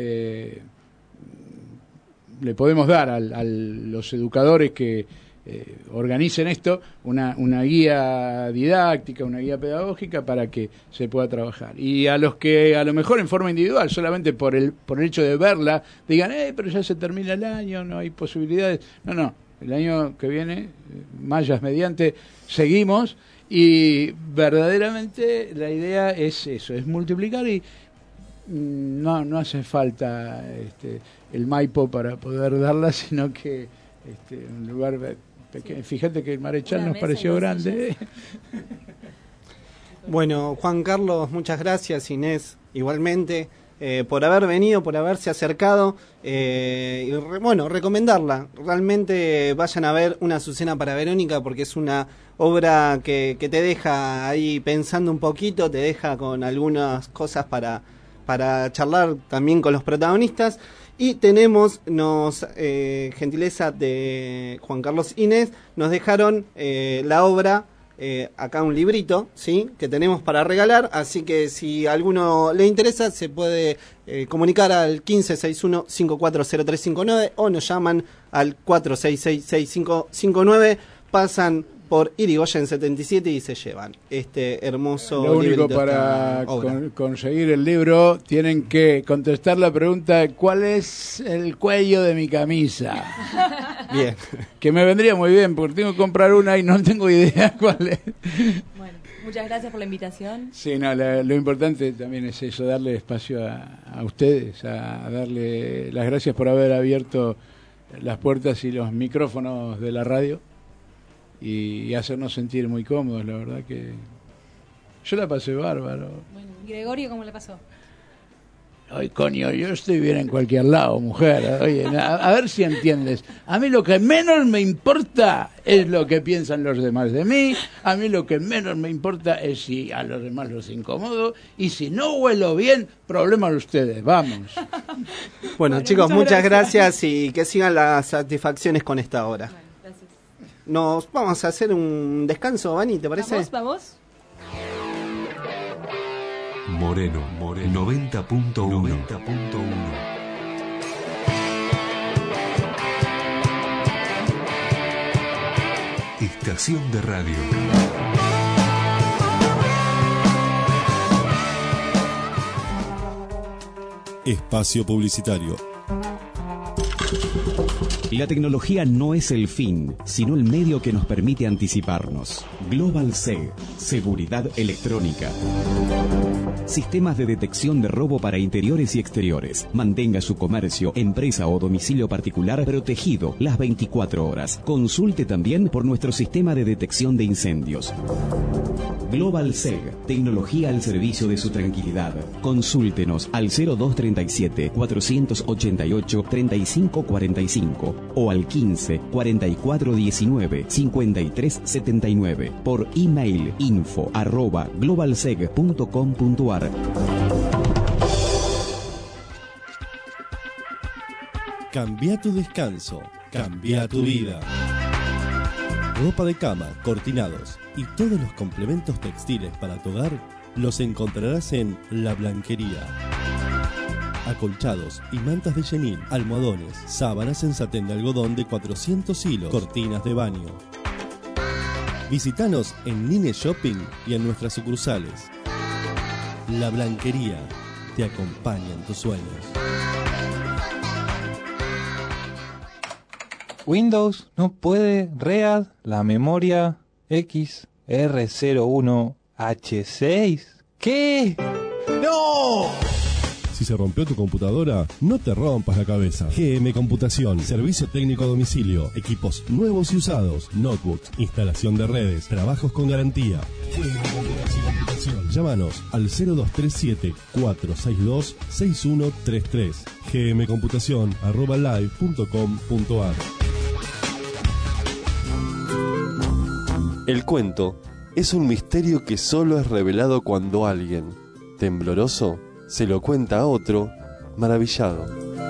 [SPEAKER 8] le podemos dar a los educadores que organicen esto una guía didáctica, una guía pedagógica para que se pueda trabajar. Y a los que a lo mejor en forma individual, solamente por el hecho de verla, digan, pero ya se termina el año, no hay posibilidades. No, el año que viene, mayas mediante, seguimos, y verdaderamente la idea es eso, es multiplicar, y no hace falta el Maipo para poder darla, sino que un lugar pequeño. Fíjate que el Marechal nos pareció grande.
[SPEAKER 1] Bueno, Juan Carlos, muchas gracias. Inés, igualmente, por haber venido, por haberse acercado, y recomendarla. Realmente vayan a ver Una Azucena para Verónica, porque es una obra que te deja ahí pensando un poquito, te deja con algunas cosas para charlar también con los protagonistas. Y tenemos, gentileza de Juan Carlos Inés, nos dejaron la obra, acá un librito, ¿sí?, que tenemos para regalar, así que si a alguno le interesa se puede comunicar al 1561-540359 o nos llaman al 466-6559, pasan por Irigoyen 77 y se llevan este hermoso
[SPEAKER 8] Lo único,
[SPEAKER 1] librito.
[SPEAKER 8] para conseguir el libro tienen que contestar la pregunta: ¿cuál es el cuello de mi camisa?
[SPEAKER 1] Bien.
[SPEAKER 8] Que me vendría muy bien, porque tengo que comprar una y no tengo idea cuál es.
[SPEAKER 7] Bueno, muchas gracias por la invitación.
[SPEAKER 8] Sí, lo importante también es eso, darle espacio a ustedes, a darle las gracias por haber abierto las puertas y los micrófonos de la radio y hacernos sentir muy cómodos. La verdad que yo la pasé bárbaro.
[SPEAKER 4] Bueno, Gregorio, ¿cómo le pasó?
[SPEAKER 8] Ay, coño, yo estoy bien en cualquier lado, mujer. Oye, a ver si entiendes. A mí lo que menos me importa es lo que piensan los demás de mí. A mí lo que menos me importa es si a los demás los incomodo. Y si no huelo bien, problema de ustedes. Vamos.
[SPEAKER 1] Bueno, chicos, muchas gracias y que sigan las satisfacciones con esta hora.
[SPEAKER 7] Bueno, gracias.
[SPEAKER 1] Nos vamos a hacer un descanso, Vani, ¿te parece?
[SPEAKER 4] Vamos.
[SPEAKER 9] Moreno 90.1. Estación de radio.
[SPEAKER 11] Espacio publicitario.
[SPEAKER 12] La tecnología no es el fin, sino el medio que nos permite anticiparnos. Global SEG, seguridad electrónica. Sistemas de detección de robo para interiores y exteriores. Mantenga su comercio, empresa o domicilio particular protegido las 24 horas. Consulte también por nuestro sistema de detección de incendios. Global SEG, tecnología al servicio de su tranquilidad. Consúltenos al 0237 488 3545 o al 15 44 19 53 79 por email info@globalseg.com.ar.
[SPEAKER 11] Cambia tu descanso, cambia tu vida. Ropa de cama, cortinados y todos los complementos textiles para tu hogar los encontrarás en La Blanquería. Acolchados y mantas de chenil, almohadones, sábanas en satén de algodón de 400 hilos, cortinas de baño. Visítanos en Nine Shopping y en nuestras sucursales. La Blanquería te acompaña en tus sueños.
[SPEAKER 2] Windows no puede READ la memoria XR01H6. ¿Qué?
[SPEAKER 11] ¡No! Si se rompió tu computadora, no te rompas la cabeza. GM Computación, servicio técnico a domicilio, equipos nuevos y usados, notebooks, instalación de redes, trabajos con garantía. GM Computación. Llámanos al 0237-462-6133. gmcomputacion@live.com.ar.
[SPEAKER 13] El cuento es un misterio que solo es revelado cuando alguien, tembloroso, se lo cuenta a otro, maravillado.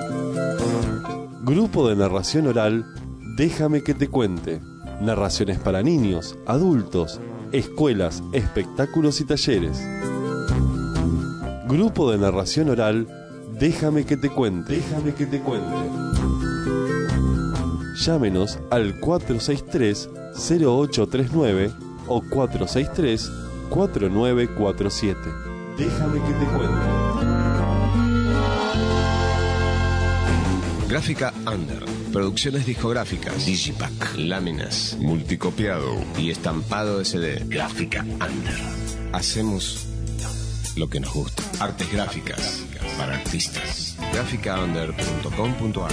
[SPEAKER 13] Grupo de narración oral, Déjame que te cuente. Narraciones para niños, adultos, escuelas, espectáculos y talleres. Grupo de narración oral, Déjame que te cuente. Déjame que te cuente. Llámenos al 463-0839 o 463-4947. Déjame que te cuente.
[SPEAKER 14] Gráfica Under. Producciones discográficas. Digipack. Láminas. Multicopiado. Y estampado SD. Gráfica Under. Hacemos lo que nos gusta. Artes gráficas para artistas. Gráficaunder.com.ar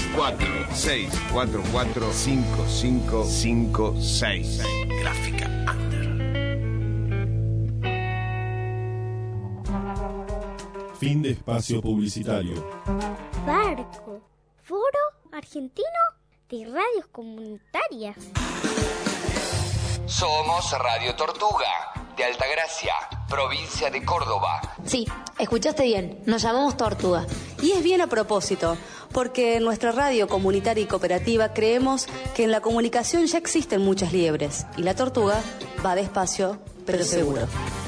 [SPEAKER 14] 46445556. Gráfica Under.
[SPEAKER 11] Fin de espacio publicitario.
[SPEAKER 24] Farco, Foro Argentino de Radios Comunitarias.
[SPEAKER 15] Somos Radio Tortuga, de Altagracia, provincia de Córdoba.
[SPEAKER 16] Sí, escuchaste bien, nos llamamos Tortuga. Y es bien a propósito, porque en nuestra radio comunitaria y cooperativa creemos que en la comunicación ya existen muchas liebres, y la tortuga va despacio, pero seguro.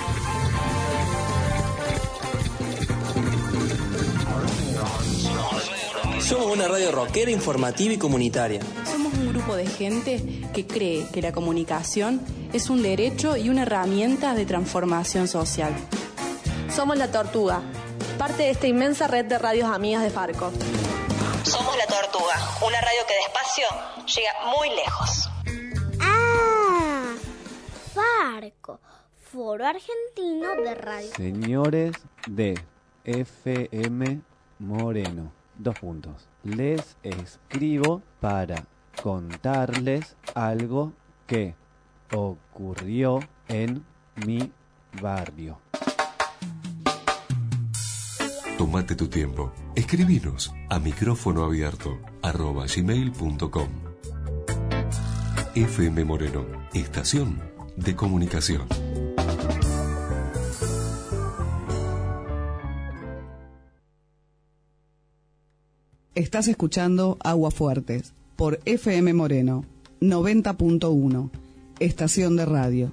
[SPEAKER 17] Somos una radio rockera, informativa y comunitaria.
[SPEAKER 30] Somos un grupo de gente que cree que la comunicación es un derecho y una herramienta de transformación social.
[SPEAKER 18] Somos La Tortuga, parte de esta inmensa red de radios amigas de Farco.
[SPEAKER 19] Somos La Tortuga, una radio que despacio llega muy lejos.
[SPEAKER 24] ¡Ah! Farco, Foro Argentino de Radio.
[SPEAKER 20] Señores de FM Moreno. 2 puntos. Les escribo para contarles algo que ocurrió en mi barrio.
[SPEAKER 9] Tómate tu tiempo. Escribinos a micrófonoabierto@gmail.com. FM Moreno, estación de comunicación.
[SPEAKER 3] Estás escuchando Aguafuertes por FM Moreno 90.1, estación de radio.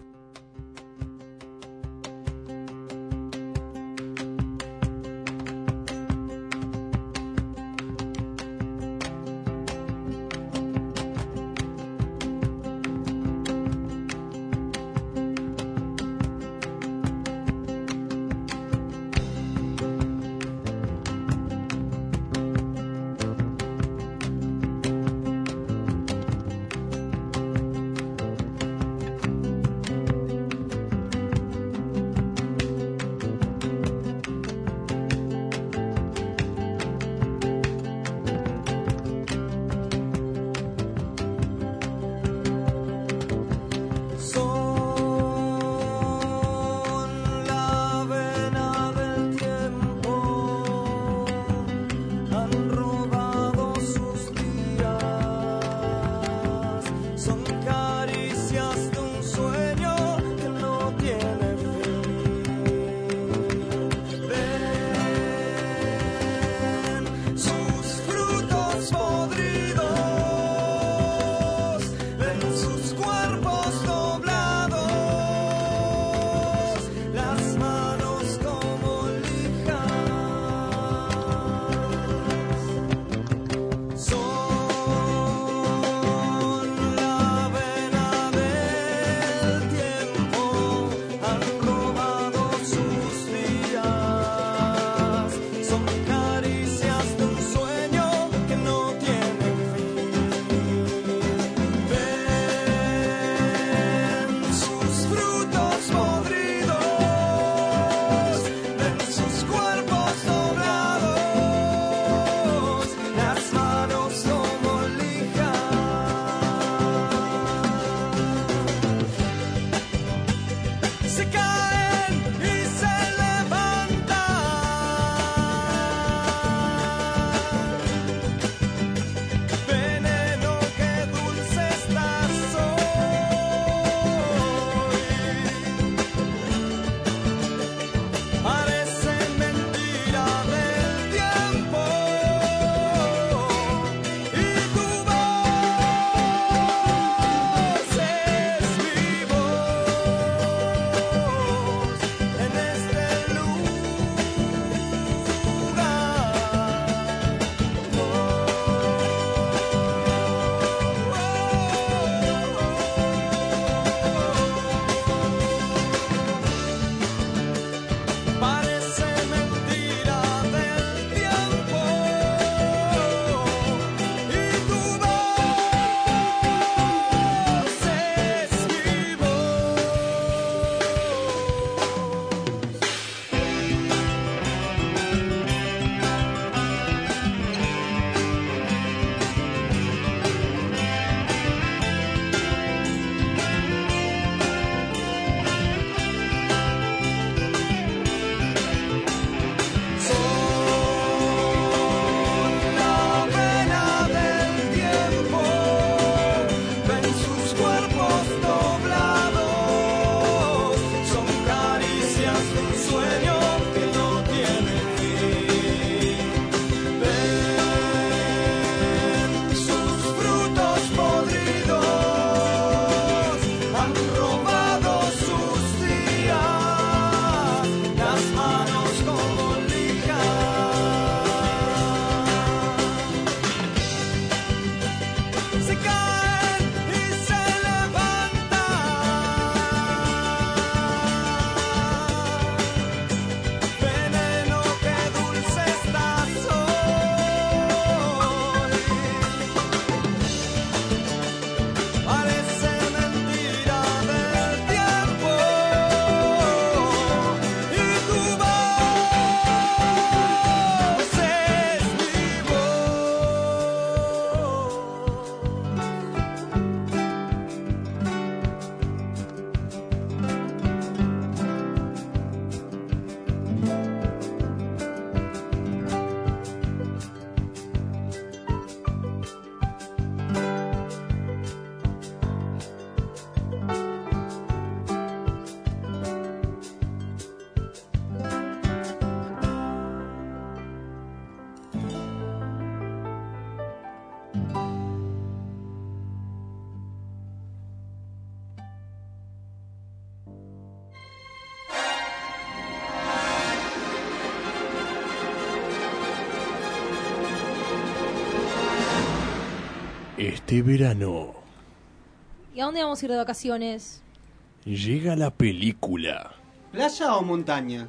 [SPEAKER 5] Este verano
[SPEAKER 4] ¿Y a dónde vamos a ir de vacaciones?
[SPEAKER 5] llega la película
[SPEAKER 1] ¿Playa o montaña?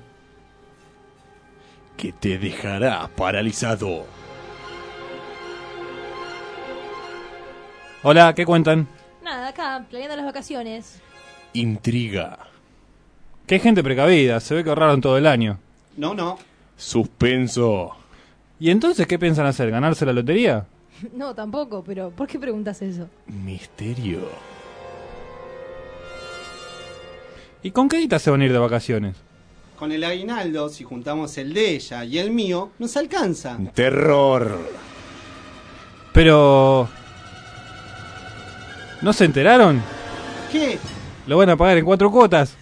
[SPEAKER 5] que te dejará paralizado.
[SPEAKER 2] Hola, ¿qué cuentan?
[SPEAKER 4] Nada, acá, planeando las vacaciones.
[SPEAKER 5] Intriga,
[SPEAKER 2] Qué gente precavida, se ve que ahorraron todo el año.
[SPEAKER 1] No.
[SPEAKER 5] suspenso,
[SPEAKER 2] ¿Y entonces qué piensan hacer? ¿Ganarse la lotería?
[SPEAKER 4] No, tampoco, pero ¿por qué preguntas eso?
[SPEAKER 5] misterio.
[SPEAKER 2] ¿Y con qué guita se van a ir de vacaciones?
[SPEAKER 1] Con el aguinaldo, si juntamos el de ella y el mío, nos alcanza.
[SPEAKER 5] Terror.
[SPEAKER 2] Pero... ¿no se enteraron?
[SPEAKER 1] ¿Qué?
[SPEAKER 2] Lo van a pagar en 4 cuotas.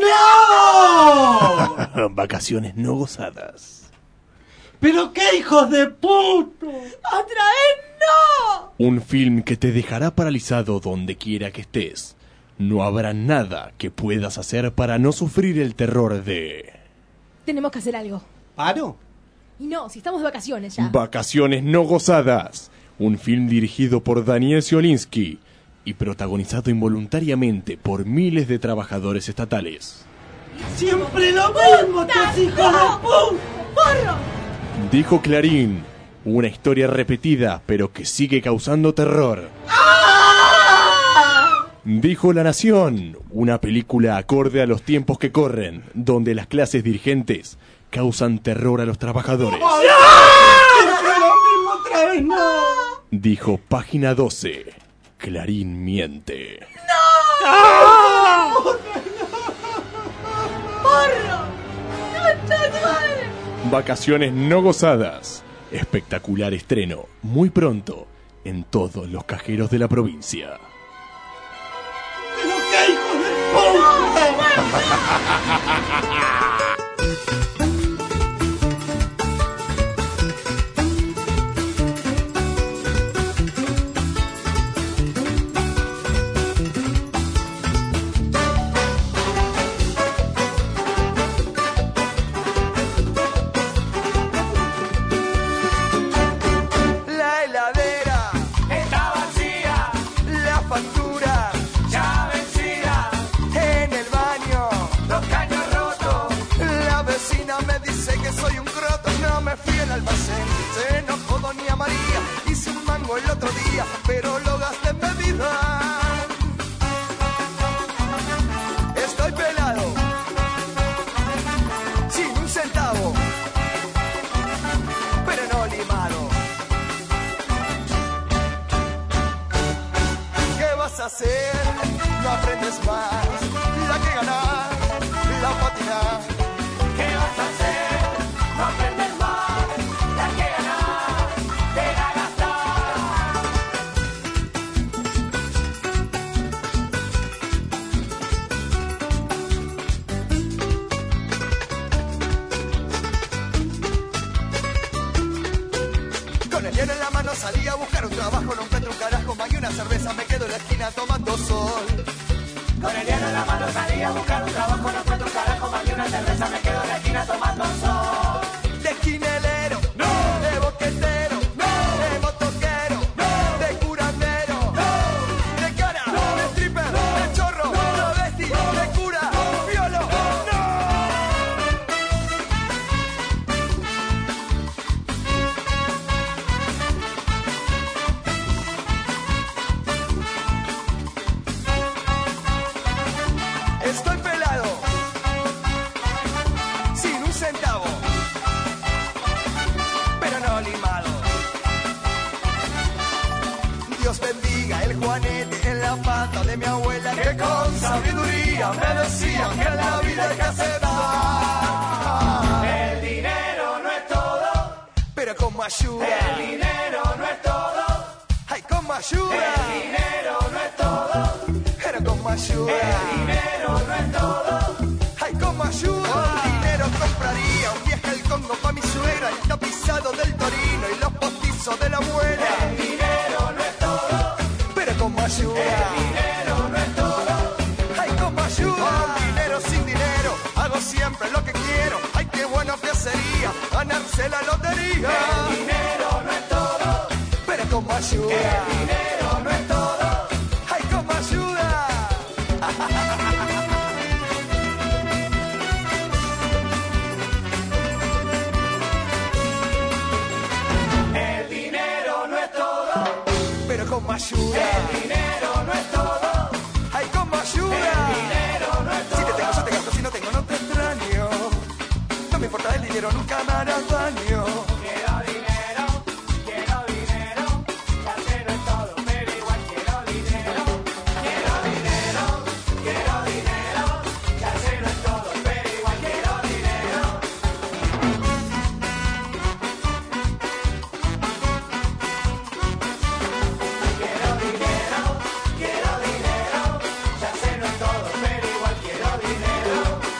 [SPEAKER 1] ¡No!
[SPEAKER 5] Vacaciones no gozadas.
[SPEAKER 1] ¡Pero qué hijos de puto!
[SPEAKER 4] ¡Otra vez no!
[SPEAKER 5] Un film que te dejará paralizado donde quiera que estés. No habrá nada que puedas hacer para no sufrir el terror de...
[SPEAKER 4] Tenemos que hacer algo.
[SPEAKER 1] ¿Paro?
[SPEAKER 4] Y no, si estamos de vacaciones ya.
[SPEAKER 5] Vacaciones no gozadas. Un film dirigido por Daniel Ziolinski y protagonizado involuntariamente por miles de trabajadores estatales.
[SPEAKER 1] ¡Siempre lo mismo, estos hijos de puta!
[SPEAKER 4] ¡Porro!
[SPEAKER 5] Dijo Clarín, una historia repetida pero que sigue causando terror. Dijo La Nación, una película acorde a los tiempos que corren, donde las clases dirigentes causan terror a los trabajadores.
[SPEAKER 1] ¡Siempre lo mismo otra vez, no!
[SPEAKER 5] Dijo Página 12, Clarín miente.
[SPEAKER 4] ¡Porro! ¡Concha de tu madre!
[SPEAKER 5] Vacaciones no gozadas. Espectacular estreno, muy pronto, en todos los cajeros de la provincia.
[SPEAKER 1] ¡Pero qué hijos de puta!
[SPEAKER 6] La heladera está vacía, la factura ya vencida, en el baño los caños rotos, la vecina me dice que soy un croto, no me fui al almacén, se enojó doña María, hice un mango el otro día, pero lo gasté en bebida. Estoy pelado, sin un centavo, pero no limado. ¿Qué vas a hacer? No aprendes más. La que ganar, la patinar. ¿Qué vas a hacer? No aprendes más. La que ganar, te la gastar. Con el dinero en la mano salí a buscar un trabajo, no encuentro un carajo, más que una cerveza, me quedo en la esquina tomando sol. Con el dinero en la mano salí a buscar un trabajo, no encuentro un carajo, más que una cerveza, me quedo en la esquina tomando sol. De esquinelero, no. De boquetero, no. De motoquero, no. De curandero, no. De cara, no. De stripper, no. De chorro, no. Travesti, no. De cura, no. Violo, no. Estoy pelado, sin un centavo, pero no limado. Dios bendiga el Juanete en la pata de mi abuela, que con sabiduría me decía que en la vida hay que aceptar. El dinero no es todo, pero con ayuda. El dinero no es todo, ay, con ayuda. El dinero no es todo, pero con ayuda. El dinero no es todo, ay, como ayuda. Con dinero compraría un viaje al Congo pa' mi suegra, el tapizado del Torino y los postizos de la abuela. El dinero no es todo, pero como ayuda. El dinero no es todo, ay, como ayuda. Con dinero sin dinero, hago siempre lo que quiero. Ay, qué bueno que sería ganarse la lotería. El dinero no es todo, pero como ayuda. El dinero con Mayura. El dinero no es todo. Ay, con Mayura. El dinero no es todo. Si te tengo, yo te gasto. Si no tengo, no te extraño. No me importa el dinero, nunca me harás daño. Quiero dinero, ya sé no es todo, pero igual quiero dinero. Quiero dinero, ya sé no es todo, pero igual quiero dinero. Quiero dinero, ya sé no es todo, pero igual quiero dinero.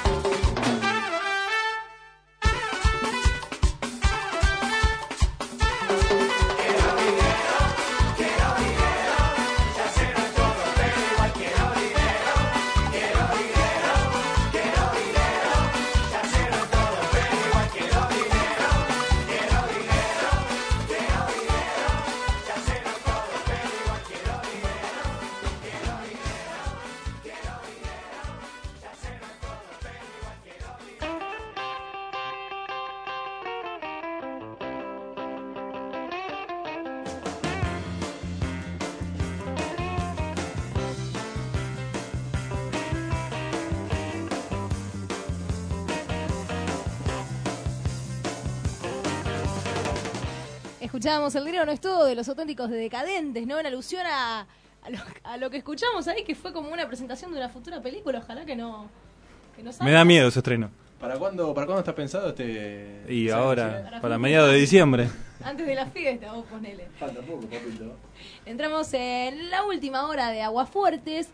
[SPEAKER 4] Escuchábamos El dinero no es todo de Los Auténticos Decadentes, ¿no? En alusión a lo que escuchamos ahí, que fue como una presentación de una futura película. Ojalá que no salga.
[SPEAKER 2] Me da miedo ese estreno.
[SPEAKER 5] ¿Para cuándo está pensado este...?
[SPEAKER 2] Y ahora, para mediados de diciembre.
[SPEAKER 4] Antes de la fiesta, vos ponele.
[SPEAKER 5] Falta poco, papito.
[SPEAKER 4] Entramos en la última hora de Aguafuertes.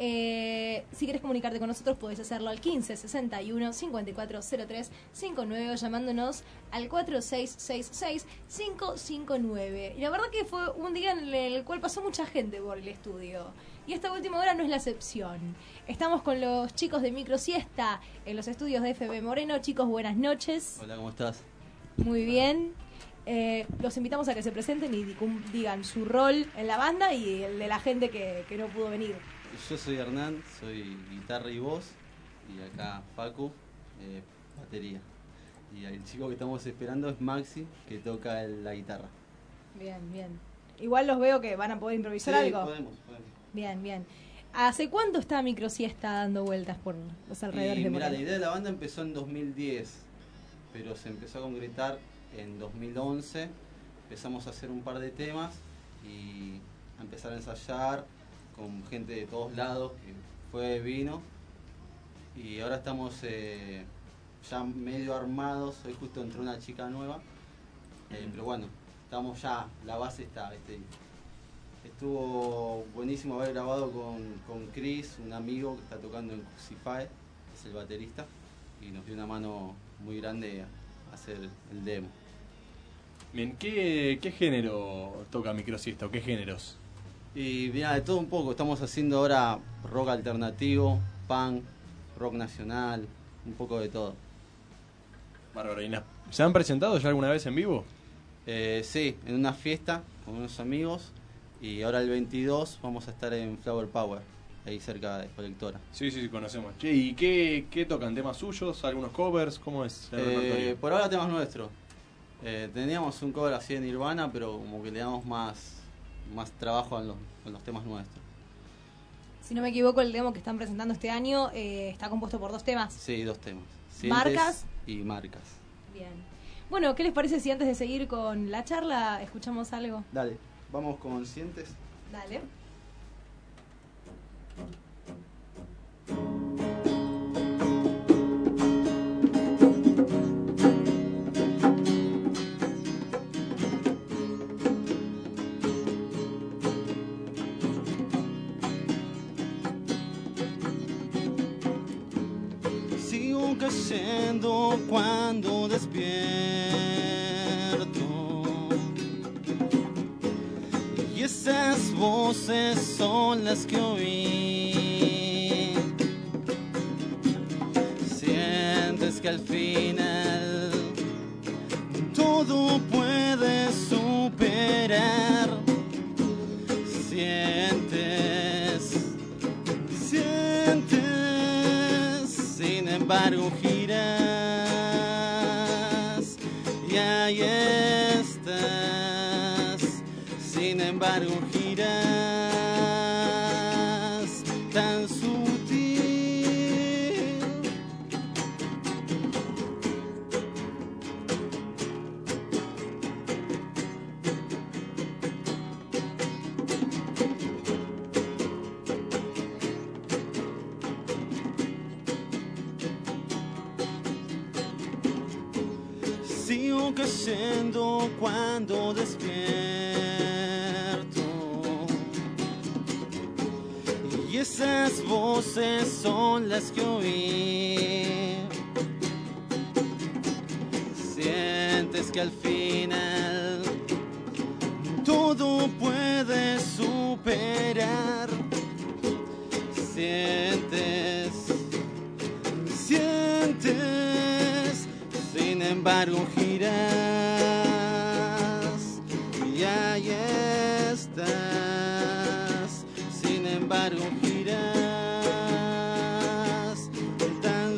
[SPEAKER 4] Si querés comunicarte con nosotros podés hacerlo al 15 61 54 03 59 o llamándonos al 4666 559. Y la verdad que fue un día en el cual pasó mucha gente por el estudio. Y esta última hora no es la excepción. Estamos con los chicos de Microsiesta en los estudios de FM Moreno. Chicos, buenas noches.
[SPEAKER 8] Hola, ¿cómo estás?
[SPEAKER 4] Muy bien. Los invitamos a que se presenten y digan su rol en la banda y el de la gente que no pudo venir.
[SPEAKER 8] Yo soy Hernán, soy guitarra y voz, y acá Facu, batería. Y el chico que estamos esperando es Maxi, que toca la guitarra.
[SPEAKER 4] Bien, bien. Igual los veo que van a poder improvisar algo.
[SPEAKER 8] Podemos.
[SPEAKER 4] Bien, bien. ¿Hace cuánto está Microsiesta dando vueltas por los alrededores de
[SPEAKER 8] Mira,
[SPEAKER 4] Moreno?
[SPEAKER 8] la idea de la banda empezó en 2010, pero se empezó a concretar en 2011. Empezamos a hacer un par de temas y a empezar a ensayar con gente de todos lados, que vino, y ahora estamos ya medio armados. Hoy justo entró una chica nueva, pero bueno, estamos ya, la base está, estuvo buenísimo haber grabado con Chris, un amigo que está tocando en Crucify, es el baterista, y nos dio una mano muy grande a hacer el demo.
[SPEAKER 5] Bien, ¿qué género toca Microsiesta o qué géneros?
[SPEAKER 8] Y mira, de todo un poco. Estamos haciendo ahora rock alternativo, punk, rock nacional, un poco de todo.
[SPEAKER 5] Bárbaro. ¿Se han presentado ya alguna vez en vivo?
[SPEAKER 8] Sí, en una fiesta con unos amigos, y ahora el 22 vamos a estar en Flower Power, ahí cerca de Colectora.
[SPEAKER 5] Sí, conocemos. Che, ¿y qué tocan? ¿Temas suyos? ¿Algunos covers? ¿Cómo es el repertorio?
[SPEAKER 8] Por ahora temas nuestros. Teníamos un cover así en Nirvana, pero como que le damos más trabajo en los temas nuestros.
[SPEAKER 4] Si no me equivoco, el demo que están presentando este año está compuesto por 2 temas.
[SPEAKER 8] Sí, 2 temas.
[SPEAKER 4] ¿Marcas?
[SPEAKER 8] Y Marcas.
[SPEAKER 4] Bien. Bueno, ¿qué les parece si antes de seguir con la charla escuchamos algo?
[SPEAKER 8] Dale, vamos con Sientes.
[SPEAKER 4] Dale.
[SPEAKER 8] Cayendo cuando despierto, y esas voces son las que oí. Sientes que al final todo puede superar. Sin embargo giras y ahí estás. Sin embargo giras.
[SPEAKER 7] Sigo cayendo cuando despierto. Y esas voces son las que oí. Sientes que al final todo puede superar. Sientes, sin embargo giras y ahí estás. Sin embargo giras, tan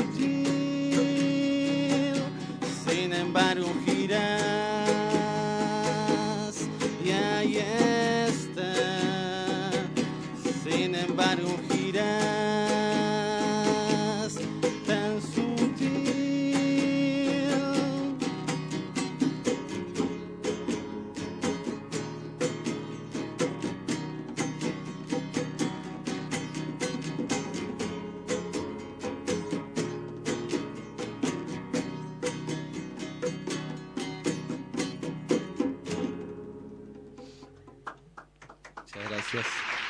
[SPEAKER 7] sutil. Sin embargo giras y ahí estás. Sin embargo giras, tan sutil. Muchas gracias.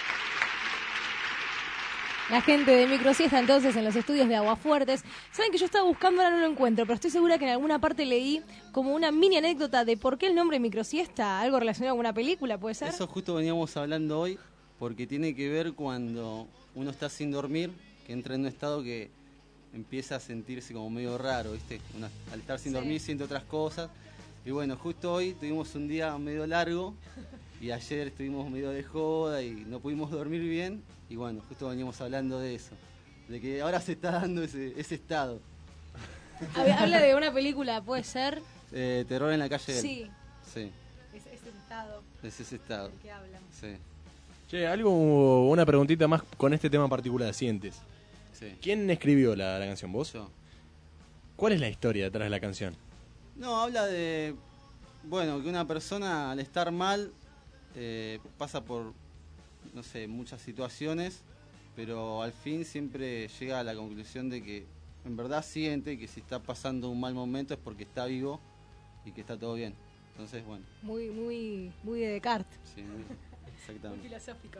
[SPEAKER 4] La gente de Microsiesta entonces en los estudios de Aguafuertes. Saben que yo estaba buscando, ahora no lo encuentro, pero estoy segura que en alguna parte leí como una mini anécdota de por qué el nombre Microsiesta, algo relacionado con una película, ¿puede ser?
[SPEAKER 8] Eso justo veníamos hablando hoy, porque tiene que ver cuando uno está sin dormir, que entra en un estado que empieza a sentirse como medio raro, ¿viste? Al estar sin dormir siente otras cosas. Y bueno, justo hoy tuvimos un día medio largo y ayer estuvimos medio de joda y no pudimos dormir bien. Y bueno, justo veníamos hablando de eso, de que ahora se está dando ese estado.
[SPEAKER 4] Habla de una película, ¿puede ser?
[SPEAKER 8] Terror en la calle del.
[SPEAKER 4] Sí.
[SPEAKER 8] Sí.
[SPEAKER 4] Es ese estado.
[SPEAKER 8] Es ese estado.
[SPEAKER 4] ¿De qué hablan?
[SPEAKER 8] Sí.
[SPEAKER 5] Che, una preguntita más con este tema particular, Sientes.
[SPEAKER 8] Sí.
[SPEAKER 5] ¿Quién escribió la canción? ¿Vos?
[SPEAKER 8] Yo.
[SPEAKER 5] ¿Cuál es la historia detrás de la canción?
[SPEAKER 8] No, habla de, bueno, que una persona al estar mal pasa por, no sé, muchas situaciones, pero al fin siempre llega a la conclusión de que en verdad siente que si está pasando un mal momento es porque está vivo y que está todo bien. Entonces, bueno.
[SPEAKER 4] Muy de Descartes.
[SPEAKER 8] Sí, exactamente.
[SPEAKER 4] Muy filosófico.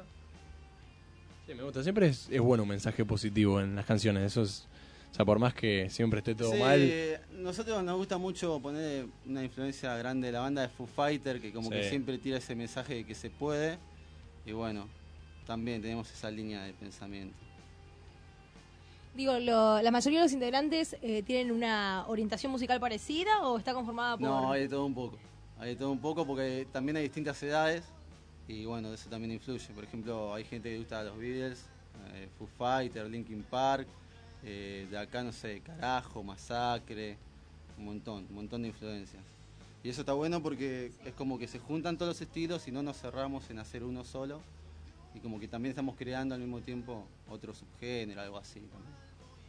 [SPEAKER 5] Sí, me gusta. Siempre es bueno un mensaje positivo en las canciones. Eso es, o sea, por más que siempre esté todo mal.
[SPEAKER 8] Nosotros nos gusta mucho poner una influencia grande de la banda de Foo Fighter, que como que siempre tira ese mensaje de que se puede. Y bueno, también tenemos esa línea de pensamiento.
[SPEAKER 4] Digo, la mayoría de los integrantes tienen una orientación musical parecida o está conformada por...
[SPEAKER 8] No, hay de todo un poco. Hay de todo un poco porque también hay distintas edades y bueno, eso también influye. Por ejemplo, hay gente que gusta los Beatles, Foo Fighter, Linkin Park, de acá no sé, Carajo, Masacre, un montón de influencias. Y eso está bueno porque es como que se juntan todos los estilos y no nos cerramos en hacer uno solo. Y como que también estamos creando al mismo tiempo otro subgénero, algo así también.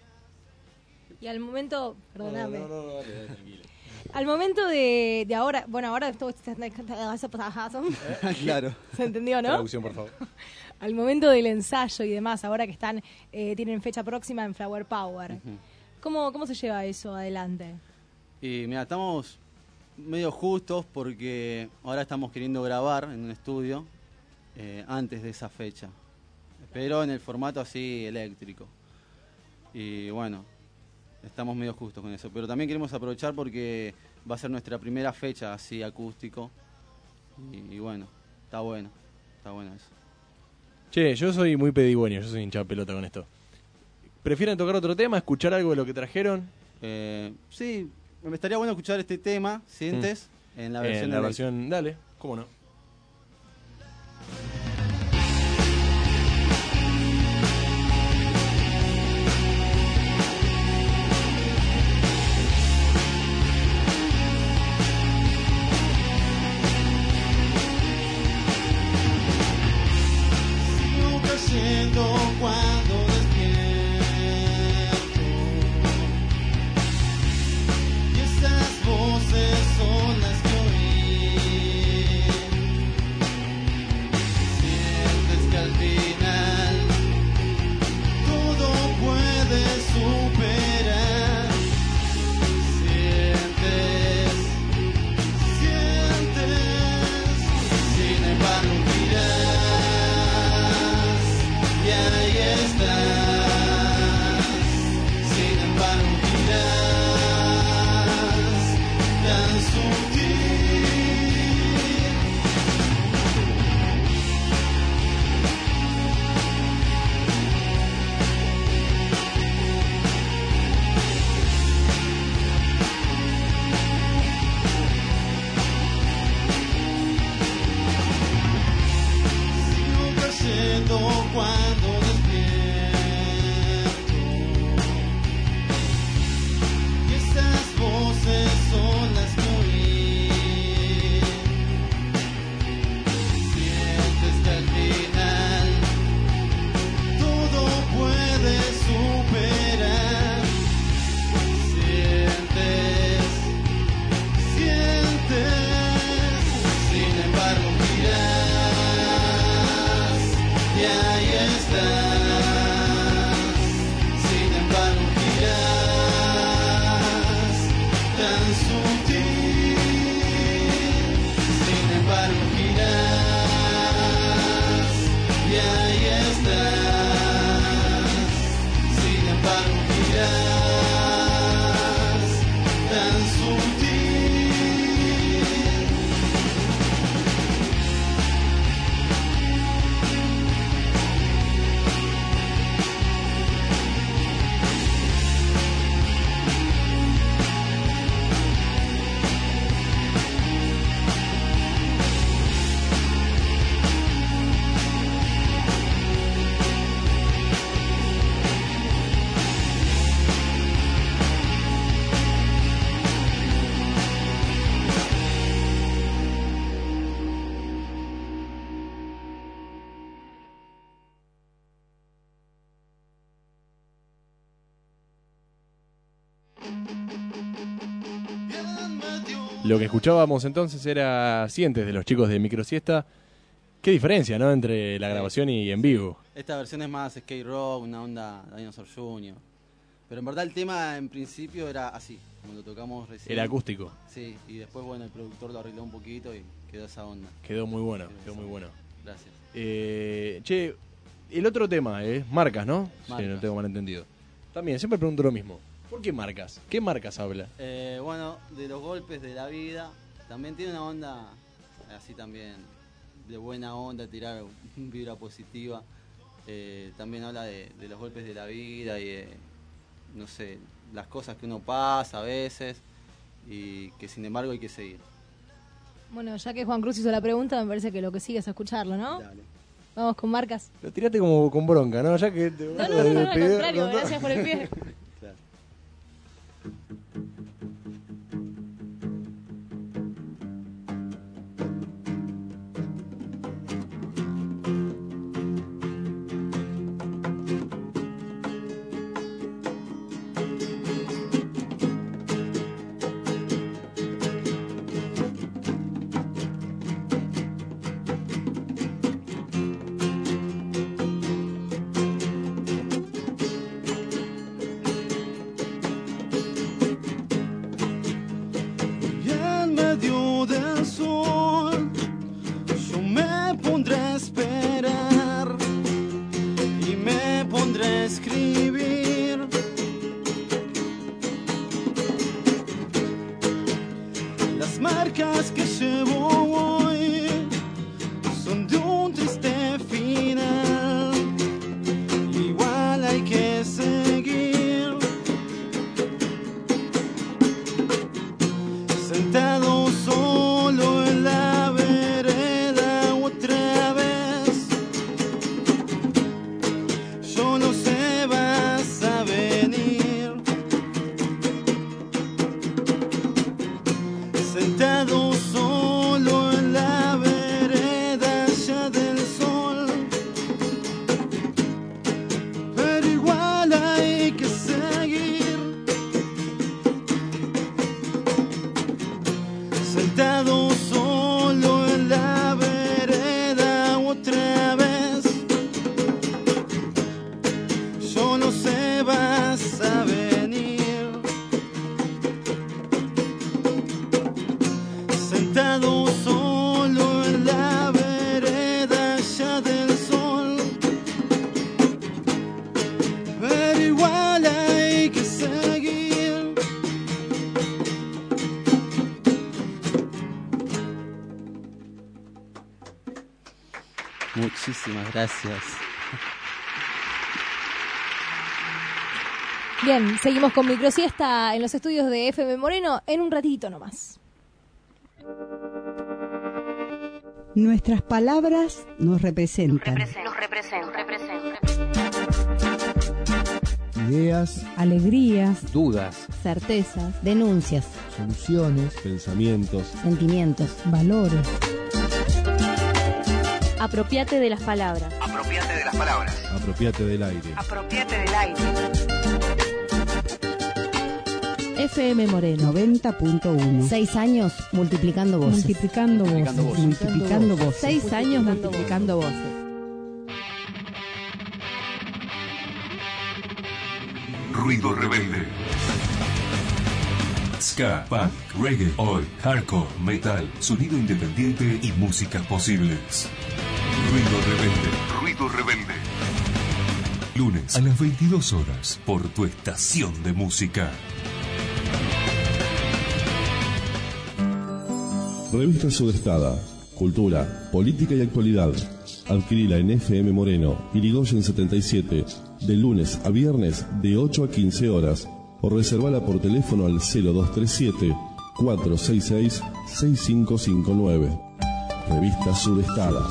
[SPEAKER 4] Y al momento, perdóname.
[SPEAKER 5] No, dale, tranquilo.
[SPEAKER 4] Al momento de ahora, bueno, ahora esto
[SPEAKER 8] Claro.
[SPEAKER 4] ¿Se entendió, no?
[SPEAKER 5] Traducción, por favor.
[SPEAKER 4] Al momento del ensayo y demás, ahora que están tienen fecha próxima en Flower Power. ¿Cómo se lleva eso adelante?
[SPEAKER 8] Y mira, estamos medio justos porque ahora estamos queriendo grabar en un estudio antes de esa fecha, pero en el formato así eléctrico. Y bueno, estamos medio justos con eso, pero también queremos aprovechar porque va a ser nuestra primera fecha así acústico y bueno, está bueno eso.
[SPEAKER 5] Che, yo soy muy pedigüeño, yo soy hincha pelota con esto. ¿Prefieren tocar otro tema, escuchar algo de lo que trajeron?
[SPEAKER 8] Sí, me estaría bueno escuchar este tema, ¿sientes? En la versión.
[SPEAKER 5] En la versión, dale, cómo no.
[SPEAKER 7] Cuando despierto y esas voces son las que oí.
[SPEAKER 5] Lo que escuchábamos entonces era Sientes de los chicos de Microsiesta. Qué diferencia, ¿no? Entre la grabación y en vivo.
[SPEAKER 8] Esta versión es más skate rock, una onda Dinosaur Jr. Pero en verdad el tema en principio era así, como lo tocamos recién.
[SPEAKER 5] Era acústico.
[SPEAKER 8] Sí, y después bueno, el productor lo arregló un poquito y quedó esa onda.
[SPEAKER 5] Quedó muy bueno, quedó muy bueno.
[SPEAKER 8] Gracias.
[SPEAKER 5] Che, el otro tema es marcas, ¿no?
[SPEAKER 8] Marcas.
[SPEAKER 5] Sí, no tengo mal entendido. También, siempre pregunto lo mismo. ¿Por qué marcas? ¿Qué marcas habla?
[SPEAKER 8] Bueno, de los golpes de la vida. También tiene una onda así también de buena onda, tirar vibra positiva. También habla de los golpes de la vida y de, no sé, las cosas que uno pasa a veces y que sin embargo hay que seguir.
[SPEAKER 4] Bueno, ya que Juan Cruz hizo la pregunta, me parece que lo que sigue es escucharlo, ¿no?
[SPEAKER 8] Dale.
[SPEAKER 4] Vamos con marcas.
[SPEAKER 5] Lo tiraste como con bronca, ¿no? Ya que
[SPEAKER 4] No, al contrario, gracias por el pie.
[SPEAKER 8] Claro. Muchísimas gracias.
[SPEAKER 4] Bien, seguimos con Microsiesta en los estudios de FM Moreno en un ratito nomás.
[SPEAKER 10] Nuestras palabras nos representan.
[SPEAKER 19] Nos representan.
[SPEAKER 11] Ideas,
[SPEAKER 10] Alegrías,
[SPEAKER 11] dudas,
[SPEAKER 10] certezas, denuncias,
[SPEAKER 11] soluciones, pensamientos.
[SPEAKER 10] sentimientos, valores.
[SPEAKER 18] Apropiate de las palabras.
[SPEAKER 14] Apropiate de las palabras.
[SPEAKER 11] Apropiate del aire.
[SPEAKER 19] Apropiate del aire.
[SPEAKER 10] FM Moreno 90.1.
[SPEAKER 16] 6 años multiplicando voces.
[SPEAKER 10] Multiplicando voces. Multiplicando voces.
[SPEAKER 18] 6 años multiplicando voces.
[SPEAKER 9] Ruido rebelde. Ska, punk, reggae, oi, hardcore, metal, sonido independiente y músicas posibles. Ruido rebelde. Ruido rebelde. Lunes a las 22 horas por tu estación de música.
[SPEAKER 11] Revista Sudestada. Cultura, política y actualidad. Adquirila en FM Moreno, Irigoyen 77, de lunes a viernes de 8 a 15 horas. O reservala por teléfono al 0237-466-6559. Revista Sudestada.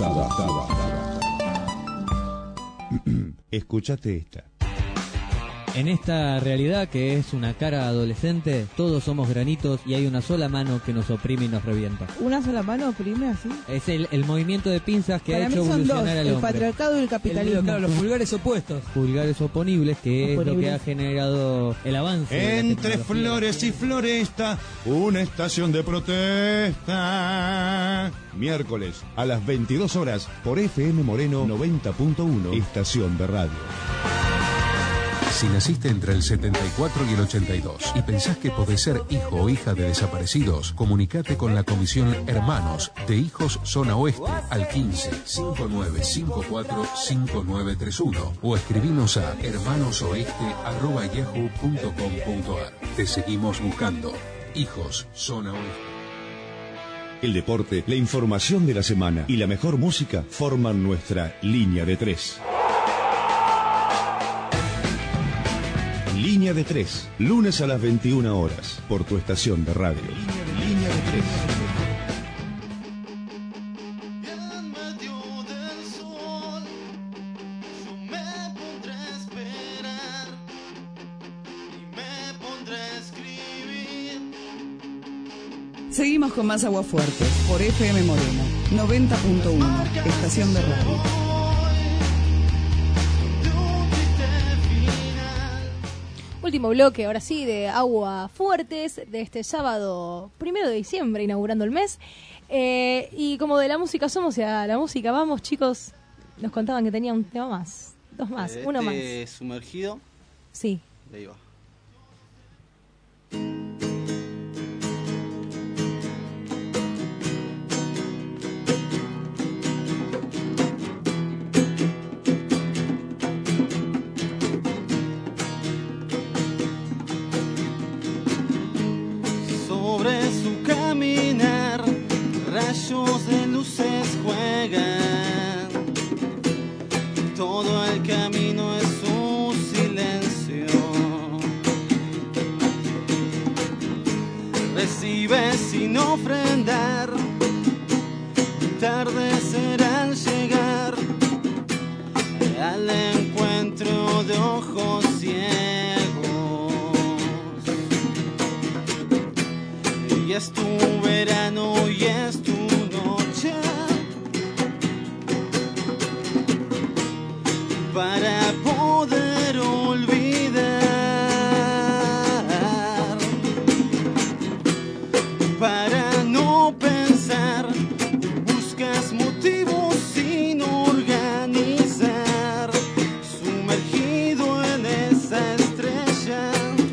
[SPEAKER 12] Escúchate esta. En esta realidad que es una cara adolescente, todos somos granitos y hay una sola mano que nos oprime y nos revienta.
[SPEAKER 13] ¿Una sola mano oprime así?
[SPEAKER 12] Es el movimiento de pinzas que
[SPEAKER 13] Para
[SPEAKER 12] ha
[SPEAKER 13] mí
[SPEAKER 12] hecho
[SPEAKER 13] son
[SPEAKER 12] evolucionar
[SPEAKER 13] dos,
[SPEAKER 12] al
[SPEAKER 13] el
[SPEAKER 12] hombre.
[SPEAKER 13] patriarcado y el capitalismo.
[SPEAKER 12] Claro, los pulgares opuestos. Pulgares oponibles, que es lo que ha generado el avance. de la
[SPEAKER 21] Entre
[SPEAKER 12] tecnología.
[SPEAKER 21] flores y floresta, una estación de protesta. Miércoles a las 22 horas por FM Moreno 90.1, estación de radio.
[SPEAKER 9] Si naciste entre el 74 y el 82 y pensás que podés ser hijo o hija de desaparecidos, comunicate con la Comisión Hermanos de Hijos Zona Oeste al 15 5954 5931 o escribinos a hermanosoeste@yahoo.com.ar. Te seguimos buscando. Hijos Zona Oeste.
[SPEAKER 21] El deporte, la información de la semana y la mejor música forman nuestra línea de 3. Línea de 3, lunes a las 21 horas, por tu estación de radio. Línea de 3.
[SPEAKER 3] Seguimos con más Aguafuerte por FM Moreno 90.1, estación de radio.
[SPEAKER 4] Último bloque, ahora sí, de Aguafuertes de este sábado 1 de diciembre, inaugurando el mes. Y como de la música somos y a la música vamos, chicos. Nos contaban que tenía un tema más, dos más, uno más.
[SPEAKER 8] Sumergido.
[SPEAKER 4] Sí.
[SPEAKER 8] De ahí va.
[SPEAKER 7] Sobre su caminar, rayos de luces juegan. Todo el camino es un silencio. Recibe sin ofrendar, tardecerá al llegar al encuentro de ojos ciegos. Y es tu verano y es tu noche para poder olvidar, para no pensar, buscas motivos sin organizar, sumergido en esa estrella.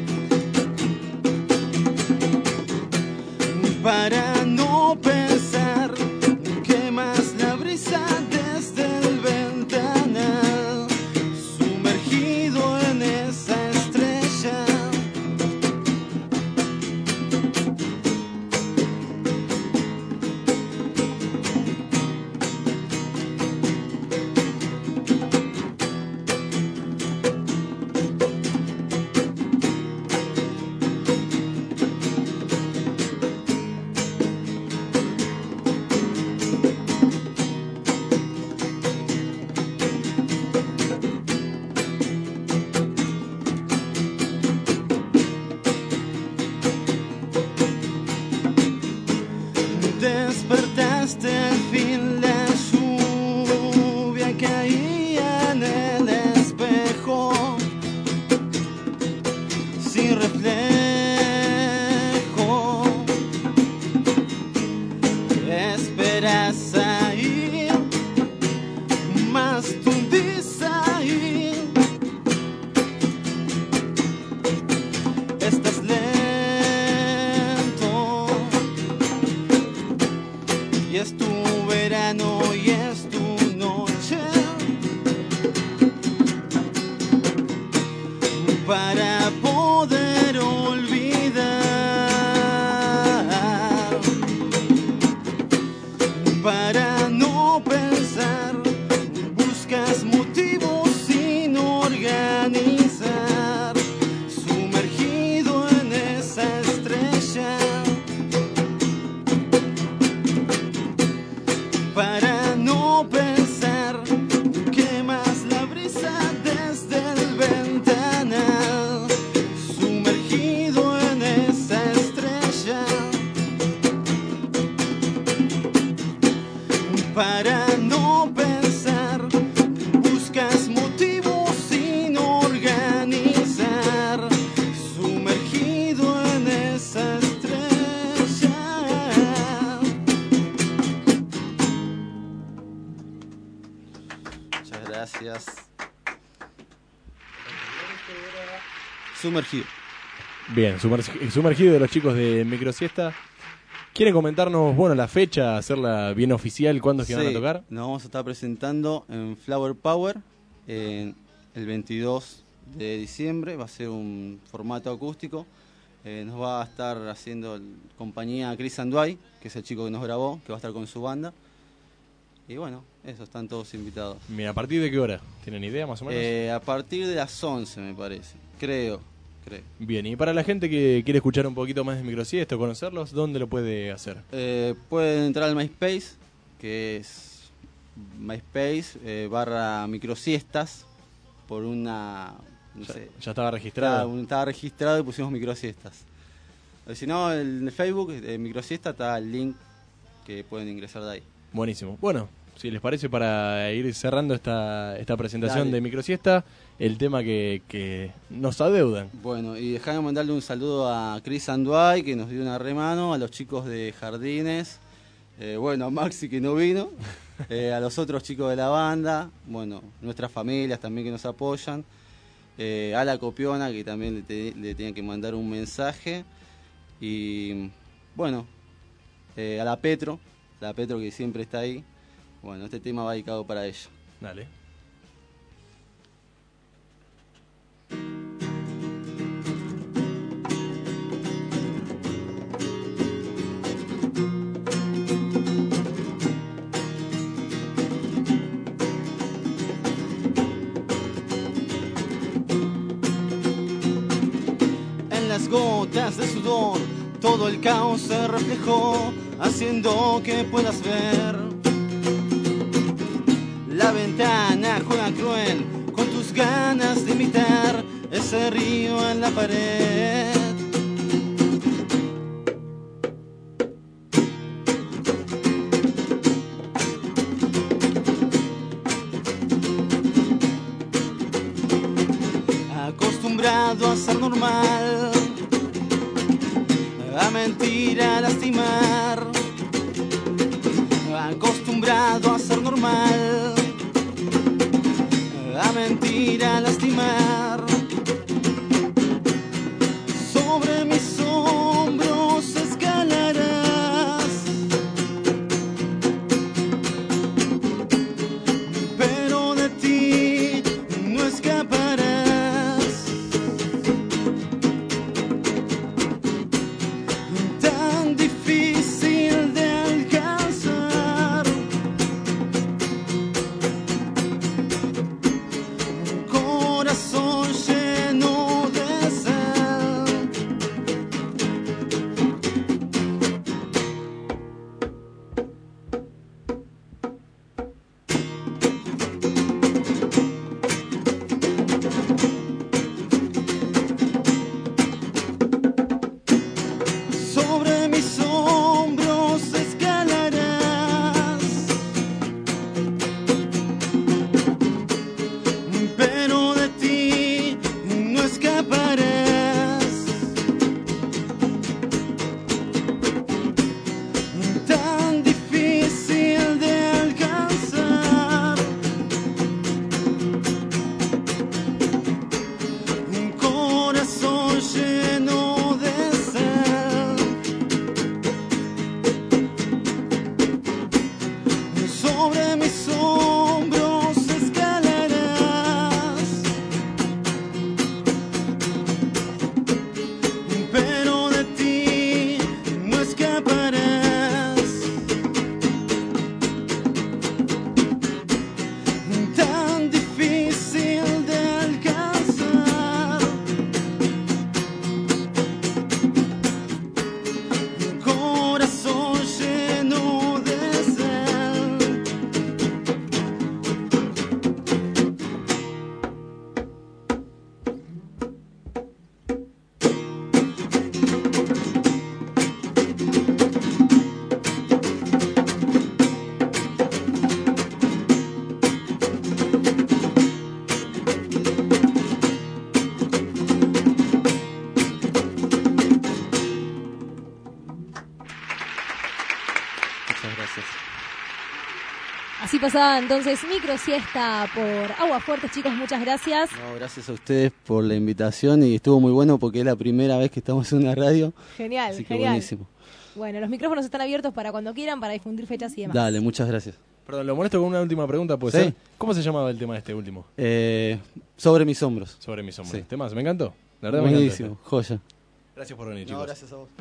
[SPEAKER 7] Para no pensar, quemas la brisa desde el ventanal, sumergido en esa estrella. Despertaste al fin, la lluvia caía en el espejo, sin reflejo. Esperas ahí, más tú dices ahí. Estás lento y es tu verano y es tu noche para poder olvidar, para no pensar, buscas motivos sin organizar, sumergido en esa estrella.
[SPEAKER 8] Gracias. Sumergido.
[SPEAKER 5] Bien, sumergido de los chicos de Microsiesta. ¿Quieren comentarnos, bueno, la fecha, hacerla bien oficial, cuándo es que van a tocar?
[SPEAKER 8] Nos vamos a estar presentando en Flower Power el 22 de diciembre. Va a ser un formato acústico. Nos va a estar haciendo compañía Chris Anduay, que es el chico que nos grabó, que va a estar con su banda. Y bueno, eso, están todos invitados.
[SPEAKER 5] Bien, ¿a partir de qué hora? ¿Tienen idea más o menos?
[SPEAKER 8] A partir de las 11 me parece, creo.
[SPEAKER 5] Bien, y para la gente que quiere escuchar un poquito más de Microsiesta o conocerlos, ¿dónde lo puede hacer?
[SPEAKER 8] Pueden entrar al MySpace, que es MySpace / Microsiestas, por una... No sé,
[SPEAKER 5] ya estaba registrado.
[SPEAKER 8] Estaba registrado y pusimos Microsiestas. Si no, en el Facebook de Microsiesta está el link que pueden ingresar de ahí.
[SPEAKER 5] Buenísimo. Bueno, si les parece, para ir cerrando esta presentación
[SPEAKER 8] Dale.
[SPEAKER 5] de Microsiesta, el tema que nos adeudan.
[SPEAKER 8] Bueno, y dejame mandarle un saludo a Chris Anduay, que nos dio una remano, a los chicos de Jardines, bueno, a Maxi, que no vino, a los otros chicos de la banda, bueno, nuestras familias también que nos apoyan, a la Copiona, que también le tenían que mandar un mensaje, y bueno, a la Petro que siempre está ahí. Bueno, este tema va dedicado para ella.
[SPEAKER 5] Dale.
[SPEAKER 7] En las gotas de sudor, todo el caos se reflejó, haciendo que puedas ver. La ventana juega cruel con tus ganas de imitar ese río en la pared. Acostumbrado a ser normal, a mentir, a lastimar. Acostumbrado a ser normal, a mentir, a lastimar. Sobre mis hombros escalarás, pero de ti no escaparás. Tan difícil de alcanzar, corazón lleno de sal. Sobre mis hombros escalarás, pero de ti no escaparás. Tan difícil de alcanzar, un corazón lleno de sal. Sobre mis hombros escalarás, pero de ti no escaparás. Tan difícil de alcanzar, corazón lleno de sal. Muchas gracias.
[SPEAKER 4] Así pasaba entonces Micro Siesta por Aguafuertes, chicos, muchas gracias.
[SPEAKER 8] No, gracias a ustedes por la invitación y estuvo muy bueno porque es la primera vez que estamos en una radio.
[SPEAKER 4] Genial,
[SPEAKER 8] así que
[SPEAKER 4] genial.
[SPEAKER 8] buenísimo.
[SPEAKER 4] Bueno, los micrófonos están abiertos para cuando quieran, para difundir fechas y demás.
[SPEAKER 8] Dale, muchas gracias.
[SPEAKER 5] Perdón, lo molesto con una última pregunta, ¿puede
[SPEAKER 8] ¿Sí?
[SPEAKER 5] ser? ¿Cómo se llamaba el tema de este último?
[SPEAKER 8] Sobre mis hombros.
[SPEAKER 5] Sobre mis hombros.
[SPEAKER 8] Sí.
[SPEAKER 5] ¿Temas? ¿Me encantó? La verdad
[SPEAKER 8] buenísimo,
[SPEAKER 5] me encantó.
[SPEAKER 8] joya.
[SPEAKER 5] Gracias por venir,
[SPEAKER 8] No,
[SPEAKER 5] chicos.
[SPEAKER 8] gracias a vos.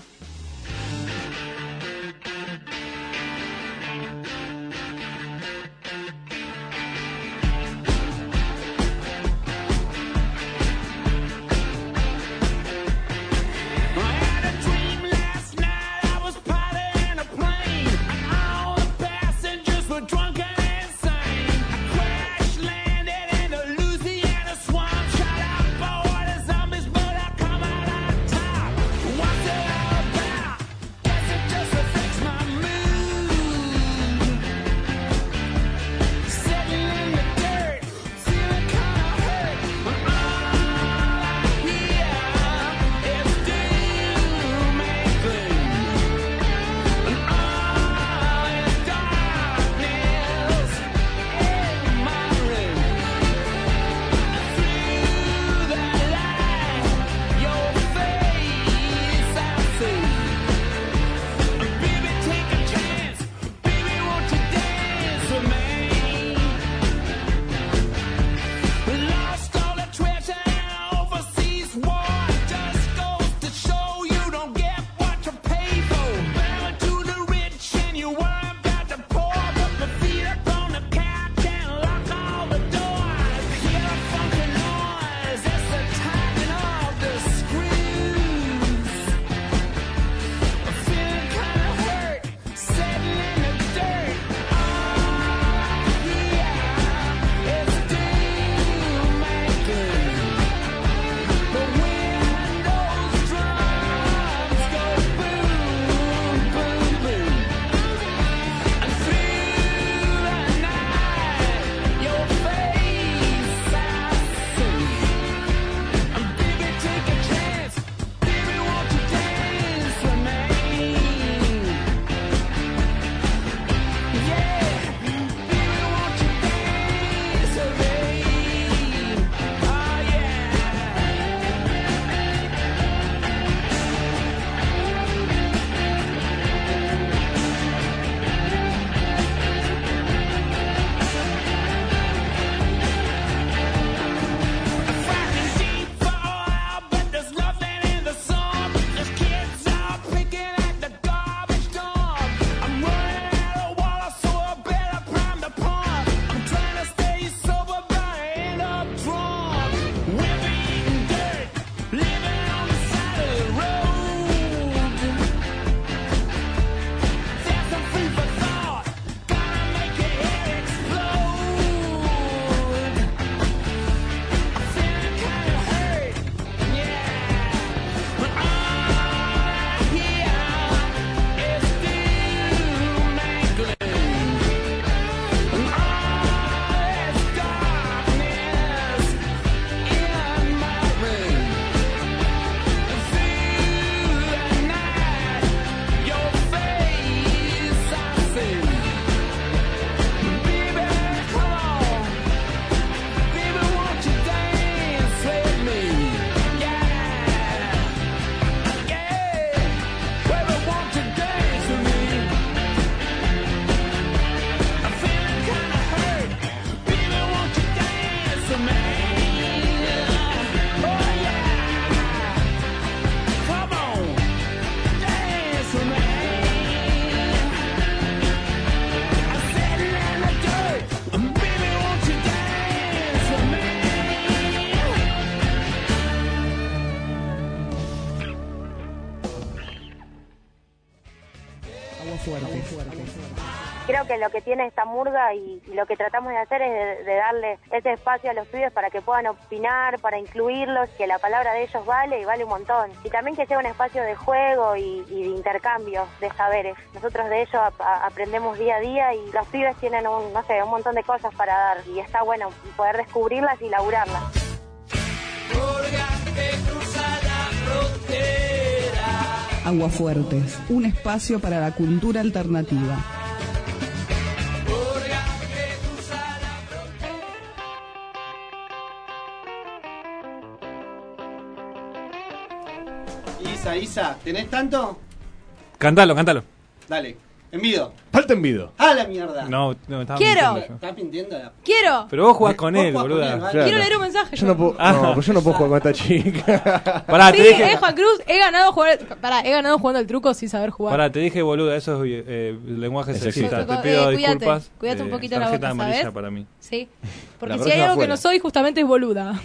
[SPEAKER 15] Creo que lo que tiene esta murga y lo que tratamos de hacer es de darle ese espacio a los pibes para que puedan opinar, para incluirlos, que la palabra de ellos vale y vale un montón. Y también que sea un espacio de juego y de intercambio de saberes. Nosotros de ello aprendemos día a día y los pibes tienen un montón de cosas para dar y está bueno poder descubrirlas y laburarlas.
[SPEAKER 3] Aguafuertes, un espacio para la cultura alternativa.
[SPEAKER 1] Isa, ¿tenés tanto?
[SPEAKER 2] Cántalo.
[SPEAKER 1] Dale, envido.
[SPEAKER 5] Falta envido.
[SPEAKER 1] ¡A la mierda!
[SPEAKER 2] No, estaba
[SPEAKER 4] Quiero.
[SPEAKER 2] mintiendo yo.
[SPEAKER 1] ¿Estás mintiendo?
[SPEAKER 4] Quiero.
[SPEAKER 2] Pero vos jugás con
[SPEAKER 1] Vos
[SPEAKER 2] él,
[SPEAKER 1] jugás con
[SPEAKER 2] boluda.
[SPEAKER 1] él, ¿vale?
[SPEAKER 5] Claro.
[SPEAKER 4] Quiero leer un mensaje.
[SPEAKER 5] Yo no puedo, pues yo no puedo jugar con esta chica.
[SPEAKER 2] Pará,
[SPEAKER 4] Sí,
[SPEAKER 2] te dije.
[SPEAKER 4] Juan Cruz, he ganado jugando al truco sin saber jugar.
[SPEAKER 2] Pará, te dije, boluda, eso es lenguaje
[SPEAKER 5] Es
[SPEAKER 2] sexista.
[SPEAKER 4] sexista.
[SPEAKER 2] Te pido
[SPEAKER 4] Cuídate,
[SPEAKER 2] disculpas.
[SPEAKER 4] cuídate un poquito la
[SPEAKER 2] tarjeta
[SPEAKER 4] boca,
[SPEAKER 2] amarilla
[SPEAKER 4] ¿sabes?
[SPEAKER 2] para mí.
[SPEAKER 4] Sí, porque
[SPEAKER 5] La
[SPEAKER 4] si hay
[SPEAKER 5] próxima
[SPEAKER 4] algo que
[SPEAKER 5] fuera.
[SPEAKER 4] no soy, justamente es boluda.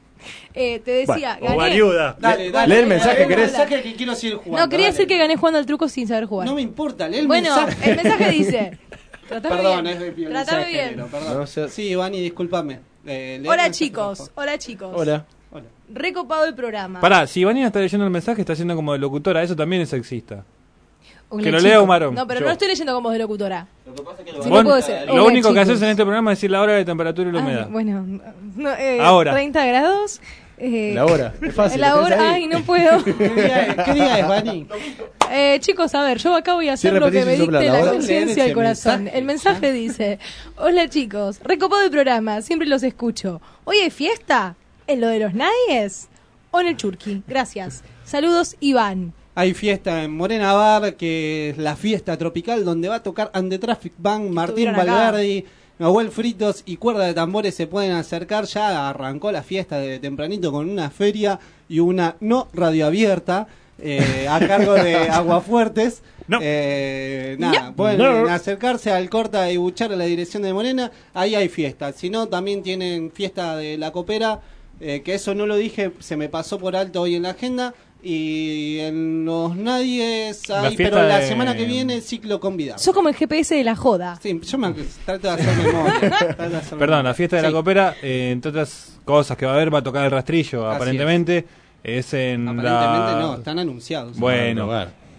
[SPEAKER 4] Te decía,
[SPEAKER 5] Bueno, o
[SPEAKER 4] gané.
[SPEAKER 5] ayuda.
[SPEAKER 1] Dale.
[SPEAKER 5] Lee el mensaje,
[SPEAKER 1] Lee el
[SPEAKER 5] ¿querés?
[SPEAKER 1] mensaje que quiero seguir jugando.
[SPEAKER 4] No, quería
[SPEAKER 1] dale.
[SPEAKER 4] decir que gané jugando al truco sin saber jugar.
[SPEAKER 1] No me importa, lee el
[SPEAKER 4] Bueno,
[SPEAKER 1] mensaje.
[SPEAKER 4] el mensaje dice... Tratame
[SPEAKER 1] Perdón,
[SPEAKER 4] bien.
[SPEAKER 1] es de violencia
[SPEAKER 4] Tratame
[SPEAKER 1] de
[SPEAKER 4] bien.
[SPEAKER 1] género, perdón.
[SPEAKER 5] No sé.
[SPEAKER 1] Sí, Ivani, discúlpame. Lee el
[SPEAKER 4] Hola
[SPEAKER 1] mensaje,
[SPEAKER 4] chicos,
[SPEAKER 1] por
[SPEAKER 4] hola chicos.
[SPEAKER 5] Hola.
[SPEAKER 4] Recopado el programa.
[SPEAKER 2] Pará, si Vanina está leyendo el mensaje, está haciendo como de locutora. Eso también es sexista.
[SPEAKER 4] Hola,
[SPEAKER 2] que lo
[SPEAKER 4] chicos.
[SPEAKER 2] lea Humarón.
[SPEAKER 4] No, pero
[SPEAKER 2] Yo.
[SPEAKER 4] no estoy leyendo con voz de locutora. Sí,
[SPEAKER 2] Vos,
[SPEAKER 4] no puedo ser.
[SPEAKER 2] lo
[SPEAKER 4] Hola,
[SPEAKER 2] único que
[SPEAKER 4] chicos.
[SPEAKER 2] haces en este programa es decir la hora, la temperatura y la humedad.
[SPEAKER 4] Bueno, no,
[SPEAKER 2] Ahora.
[SPEAKER 4] 30 grados.
[SPEAKER 5] La hora, es fácil.
[SPEAKER 4] La
[SPEAKER 5] lo tenés
[SPEAKER 4] hora,
[SPEAKER 5] ahí.
[SPEAKER 4] ay, no puedo.
[SPEAKER 1] ¿Qué día es, Vani?
[SPEAKER 4] Chicos, a ver, yo acá voy a hacer
[SPEAKER 5] Sí,
[SPEAKER 4] lo que
[SPEAKER 5] repetís
[SPEAKER 4] me
[SPEAKER 5] y sopla
[SPEAKER 4] dicte
[SPEAKER 5] la
[SPEAKER 4] la
[SPEAKER 5] hora.
[SPEAKER 4] conciencia y
[SPEAKER 1] Ese
[SPEAKER 4] el corazón.
[SPEAKER 1] mensaje,
[SPEAKER 4] El mensaje dice: Hola chicos, recopado el programa, siempre los escucho. ¿Hoy hay fiesta? ¿En lo de los nadies? ¿O en el Churqui? Gracias. Saludos, Iván.
[SPEAKER 1] Hay fiesta en Morena Bar, que es la fiesta tropical, donde va a tocar And the Traffic Band, Martín
[SPEAKER 4] Estuvieron acá.
[SPEAKER 1] Valverdi, Nahuel Fritos y Cuerda de Tambores se pueden acercar. Ya arrancó la fiesta de tempranito con una feria y una no radio abierta a cargo de Aguafuertes.
[SPEAKER 2] No.
[SPEAKER 1] Nada, pueden acercarse al Corta y Buchar a la dirección de Morena, ahí hay fiesta. Si no, también tienen fiesta de la Copera, que eso no lo dije, se me pasó por alto hoy en la agenda. Y en los nadies hay,
[SPEAKER 2] fiesta
[SPEAKER 1] pero la
[SPEAKER 2] de-
[SPEAKER 1] semana que viene ciclo convidado.
[SPEAKER 4] Sos como el GPS de la joda.
[SPEAKER 1] Sí, yo trato de hacer memoria. trato de hacer
[SPEAKER 2] Perdón,
[SPEAKER 1] memoria.
[SPEAKER 2] la fiesta de la
[SPEAKER 1] Sí.
[SPEAKER 2] Copera, entre otras cosas que va a haber, va a tocar el rastrillo,
[SPEAKER 1] Así
[SPEAKER 2] aparentemente. Es en
[SPEAKER 1] Aparentemente
[SPEAKER 2] la...
[SPEAKER 1] no, están anunciados.
[SPEAKER 2] Bueno,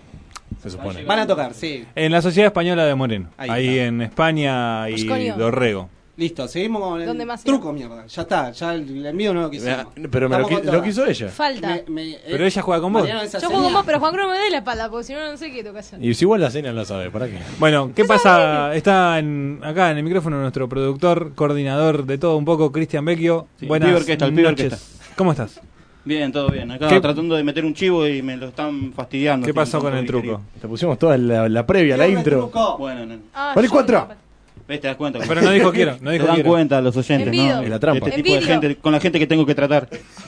[SPEAKER 5] Se supone.
[SPEAKER 1] Van a tocar, sí.
[SPEAKER 2] en la Sociedad Española de Moreno,
[SPEAKER 1] Ahí
[SPEAKER 2] ahí
[SPEAKER 1] está.
[SPEAKER 2] en España y
[SPEAKER 4] Moscoño.
[SPEAKER 2] Dorrego.
[SPEAKER 1] Listo, seguimos con
[SPEAKER 4] ¿Dónde
[SPEAKER 1] el
[SPEAKER 4] más
[SPEAKER 1] truco, mierda. Ya está, ya el envío no lo quisimos.
[SPEAKER 5] Pero me
[SPEAKER 1] Estamos con
[SPEAKER 5] lo
[SPEAKER 1] todas.
[SPEAKER 5] quiso ella.
[SPEAKER 4] Falta.
[SPEAKER 2] Pero ella juega con vos.
[SPEAKER 1] Mariano, esa
[SPEAKER 4] Yo juego con
[SPEAKER 1] seña-
[SPEAKER 4] vos, pero Juan Cruz me dé la espalda, porque si no, no sé qué toca hacer.
[SPEAKER 5] Y si igual la cena la sabe, ¿para qué?
[SPEAKER 2] Bueno, ¿qué pasa? Está acá en el micrófono nuestro productor, coordinador de todo un poco, Cristian Vecchio.
[SPEAKER 17] Sí,
[SPEAKER 2] Buenas
[SPEAKER 17] el pibe orquesta, el pibe
[SPEAKER 2] noches.
[SPEAKER 17] orquesta.
[SPEAKER 2] ¿Cómo estás?
[SPEAKER 17] Bien, todo bien. Acá
[SPEAKER 2] ¿Qué-
[SPEAKER 17] tratando de meter un chivo y me lo están fastidiando.
[SPEAKER 2] ¿Qué
[SPEAKER 17] así
[SPEAKER 2] pasó
[SPEAKER 17] que
[SPEAKER 2] con el
[SPEAKER 17] tanto
[SPEAKER 2] truco?
[SPEAKER 5] Te pusimos toda la previa, la intro.
[SPEAKER 17] Bueno, no.
[SPEAKER 5] ¿Vale cuatro?
[SPEAKER 17] ¿Ves? Te das cuenta.
[SPEAKER 2] Pero no dijo quiero, no dijo
[SPEAKER 17] Te dan
[SPEAKER 2] quiero.
[SPEAKER 17] cuenta los oyentes,
[SPEAKER 4] Envidio.
[SPEAKER 17] ¿no?
[SPEAKER 5] Es la trampa.
[SPEAKER 17] Este tipo de
[SPEAKER 4] Envidio.
[SPEAKER 17] gente, con la gente que tengo que tratar.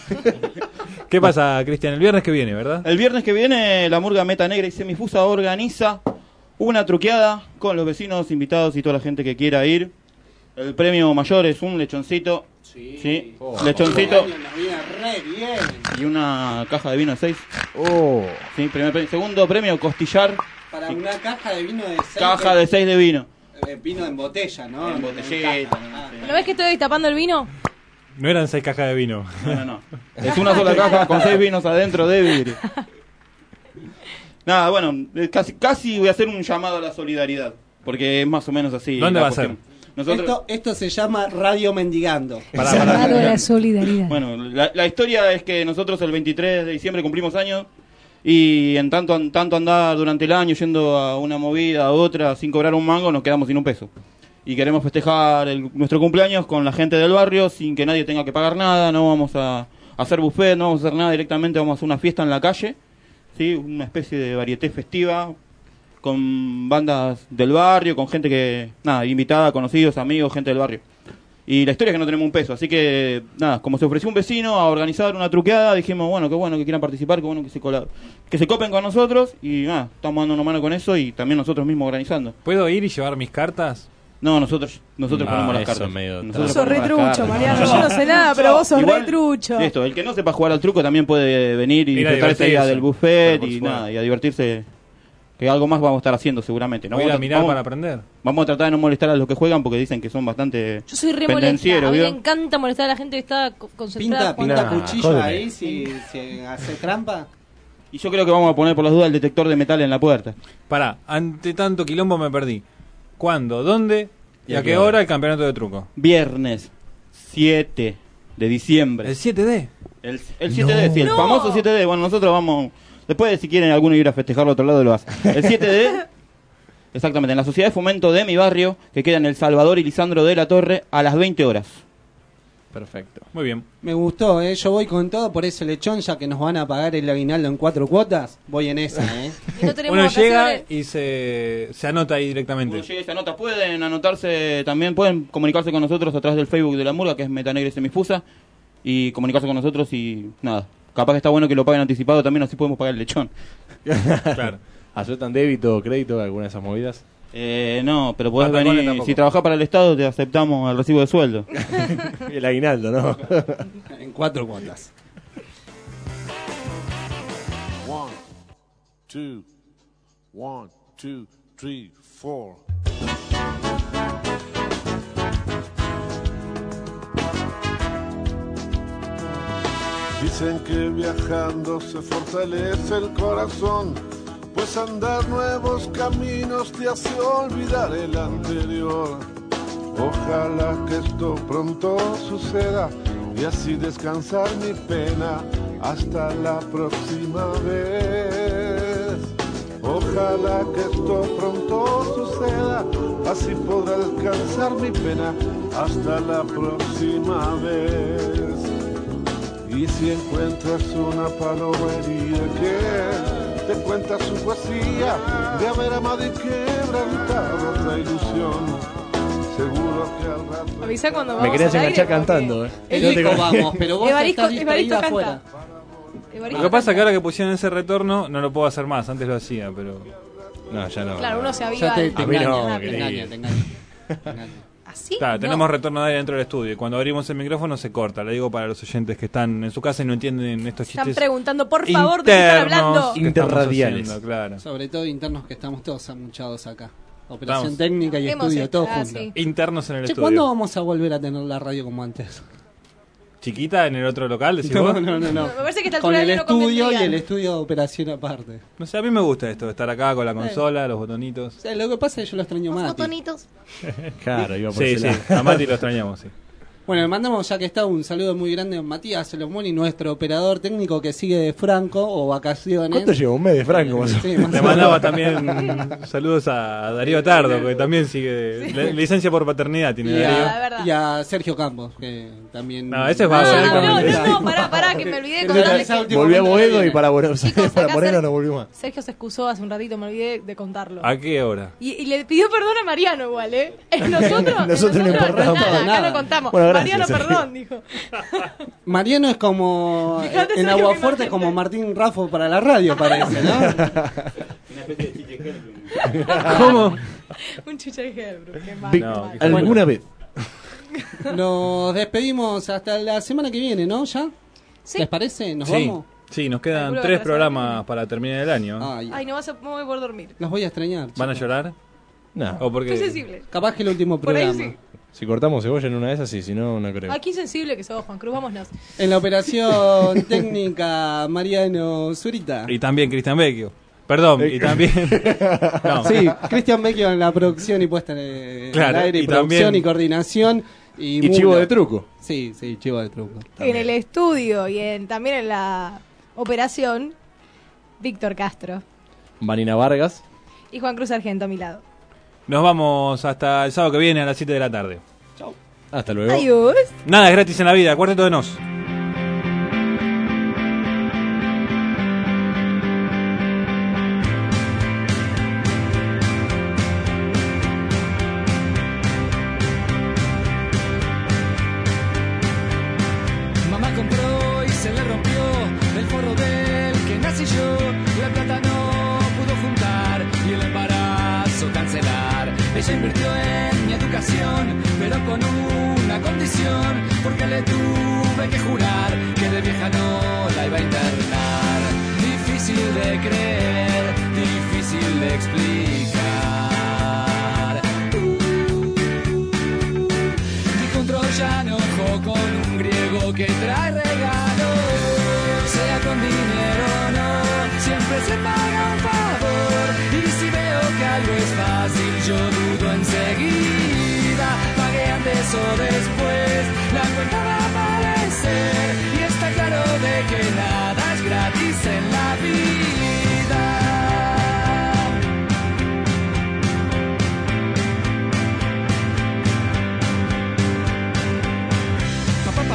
[SPEAKER 2] ¿Qué pasa, Cristian? El viernes que viene, ¿verdad?
[SPEAKER 17] El viernes que viene, la Murga Meta Negra y Semifusa organiza una truqueada con los vecinos, invitados y toda la gente que quiera ir. El premio mayor es un lechoncito. Sí. Lechoncito.
[SPEAKER 1] Nos viene re bien.
[SPEAKER 17] Y una caja de vino de 6.
[SPEAKER 5] Oh.
[SPEAKER 17] Sí, primer premio. Segundo premio, costillar.
[SPEAKER 1] Para una caja de vino de 6.
[SPEAKER 17] Caja de 6 de vino.
[SPEAKER 1] Vino en botella, ¿no?
[SPEAKER 17] En botellita.
[SPEAKER 4] ¿No ves que estoy destapando el vino?
[SPEAKER 2] No eran 6 cajas de vino.
[SPEAKER 17] No. Es una sola caja con 6 vinos adentro de vidrio. Nada, bueno, casi voy a hacer un llamado a la solidaridad. Porque es más o menos así.
[SPEAKER 2] ¿Dónde
[SPEAKER 17] la
[SPEAKER 2] va a ser?
[SPEAKER 17] cuestión. Nosotros,
[SPEAKER 1] Esto se llama Radio Mendigando.
[SPEAKER 4] Llamado a la solidaridad.
[SPEAKER 17] bueno, la historia es que nosotros el 23 de diciembre cumplimos años. Y en tanto andar durante el año yendo a una movida, a otra, sin cobrar un mango, nos quedamos sin un peso. Y queremos festejar nuestro cumpleaños con la gente del barrio, sin que nadie tenga que pagar nada. No vamos a hacer buffet, no vamos a hacer nada directamente, vamos a hacer una fiesta en la calle, ¿sí? Una especie de varieté festiva, con bandas del barrio, con gente que, nada, invitada, conocidos, amigos, gente del barrio. Y la historia es que no tenemos un peso, así que, nada, como se ofreció un vecino a organizar una truqueada, dijimos, bueno que quieran participar, que bueno que se copen con nosotros, y nada, estamos dando una mano con eso y también nosotros mismos organizando.
[SPEAKER 2] ¿Puedo ir y llevar mis cartas?
[SPEAKER 17] No, nosotros ponemos las
[SPEAKER 5] eso
[SPEAKER 17] cartas.
[SPEAKER 5] medio
[SPEAKER 17] Nosotros
[SPEAKER 4] Vos sos re
[SPEAKER 17] ponemos las
[SPEAKER 4] trucho,
[SPEAKER 17] cartas.
[SPEAKER 4] Mariano. Yo no sé nada, pero vos sos
[SPEAKER 17] Igual,
[SPEAKER 4] re trucho.
[SPEAKER 17] Esto, el que no sepa jugar al truco también puede venir y
[SPEAKER 2] Ir a
[SPEAKER 17] disfrutarse ahí
[SPEAKER 2] divertirse.
[SPEAKER 17] del buffet
[SPEAKER 2] Pero por
[SPEAKER 17] y
[SPEAKER 2] supuesto.
[SPEAKER 17] nada, y a divertirse. Que algo más vamos a estar haciendo seguramente.
[SPEAKER 2] Voy a ir a
[SPEAKER 17] Vamos
[SPEAKER 2] mirar
[SPEAKER 17] vamos-
[SPEAKER 2] para aprender.
[SPEAKER 17] Vamos a tratar de no molestar a los que juegan porque dicen que son bastante
[SPEAKER 4] Yo soy re molesta.
[SPEAKER 17] pendencieros,
[SPEAKER 4] A mí me
[SPEAKER 17] ¿vio?
[SPEAKER 4] encanta molestar a la gente que está concentrada.
[SPEAKER 1] Pinta
[SPEAKER 4] jugando.
[SPEAKER 1] cuchillo
[SPEAKER 5] jódeme.
[SPEAKER 1] ahí si hace trampa.
[SPEAKER 17] Y yo creo que vamos a poner por las dudas el detector de metal en la puerta.
[SPEAKER 2] Pará, ante tanto quilombo me perdí. ¿Cuándo? ¿Dónde? ¿Y a qué hora el campeonato de truco?
[SPEAKER 17] Viernes 7 de diciembre.
[SPEAKER 2] ¿El 7D?
[SPEAKER 17] El 7D, sí, el famoso 7D. Bueno, nosotros vamos. Después, si quieren alguno ir a festejarlo a otro lado, lo hace. El 7D, exactamente, en la Sociedad de Fomento de mi barrio, que queda en El Salvador y Lisandro de la Torre, a las 20 horas.
[SPEAKER 2] Perfecto. Muy bien.
[SPEAKER 1] Me gustó, yo voy con todo por ese lechón, ya que nos van a pagar el aguinaldo en 4 cuotas. Voy en esa,
[SPEAKER 4] Y no tenemos
[SPEAKER 2] Uno llega
[SPEAKER 4] vacaciones.
[SPEAKER 2] y se anota ahí directamente.
[SPEAKER 17] Uno llega y se anota. Pueden anotarse también, pueden comunicarse con nosotros a través del Facebook de La Murga, que es Metanegra y Semifusa, y comunicarse con nosotros y nada. Capaz que está bueno que lo paguen anticipado también, así podemos pagar el lechón.
[SPEAKER 2] Claro.
[SPEAKER 5] ¿Aceptan débito o crédito alguna de esas movidas?
[SPEAKER 17] No, pero podés
[SPEAKER 5] Patagones
[SPEAKER 17] venir.
[SPEAKER 5] tampoco.
[SPEAKER 17] Si trabajás para el Estado, te aceptamos el recibo de sueldo.
[SPEAKER 5] El aguinaldo, ¿no?
[SPEAKER 1] En 4 cuotas.
[SPEAKER 20] 1, 2, 1, 2, 3, 4. Dicen que viajando se fortalece el corazón, pues andar nuevos caminos te hace olvidar el anterior. Ojalá que esto pronto suceda y así descansar mi pena hasta la próxima vez. Ojalá que esto pronto suceda, así podrá alcanzar mi pena hasta la próxima vez. Y si encuentras una paloma herida que te cuenta su poesía de haber amado y quebrantado otra ilusión, seguro que al rato...
[SPEAKER 4] Avisa cuando
[SPEAKER 5] Me
[SPEAKER 4] vamos
[SPEAKER 5] querías
[SPEAKER 4] al aire,
[SPEAKER 5] enganchar
[SPEAKER 4] porque
[SPEAKER 5] cantando,
[SPEAKER 1] El disco vamos, pero vos
[SPEAKER 4] Evaristo-
[SPEAKER 1] estás distraída
[SPEAKER 4] Evaristo
[SPEAKER 1] afuera.
[SPEAKER 4] canta.
[SPEAKER 2] Lo que pasa es que ahora que pusieron ese retorno, no lo puedo hacer más. Antes lo hacía, pero.
[SPEAKER 5] No, ya no.
[SPEAKER 4] Claro, uno se aviva.
[SPEAKER 1] Ya te
[SPEAKER 2] A mí
[SPEAKER 1] engaña,
[SPEAKER 2] no,
[SPEAKER 1] te
[SPEAKER 2] querido.
[SPEAKER 1] engaña.
[SPEAKER 4] ¿Así?
[SPEAKER 2] Claro,
[SPEAKER 4] No.
[SPEAKER 2] tenemos retorno de aire dentro del estudio. Y cuando abrimos el micrófono se corta. Le digo para los oyentes que están en su casa y no entienden estos
[SPEAKER 4] Están
[SPEAKER 2] chistes.
[SPEAKER 4] preguntando, por favor, ¿de qué están hablando?
[SPEAKER 2] que estamos
[SPEAKER 5] Interradiales.
[SPEAKER 2] haciendo, claro.
[SPEAKER 1] Sobre todo internos que estamos todos amuchados acá. Operación
[SPEAKER 2] Estamos.
[SPEAKER 1] técnica y
[SPEAKER 4] Hemos
[SPEAKER 1] estudio, todos
[SPEAKER 4] estado,
[SPEAKER 1] juntos.
[SPEAKER 4] sí.
[SPEAKER 2] Internos en el
[SPEAKER 1] Che,
[SPEAKER 2] estudio.
[SPEAKER 1] ¿cuándo vamos a volver a tener la radio como antes?
[SPEAKER 2] ¿Chiquita en el otro local? decís
[SPEAKER 1] No,
[SPEAKER 2] vos?
[SPEAKER 1] no.
[SPEAKER 4] Me parece que esta
[SPEAKER 1] Con
[SPEAKER 4] altura
[SPEAKER 1] el
[SPEAKER 4] del año no
[SPEAKER 1] estudio y
[SPEAKER 4] convendría.
[SPEAKER 1] el estudio de operación aparte.
[SPEAKER 2] No sé, a mí me gusta esto, estar acá con la consola, los botonitos.
[SPEAKER 1] O sea, lo que pasa es que yo lo extraño más.
[SPEAKER 4] Botonitos.
[SPEAKER 5] Claro, iba por
[SPEAKER 2] Sí,
[SPEAKER 5] ese
[SPEAKER 2] sí,
[SPEAKER 5] lado.
[SPEAKER 2] a Mati lo extrañamos, sí.
[SPEAKER 1] Bueno, le mandamos, ya que está, un saludo muy grande a Matías Solomoni, nuestro operador técnico que sigue de Franco o vacaciones.
[SPEAKER 5] ¿Cuánto lleva? ¿Un mes de Franco? Más o
[SPEAKER 1] Sí,
[SPEAKER 5] menos.
[SPEAKER 1] más
[SPEAKER 2] Le
[SPEAKER 1] o menos.
[SPEAKER 2] mandaba también saludos a Darío Tardo, que también sigue licencia por paternidad tiene
[SPEAKER 1] Y
[SPEAKER 2] Darío.
[SPEAKER 4] la verdad.
[SPEAKER 1] y a Sergio Campos, que también...
[SPEAKER 2] No, ese es vago.
[SPEAKER 4] No, pará, que me olvidé de contarles que
[SPEAKER 5] Volvió a Boedo y para Buenos Aires, para
[SPEAKER 4] acá
[SPEAKER 5] Moreno
[SPEAKER 4] Ser-
[SPEAKER 5] no volvió más.
[SPEAKER 4] Sergio se excusó hace un ratito, me olvidé de contarlo.
[SPEAKER 2] ¿A qué hora?
[SPEAKER 4] Y le pidió perdón a Mariano igual, ¿eh? Nosotros
[SPEAKER 5] Nosotros no importamos.
[SPEAKER 4] nada,
[SPEAKER 1] Nada.
[SPEAKER 4] acá no contamos.
[SPEAKER 5] Bueno, gracias,
[SPEAKER 4] Mariano,
[SPEAKER 5] Sergio.
[SPEAKER 4] perdón, dijo.
[SPEAKER 1] Mariano es como...
[SPEAKER 4] Fíjate,
[SPEAKER 1] en
[SPEAKER 4] Sergio,
[SPEAKER 1] Agua
[SPEAKER 4] qué
[SPEAKER 1] Fuerte
[SPEAKER 4] imagen.
[SPEAKER 1] como Martín Raffo para la radio, parece, ¿no?
[SPEAKER 17] Una especie de chiche Helblum.
[SPEAKER 2] ¿Cómo?
[SPEAKER 4] Un chucha de Helbrook, qué mal.
[SPEAKER 5] Vic,
[SPEAKER 2] No,
[SPEAKER 4] qué
[SPEAKER 2] qué
[SPEAKER 4] mal.
[SPEAKER 5] ¿Alguna vez?
[SPEAKER 1] Nos despedimos hasta la semana que viene, ¿no? ¿Ya?
[SPEAKER 4] Sí.
[SPEAKER 1] ¿Les parece? ¿Nos
[SPEAKER 2] Sí,
[SPEAKER 1] vamos?
[SPEAKER 2] sí, nos quedan
[SPEAKER 4] Calculo que
[SPEAKER 2] 3
[SPEAKER 4] la semana
[SPEAKER 2] programas para terminar el año.
[SPEAKER 1] Ay,
[SPEAKER 4] Ay, no voy a poder dormir.
[SPEAKER 1] los voy a extrañar.
[SPEAKER 2] ¿Van a
[SPEAKER 1] chicos.
[SPEAKER 2] llorar?
[SPEAKER 5] No.
[SPEAKER 2] ¿O porque...
[SPEAKER 4] Estoy sensible.
[SPEAKER 1] Capaz que el último
[SPEAKER 4] Por ahí
[SPEAKER 1] programa.
[SPEAKER 4] sí.
[SPEAKER 5] Si cortamos cebolla en una de esas, sí, si no, no creo.
[SPEAKER 4] Ay, qué insensible que sos, Juan Cruz, vámonos.
[SPEAKER 1] En la operación técnica, Mariano Zurita.
[SPEAKER 2] Y también Cristian Vecchio. Perdón, y también... No.
[SPEAKER 1] Sí, Cristian Vecchio en la producción y puesta en
[SPEAKER 2] Claro,
[SPEAKER 1] el aire y,
[SPEAKER 2] y
[SPEAKER 1] producción
[SPEAKER 2] también-
[SPEAKER 1] y coordinación. Y
[SPEAKER 5] Y chivo
[SPEAKER 1] Mulo.
[SPEAKER 5] de truco.
[SPEAKER 1] Sí, sí, chivo de truco.
[SPEAKER 4] En el estudio y también en la operación, Víctor Castro
[SPEAKER 5] Vanina Vargas.
[SPEAKER 4] y Juan Cruz Argento a mi lado.
[SPEAKER 2] Nos vamos hasta el sábado que viene a las 7 de la tarde.
[SPEAKER 5] Hasta luego.
[SPEAKER 4] Adiós.
[SPEAKER 2] Nada es gratis en la vida, Cuarteto de Nos.
[SPEAKER 22] Mamá compró y se le rompió el forro del que nací yo. La plata no pudo juntar y el embarazo cancelar. Ella invirtió en mi educación, pero con una condición, porque le tuve que jurar que de vieja no la iba a internar. Difícil de creer, difícil de explicar. Dijo un troyano con un griego que trae regalos, sea con dinero o no, siempre se paga un favor. Y si veo que algo es fácil, yo dudo enseguida. Pagué antes o después, la cuenta va a aparecer. Y está claro de que nada es gratis en la vida. Papá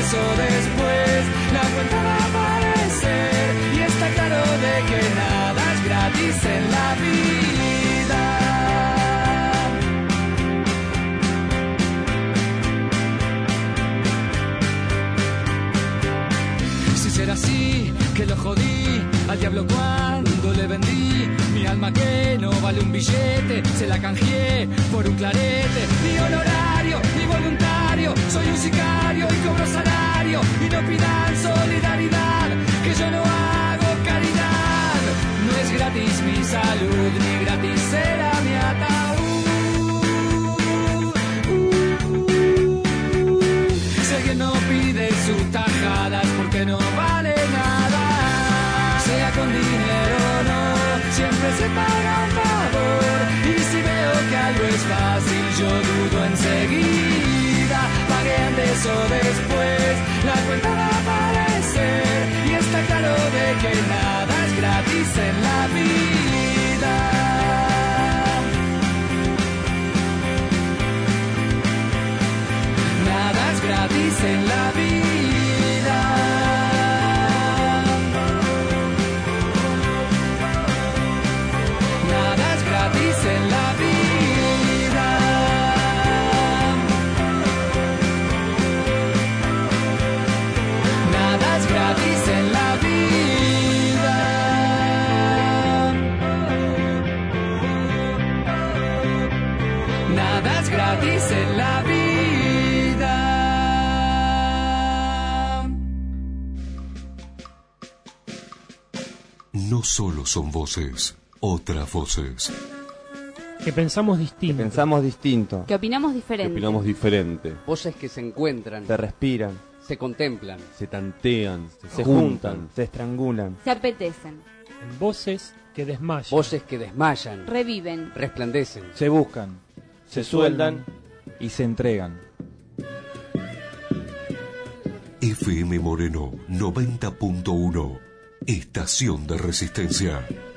[SPEAKER 22] eso después, la cuenta va a aparecer y está claro de que nada es gratis en la vida. Si será así, que lo jodí al diablo cuando le vendí mi alma que no vale un billete, se la canjeé por un clarete. Ni honorario, ni voluntario, soy un sicario y cobro salario. Y no pidan solidaridad, que yo no hago caridad. No es gratis mi salud, ni gratis será mi ataúd. Si alguien no pide sus tajadas porque no vale nada, sea con dinero o no, siempre se paga un favor. Y si veo que algo es fácil, yo dudo enseguida. Pagué antes o después, la cuenta va a aparecer y está claro de que nada es gratis en la vida. Nada es gratis en la vida. Nada es gratis en la vida. Nada es gratis en la vida. Nada es gratis en la vida.
[SPEAKER 9] No solo son voces, otras voces.
[SPEAKER 6] Que pensamos distinto.
[SPEAKER 14] Que opinamos diferente.
[SPEAKER 23] Voces que se encuentran,
[SPEAKER 6] Se respiran,
[SPEAKER 23] se contemplan,
[SPEAKER 6] se tantean, se juntan, se estrangulan.
[SPEAKER 14] Se apetecen.
[SPEAKER 6] Voces que desmayan.
[SPEAKER 23] voces que desmayan,
[SPEAKER 14] Reviven.
[SPEAKER 23] resplandecen.
[SPEAKER 2] Se buscan, se sueldan y se entregan.
[SPEAKER 9] FM Moreno 90.1. Estación de Resistencia.